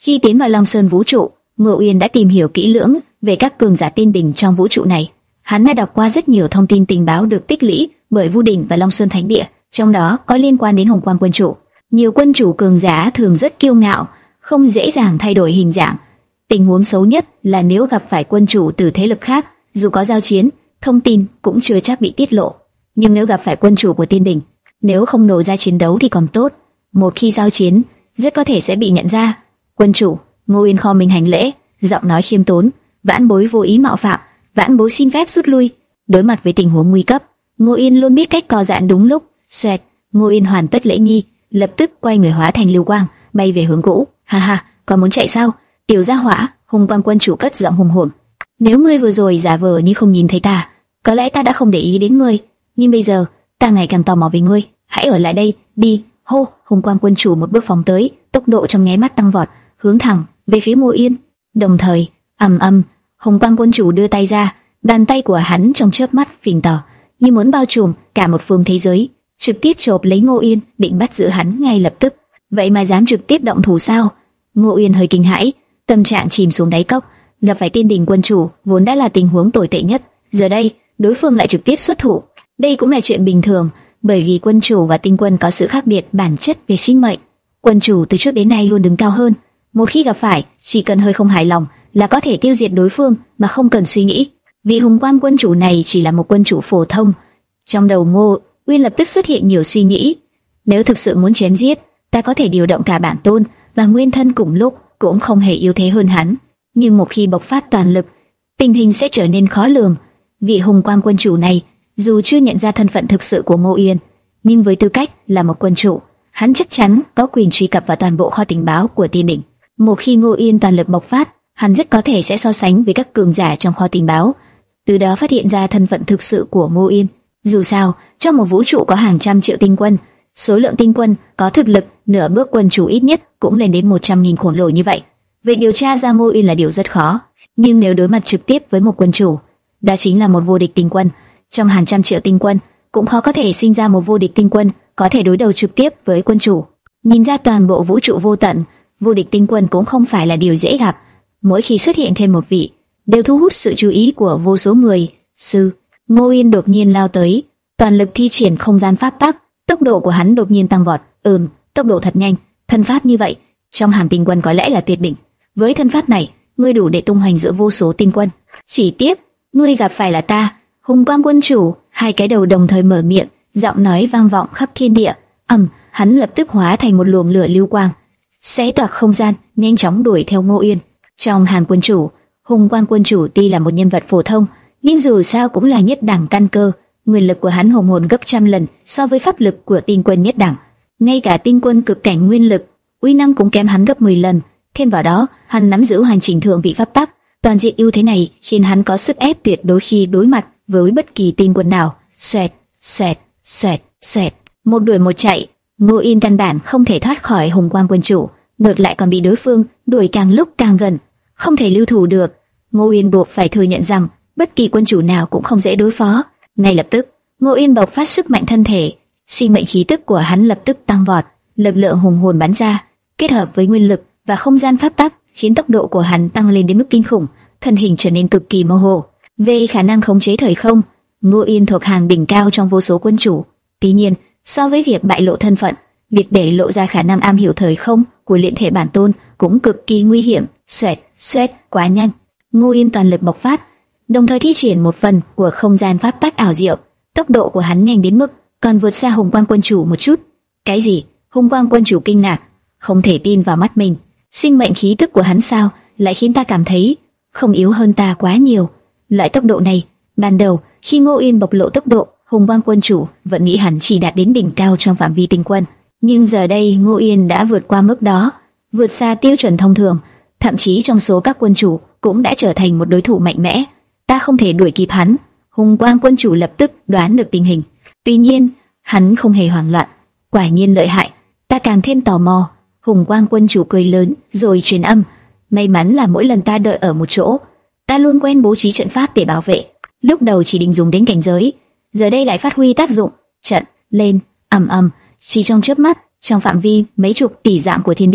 Khi tiến vào Long Sơn vũ trụ, Ngô Uyên đã tìm hiểu kỹ lưỡng về các cường giả tiên đỉnh trong vũ trụ này. Hắn đã đọc qua rất nhiều thông tin tình báo được tích lũy bởi Vu Đỉnh và Long Sơn Thánh Địa, trong đó có liên quan đến Hồng Quang Quân Chủ. Nhiều quân chủ cường giả thường rất kiêu ngạo, không dễ dàng thay đổi hình dạng. Tình huống xấu nhất là nếu gặp phải quân chủ từ thế lực khác, dù có giao chiến, thông tin cũng chưa chắc bị tiết lộ. Nhưng nếu gặp phải quân chủ của tiên đỉnh, nếu không nổ ra chiến đấu thì còn tốt. Một khi giao chiến, rất có thể sẽ bị nhận ra. Quân chủ, Ngô Uyên kho mình hành lễ, giọng nói khiêm tốn. Vãn bối vô ý mạo phạm, vãn bối xin phép rút lui. Đối mặt với tình huống nguy cấp, Ngô Uyên luôn biết cách co giãn đúng lúc. Xoẹt, Ngô Uyên hoàn tất lễ nghi, lập tức quay người hóa thành lưu quang, bay về hướng cũ. Ha ha, còn muốn chạy sao? Tiểu gia hỏa, Hồng Quang Quân Chủ cất giọng hùng hồn. Nếu ngươi vừa rồi giả vờ như không nhìn thấy ta, có lẽ ta đã không để ý đến ngươi. Nhưng bây giờ, ta ngày càng tò mò về ngươi. Hãy ở lại đây, đi. Hô, Hồng Quang Quân Chủ một bước phóng tới, tốc độ trong nháy mắt tăng vọt, hướng thẳng về phía Ngô Uyên. Đồng thời, ầm ầm, Hồng Quang Quân Chủ đưa tay ra, bàn tay của hắn trong chớp mắt phình to, như muốn bao trùm cả một phương thế giới, trực tiếp chộp lấy Ngô Uyên, định bắt giữ hắn ngay lập tức. Vậy mà dám trực tiếp động thủ sao? Ngô Uyên hơi kinh hãi, tâm trạng chìm xuống đáy cốc. Gặp phải tiên đỉnh quân chủ vốn đã là tình huống tồi tệ nhất, giờ đây đối phương lại trực tiếp xuất thủ. Đây cũng là chuyện bình thường, bởi vì quân chủ và tinh quân có sự khác biệt bản chất về sinh mệnh. Quân chủ từ trước đến nay luôn đứng cao hơn, một khi gặp phải, chỉ cần hơi không hài lòng là có thể tiêu diệt đối phương mà không cần suy nghĩ. Vị Hồng Quang Quân Chủ này chỉ là một quân chủ phổ thông. Trong đầu Ngô Uyên lập tức xuất hiện nhiều suy nghĩ. Nếu thực sự muốn chém giết, ta có thể điều động cả bản tôn và nguyên thân cùng lúc, cũng không hề yếu thế hơn hắn. Nhưng một khi bộc phát toàn lực, tình hình sẽ trở nên khó lường. Vị Hồng Quang Quân Chủ này, dù chưa nhận ra thân phận thực sự của Ngô Uyên, nhưng với tư cách là một quân chủ, hắn chắc chắn có quyền truy cập vào toàn bộ kho tình báo của tiên đỉnh. Một khi Ngô Uyên toàn lực bộc phát, hắn rất có thể sẽ so sánh với các cường giả trong kho tình báo, từ đó phát hiện ra thân phận thực sự của Ngô Uyên. Dù sao, trong một vũ trụ có hàng trăm triệu tinh quân, số lượng tinh quân có thực lực nửa bước quân chủ ít nhất cũng lên đến một trăm nghìn khổng lồ như vậy. Việc điều tra ra Ngô Uyên là điều rất khó, nhưng nếu đối mặt trực tiếp với một quân chủ, đó chính là một vô địch tinh quân. Trong hàng trăm triệu tinh quân, cũng khó có thể sinh ra một vô địch tinh quân có thể đối đầu trực tiếp với quân chủ. Nhìn ra toàn bộ vũ trụ vô tận, vô địch tinh quân cũng không phải là điều dễ gặp. Mỗi khi xuất hiện thêm một vị, đều thu hút sự chú ý của vô số người. Sư, Ngô Uyên đột nhiên lao tới, toàn lực thi triển không gian pháp tắc, tốc độ của hắn đột nhiên tăng vọt. Ừm, tốc độ thật nhanh, thân pháp như vậy, trong hàng tinh quân có lẽ là tuyệt đỉnh. Với thân pháp này, ngươi đủ để tung hoành giữa vô số tinh quân. Chỉ tiếc, ngươi gặp phải là ta, Hồng Quang Quân Chủ. Hai cái đầu đồng thời mở miệng, giọng nói vang vọng khắp thiên địa. Ầm, hắn lập tức hóa thành một luồng lửa lưu quang, xé toạc không gian, nhanh chóng đuổi theo Ngô Uyên. Trong hàng quân chủ, Hồng Quang Quân Chủ tuy là một nhân vật phổ thông, nhưng dù sao cũng là nhất đẳng căn cơ. Nguyên lực của hắn hùng hồn gấp trăm lần so với pháp lực của tinh quân nhất đẳng. Ngay cả tinh quân cực cảnh nguyên lực, uy năng cũng kém hắn gấp mười lần. Thêm vào đó, hắn nắm giữ hành trình thượng vị pháp tắc, toàn diện ưu thế này khiến hắn có sức ép tuyệt đối khi đối mặt với bất kỳ tinh quân nào. Xoẹt, xoẹt, xoẹt, xoẹt, một đuổi một chạy, Ngô Uyên căn bản không thể thoát khỏi Hồng Quang Quân Chủ, ngược lại còn bị đối phương đuổi càng lúc càng gần, không thể lưu thủ được. Ngô Uyên buộc phải thừa nhận rằng bất kỳ quân chủ nào cũng không dễ đối phó. Ngay lập tức, Ngô Uyên bộc phát sức mạnh thân thể, sinh mệnh khí tức của hắn lập tức tăng vọt, lực lượng hùng hồn bắn ra, kết hợp với nguyên lực và không gian pháp tắc, khiến tốc độ của hắn tăng lên đến mức kinh khủng, thân hình trở nên cực kỳ mơ hồ. Về khả năng khống chế thời không, Ngô Uyên thuộc hàng đỉnh cao trong vô số quân chủ. Tuy nhiên, so với việc bại lộ thân phận, việc để lộ ra khả năng am hiểu thời không của luyện thể bản tôn cũng cực kỳ nguy hiểm. Xoẹt, xoẹt, quá nhanh. Ngô Uyên toàn lực bộc phát, đồng thời thi triển một phần của không gian pháp tắc ảo diệu. Tốc độ của hắn nhanh đến mức còn vượt xa Hồng Quang Quân Chủ một chút. Cái gì? Hồng Quang Quân Chủ kinh ngạc, không thể tin vào mắt mình. Sinh mệnh khí tức của hắn sao lại khiến ta cảm thấy không yếu hơn ta quá nhiều? Loại tốc độ này, ban đầu khi Ngô Uyên bộc lộ tốc độ, Hồng Quang Quân Chủ vẫn nghĩ hắn chỉ đạt đến đỉnh cao trong phạm vi tinh quân, nhưng giờ đây Ngô Uyên đã vượt qua mức đó, vượt xa tiêu chuẩn thông thường, thậm chí trong số các quân chủ cũng đã trở thành một đối thủ mạnh mẽ. Ta không thể đuổi kịp hắn. Hồng Quang Quân Chủ lập tức đoán được tình hình. Tuy nhiên, hắn không hề hoảng loạn. Quả nhiên lợi hại, ta càng thêm tò mò. Hồng Quang Quân Chủ cười lớn rồi truyền âm. May mắn là mỗi lần ta đợi ở một chỗ, ta luôn quen bố trí trận pháp để bảo vệ. Lúc đầu chỉ định dùng đến cảnh giới, giờ đây lại phát huy tác dụng. Trận lên, ầm ầm, chỉ trong chớp mắt, trong phạm vi mấy chục tỷ dặm của thiên địa,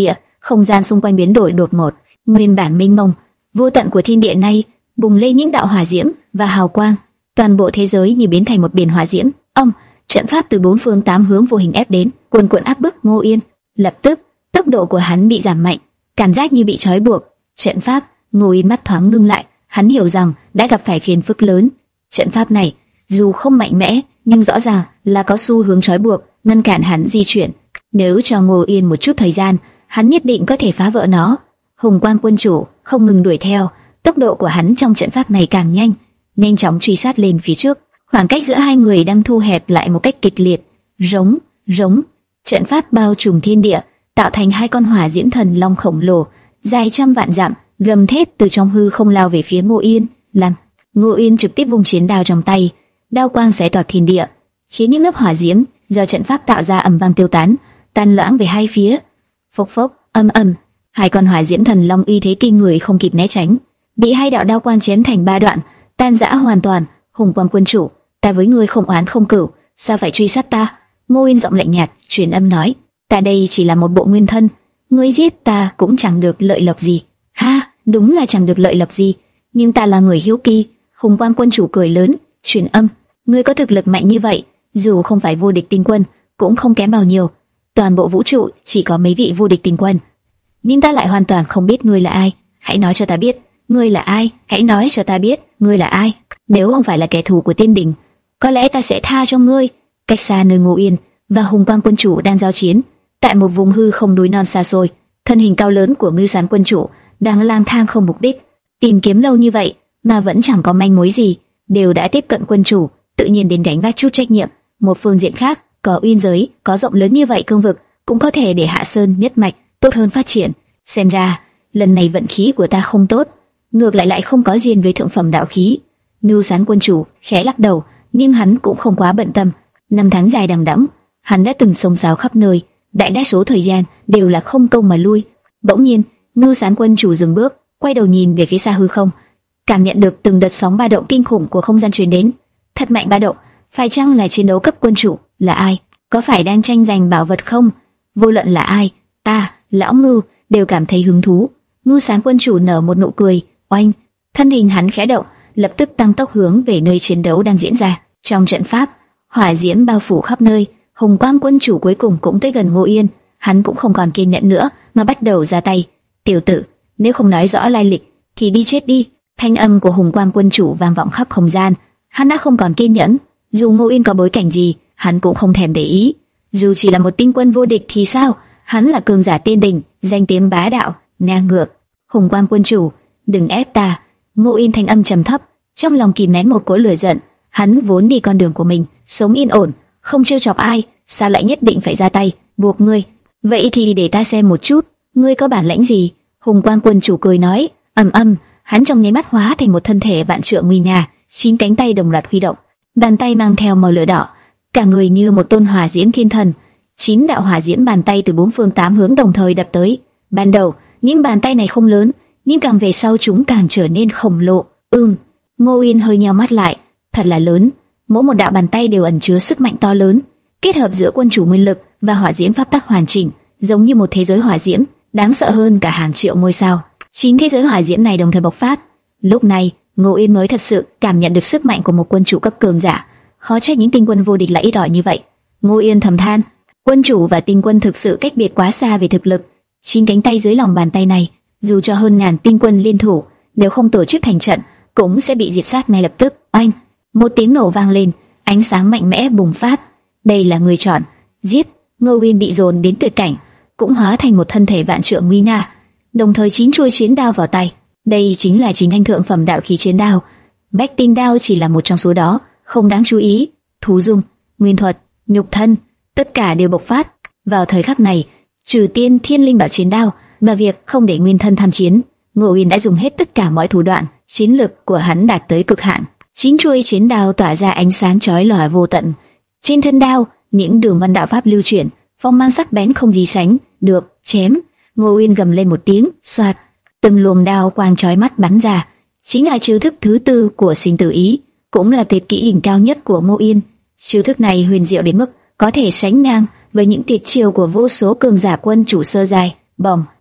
không gian xung quanh biến đổi đột ngột, nguyên bản mênh mông, vô tận của thiên địa này bùng lên những đạo hỏa diễm và hào quang, toàn bộ thế giới như biến thành một biển hỏa diễm. Ông, trận pháp từ bốn phương tám hướng vô hình ép đến, cuồn cuộn áp bức Ngô Yên. Lập tức, tốc độ của hắn bị giảm mạnh, cảm giác như bị trói buộc. Trận pháp, Ngô Yên mắt thoáng ngưng lại, hắn hiểu rằng đã gặp phải phiền phức lớn. Trận pháp này, dù không mạnh mẽ, nhưng rõ ràng là có xu hướng trói buộc, ngăn cản hắn di chuyển. Nếu cho Ngô Yên một chút thời gian, hắn nhất định có thể phá vỡ nó. Hùng Quang quân chủ không ngừng đuổi theo, tốc độ của hắn trong trận pháp này càng nhanh, nhanh chóng truy sát lên phía trước. Khoảng cách giữa hai người đang thu hẹp lại một cách kịch liệt. Rống, rống, trận pháp bao trùm thiên địa, tạo thành hai con hỏa diễm thần long khổng lồ, dài trăm vạn dặm, gầm thét từ trong hư không lao về phía Ngô Yên. Làm, Ngô Yên trực tiếp vung chiến đao trong tay, đao quang xé toạc thiên địa, khiến những lớp hỏa diễm do trận pháp tạo ra ầm vang tiêu tán, tan loãng về hai phía. Phốc phốc, âm ầm, hai con hỏa diễm thần long uy thế kinh người không kịp né tránh, bị hai đạo đao quang chém thành ba đoạn, tan rã hoàn toàn. Hùng Quang quân chủ, ta với ngươi không oán không cửu, sao phải truy sát ta? Ngô Yên giọng lạnh nhạt, truyền âm nói, ta đây chỉ là một bộ nguyên thân, ngươi giết ta cũng chẳng được lợi lộc gì. Ha, đúng là chẳng được lợi lộc gì, nhưng ta là người hiếu kỳ. Hùng Quang quân chủ cười lớn, truyền âm, ngươi có thực lực mạnh như vậy, dù không phải vô địch tinh quân, cũng không kém bao nhiêu. Toàn bộ vũ trụ chỉ có mấy vị vô địch tinh quân, nhưng ta lại hoàn toàn không biết ngươi là ai. Hãy nói cho ta biết, ngươi là ai? Hãy nói cho ta biết, ngươi là ai? Nếu không phải là kẻ thù của Tiên Đình, có lẽ ta sẽ tha cho ngươi. Cách xa nơi Ngô Yên và Hùng Quang quân chủ đang giao chiến, tại một vùng hư không núi non xa xôi, thân hình cao lớn của Ngưu Sán quân chủ đang lang thang không mục đích, tìm kiếm lâu như vậy mà vẫn chẳng có manh mối gì, đều đã tiếp cận quân chủ, tự nhiên đến gánh vác chút trách nhiệm. Một phương diện khác, có uyên giới, có rộng lớn như vậy cương vực, cũng có thể để Hạ Sơn nhất mạch tốt hơn phát triển. Xem ra lần này vận khí của ta không tốt, ngược lại lại không có duyên với thượng phẩm đạo khí. Ngưu Sán quân chủ khẽ lắc đầu, nhưng hắn cũng không quá bận tâm. Năm tháng dài đằng đẵng, hắn đã từng sông sáo khắp nơi, đại đa số thời gian đều là không công mà lui. Bỗng nhiên, Ngưu Sán quân chủ dừng bước, quay đầu nhìn về phía xa hư không, cảm nhận được từng đợt sóng ba động kinh khủng của không gian truyền đến. Thật mạnh ba động, phải chăng là chiến đấu cấp quân chủ? Là ai? Có phải đang tranh giành bảo vật không? Vô luận là ai, ta, lão Ngưu đều cảm thấy hứng thú. Ngưu Sán quân chủ nở một nụ cười, oanh, thân hình hắn khẽ động, lập tức tăng tốc hướng về nơi chiến đấu đang diễn ra. Trong trận pháp, hỏa diễm bao phủ khắp nơi. Hùng Quang quân chủ cuối cùng cũng tới gần Ngô Yên, hắn cũng không còn kiên nhẫn nữa mà bắt đầu ra tay. Tiểu tử, nếu không nói rõ lai lịch thì đi chết đi. Thanh âm của Hùng Quang quân chủ vang vọng khắp không gian. Hắn đã không còn kiên nhẫn, dù Ngô Yên có bối cảnh gì, hắn cũng không thèm để ý. Dù chỉ là một tinh quân vô địch thì sao? Hắn là cường giả Tiên Đình, danh tiếng bá đạo, ngang ngược. Hùng Quang quân chủ, đừng ép ta. Ngô Yên thanh âm trầm thấp, trong lòng kìm nén một cỗ lửa giận. Hắn vốn đi con đường của mình, sống yên ổn, không trêu chọc ai, sao lại nhất định phải ra tay buộc ngươi? Vậy thì để ta xem một chút, ngươi có bản lĩnh gì? Hùng Quang quân chủ cười nói, ầm ầm, hắn trong nháy mắt hóa thành một thân thể vạn trượng nguy nga, chín cánh tay đồng loạt huy động, bàn tay mang theo màu lửa đỏ, cả người như một tôn hỏa diễm thiên thần. Chín đạo hỏa diễm bàn tay từ bốn phương tám hướng đồng thời đập tới. Ban đầu, những bàn tay này không lớn, nhưng càng về sau chúng càng trở nên khổng lồ. Ừm, Ngô Yên hơi nheo mắt lại, thật là lớn. Mỗi một đạo bàn tay đều ẩn chứa sức mạnh to lớn, kết hợp giữa quân chủ nguyên lực và hỏa diễm pháp tắc hoàn chỉnh, giống như một thế giới hỏa diễm đáng sợ hơn cả hàng triệu ngôi sao. Chín thế giới hỏa diễm này đồng thời bộc phát. Lúc này, Ngô Yên mới thật sự cảm nhận được sức mạnh của một quân chủ cấp cường giả. Khó trách những tinh quân vô địch lại ít ỏi như vậy. Ngô Yên thầm than, quân chủ và tinh quân thực sự cách biệt quá xa về thực lực. Chín cánh tay dưới lòng bàn tay này, dù cho hơn ngàn tinh quân liên thủ, nếu không tổ chức thành trận, cũng sẽ bị diệt sát ngay lập tức. Oanh! Một tiếng nổ vang lên, ánh sáng mạnh mẽ bùng phát. Đây là người chọn, giết. Ngô Yên bị dồn đến tuyệt cảnh, cũng hóa thành một thân thể vạn trượng nguy nga, đồng thời chín chuôi chiến đao vào tay. Đây chính là chín thanh thượng phẩm đạo khí chiến đao. Bách tinh đao chỉ là một trong số đó, không đáng chú ý. Thú dung, nguyên thuật, nhục thân, tất cả đều bộc phát. Vào thời khắc này, trừ tiên thiên linh bảo chiến đao và việc không để nguyên thân tham chiến, Ngô Yên đã dùng hết tất cả mọi thủ đoạn. Chiến lực của hắn đạt tới cực hạn. Chín chuôi chiến đao tỏa ra ánh sáng chói lòa vô tận. Trên thân đao, những đường văn đạo pháp lưu chuyển, phong mang sắc bén không gì sánh được. Chém! Ngô Yên gầm lên một tiếng, xoạt, từng luồng đao quang chói mắt bắn ra. Chính là chiêu thức thứ tư của sinh tử ý, cũng là tuyệt kỹ đỉnh cao nhất của Ngô Yên. Chiêu thức này huyền diệu đến mức có thể sánh ngang với những tuyệt chiêu của vô số cường giả quân chủ sơ giai. Bồng,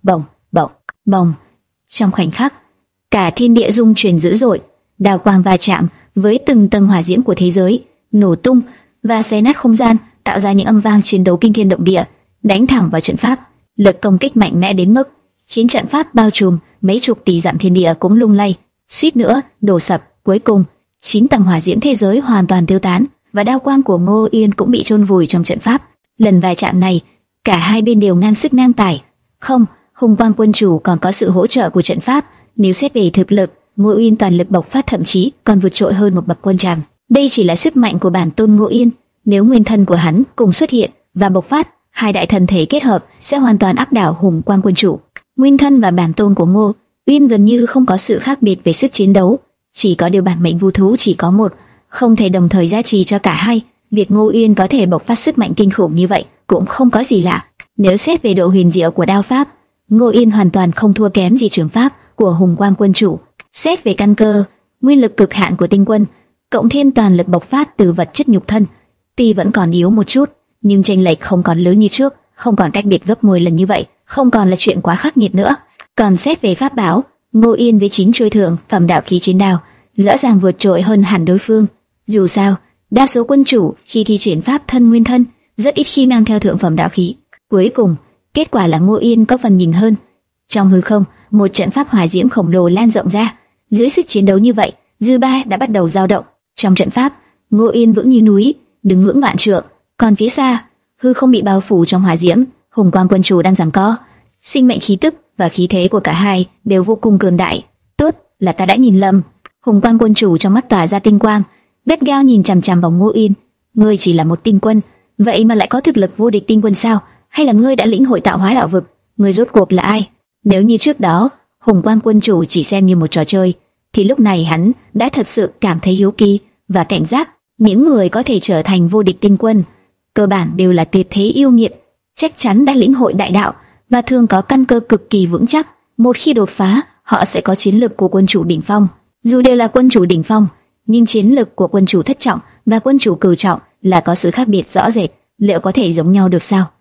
bồng, bồng, bồng. Trong khoảnh khắc, cả thiên địa rung chuyển dữ dội, đao quang va chạm với từng tầng hỏa diễm của thế giới, nổ tung và xé nát không gian, tạo ra những âm vang chiến đấu kinh thiên động địa, đánh thẳng vào trận pháp. Lực công kích mạnh mẽ đến mức khiến trận pháp bao trùm mấy chục tỷ dặm thiên địa cũng lung lay, suýt nữa đổ sập. Cuối cùng, chín tầng hỏa diễm thế giới hoàn toàn tiêu tán, và đao quang của Ngô Yên cũng bị chôn vùi trong trận pháp. Lần va chạm này, cả hai bên đều ngang sức ngang tài. Không, Hùng Quang Quân Chủ còn có sự hỗ trợ của trận pháp. Nếu xét về thực lực, Ngô Yên toàn lực bộc phát thậm chí còn vượt trội hơn một bậc quân tràm. Đây chỉ là sức mạnh của bản tôn Ngô Yên. Nếu nguyên thân của hắn cùng xuất hiện và bộc phát, hai đại thần thể kết hợp sẽ hoàn toàn áp đảo Hùng Quang Quân Chủ. Nguyên thân và bản tôn của Ngô Yên gần như không có sự khác biệt về sức chiến đấu, chỉ có điều bản mệnh vu thú chỉ có một, không thể đồng thời gia trì cho cả hai. Việc Ngô Yên có thể bộc phát sức mạnh kinh khủng như vậy cũng không có gì lạ. Nếu xét về độ huyền diệu của đao pháp, Ngô Yên hoàn toàn không thua kém gì trường pháp của Hùng Quang Quân Chủ. Xét về căn cơ, nguyên lực cực hạn của tinh quân, cộng thêm toàn lực bộc phát từ vật chất nhục thân, tuy vẫn còn yếu một chút, nhưng chênh lệch không còn lớn như trước, không còn cách biệt gấp mười lần như vậy, không còn là chuyện quá khắc nghiệt nữa. Còn xét về pháp bảo, Ngô Yên với chín chuôi thượng phẩm đạo khí chiến đao, rõ ràng vượt trội hơn hẳn đối phương. Dù sao, đa số quân chủ khi thi triển pháp thân nguyên thân rất ít khi mang theo thượng phẩm đạo khí. Cuối cùng, kết quả là Ngô Yên có phần nhìn hơn. Trong hư không, một trận pháp hỏa diễm khổng lồ lan rộng ra. Dưới sức chiến đấu như vậy, dư ba đã bắt đầu dao động. Trong trận pháp, Ngô Yên vững như núi, đứng vững vạn trượng. Còn phía xa, hư không bị bao phủ trong hỏa diễm, Hùng Quang Quân Chủ đang giằng co. Sinh mệnh khí tức và khí thế của cả hai đều vô cùng cường đại. Tốt là ta đã nhìn lầm. Hùng Quang Quân Chủ trong mắt tỏa ra tinh quang, gắt gao nhìn chằm chằm vào Ngô Yên. Ngươi chỉ là một tinh quân, vậy mà lại có thực lực vô địch tinh quân sao? Hay là ngươi đã lĩnh hội tạo hóa đạo vực? Ngươi rốt cuộc là ai? Nếu như trước đó Hùng Quang Quân Chủ chỉ xem như một trò chơi, thì lúc này hắn đã thật sự cảm thấy hiếu kỳ và cảnh giác. Những người có thể trở thành vô địch tinh quân cơ bản đều là tuyệt thế yêu nghiệt, chắc chắn đã lĩnh hội đại đạo và thường có căn cơ cực kỳ vững chắc. Một khi đột phá, họ sẽ có chiến lực của quân chủ đỉnh phong. Dù đều là quân chủ đỉnh phong, nhưng chiến lực của quân chủ thất trọng và quân chủ cửu trọng là có sự khác biệt rõ rệt. Liệu có thể giống nhau được sao?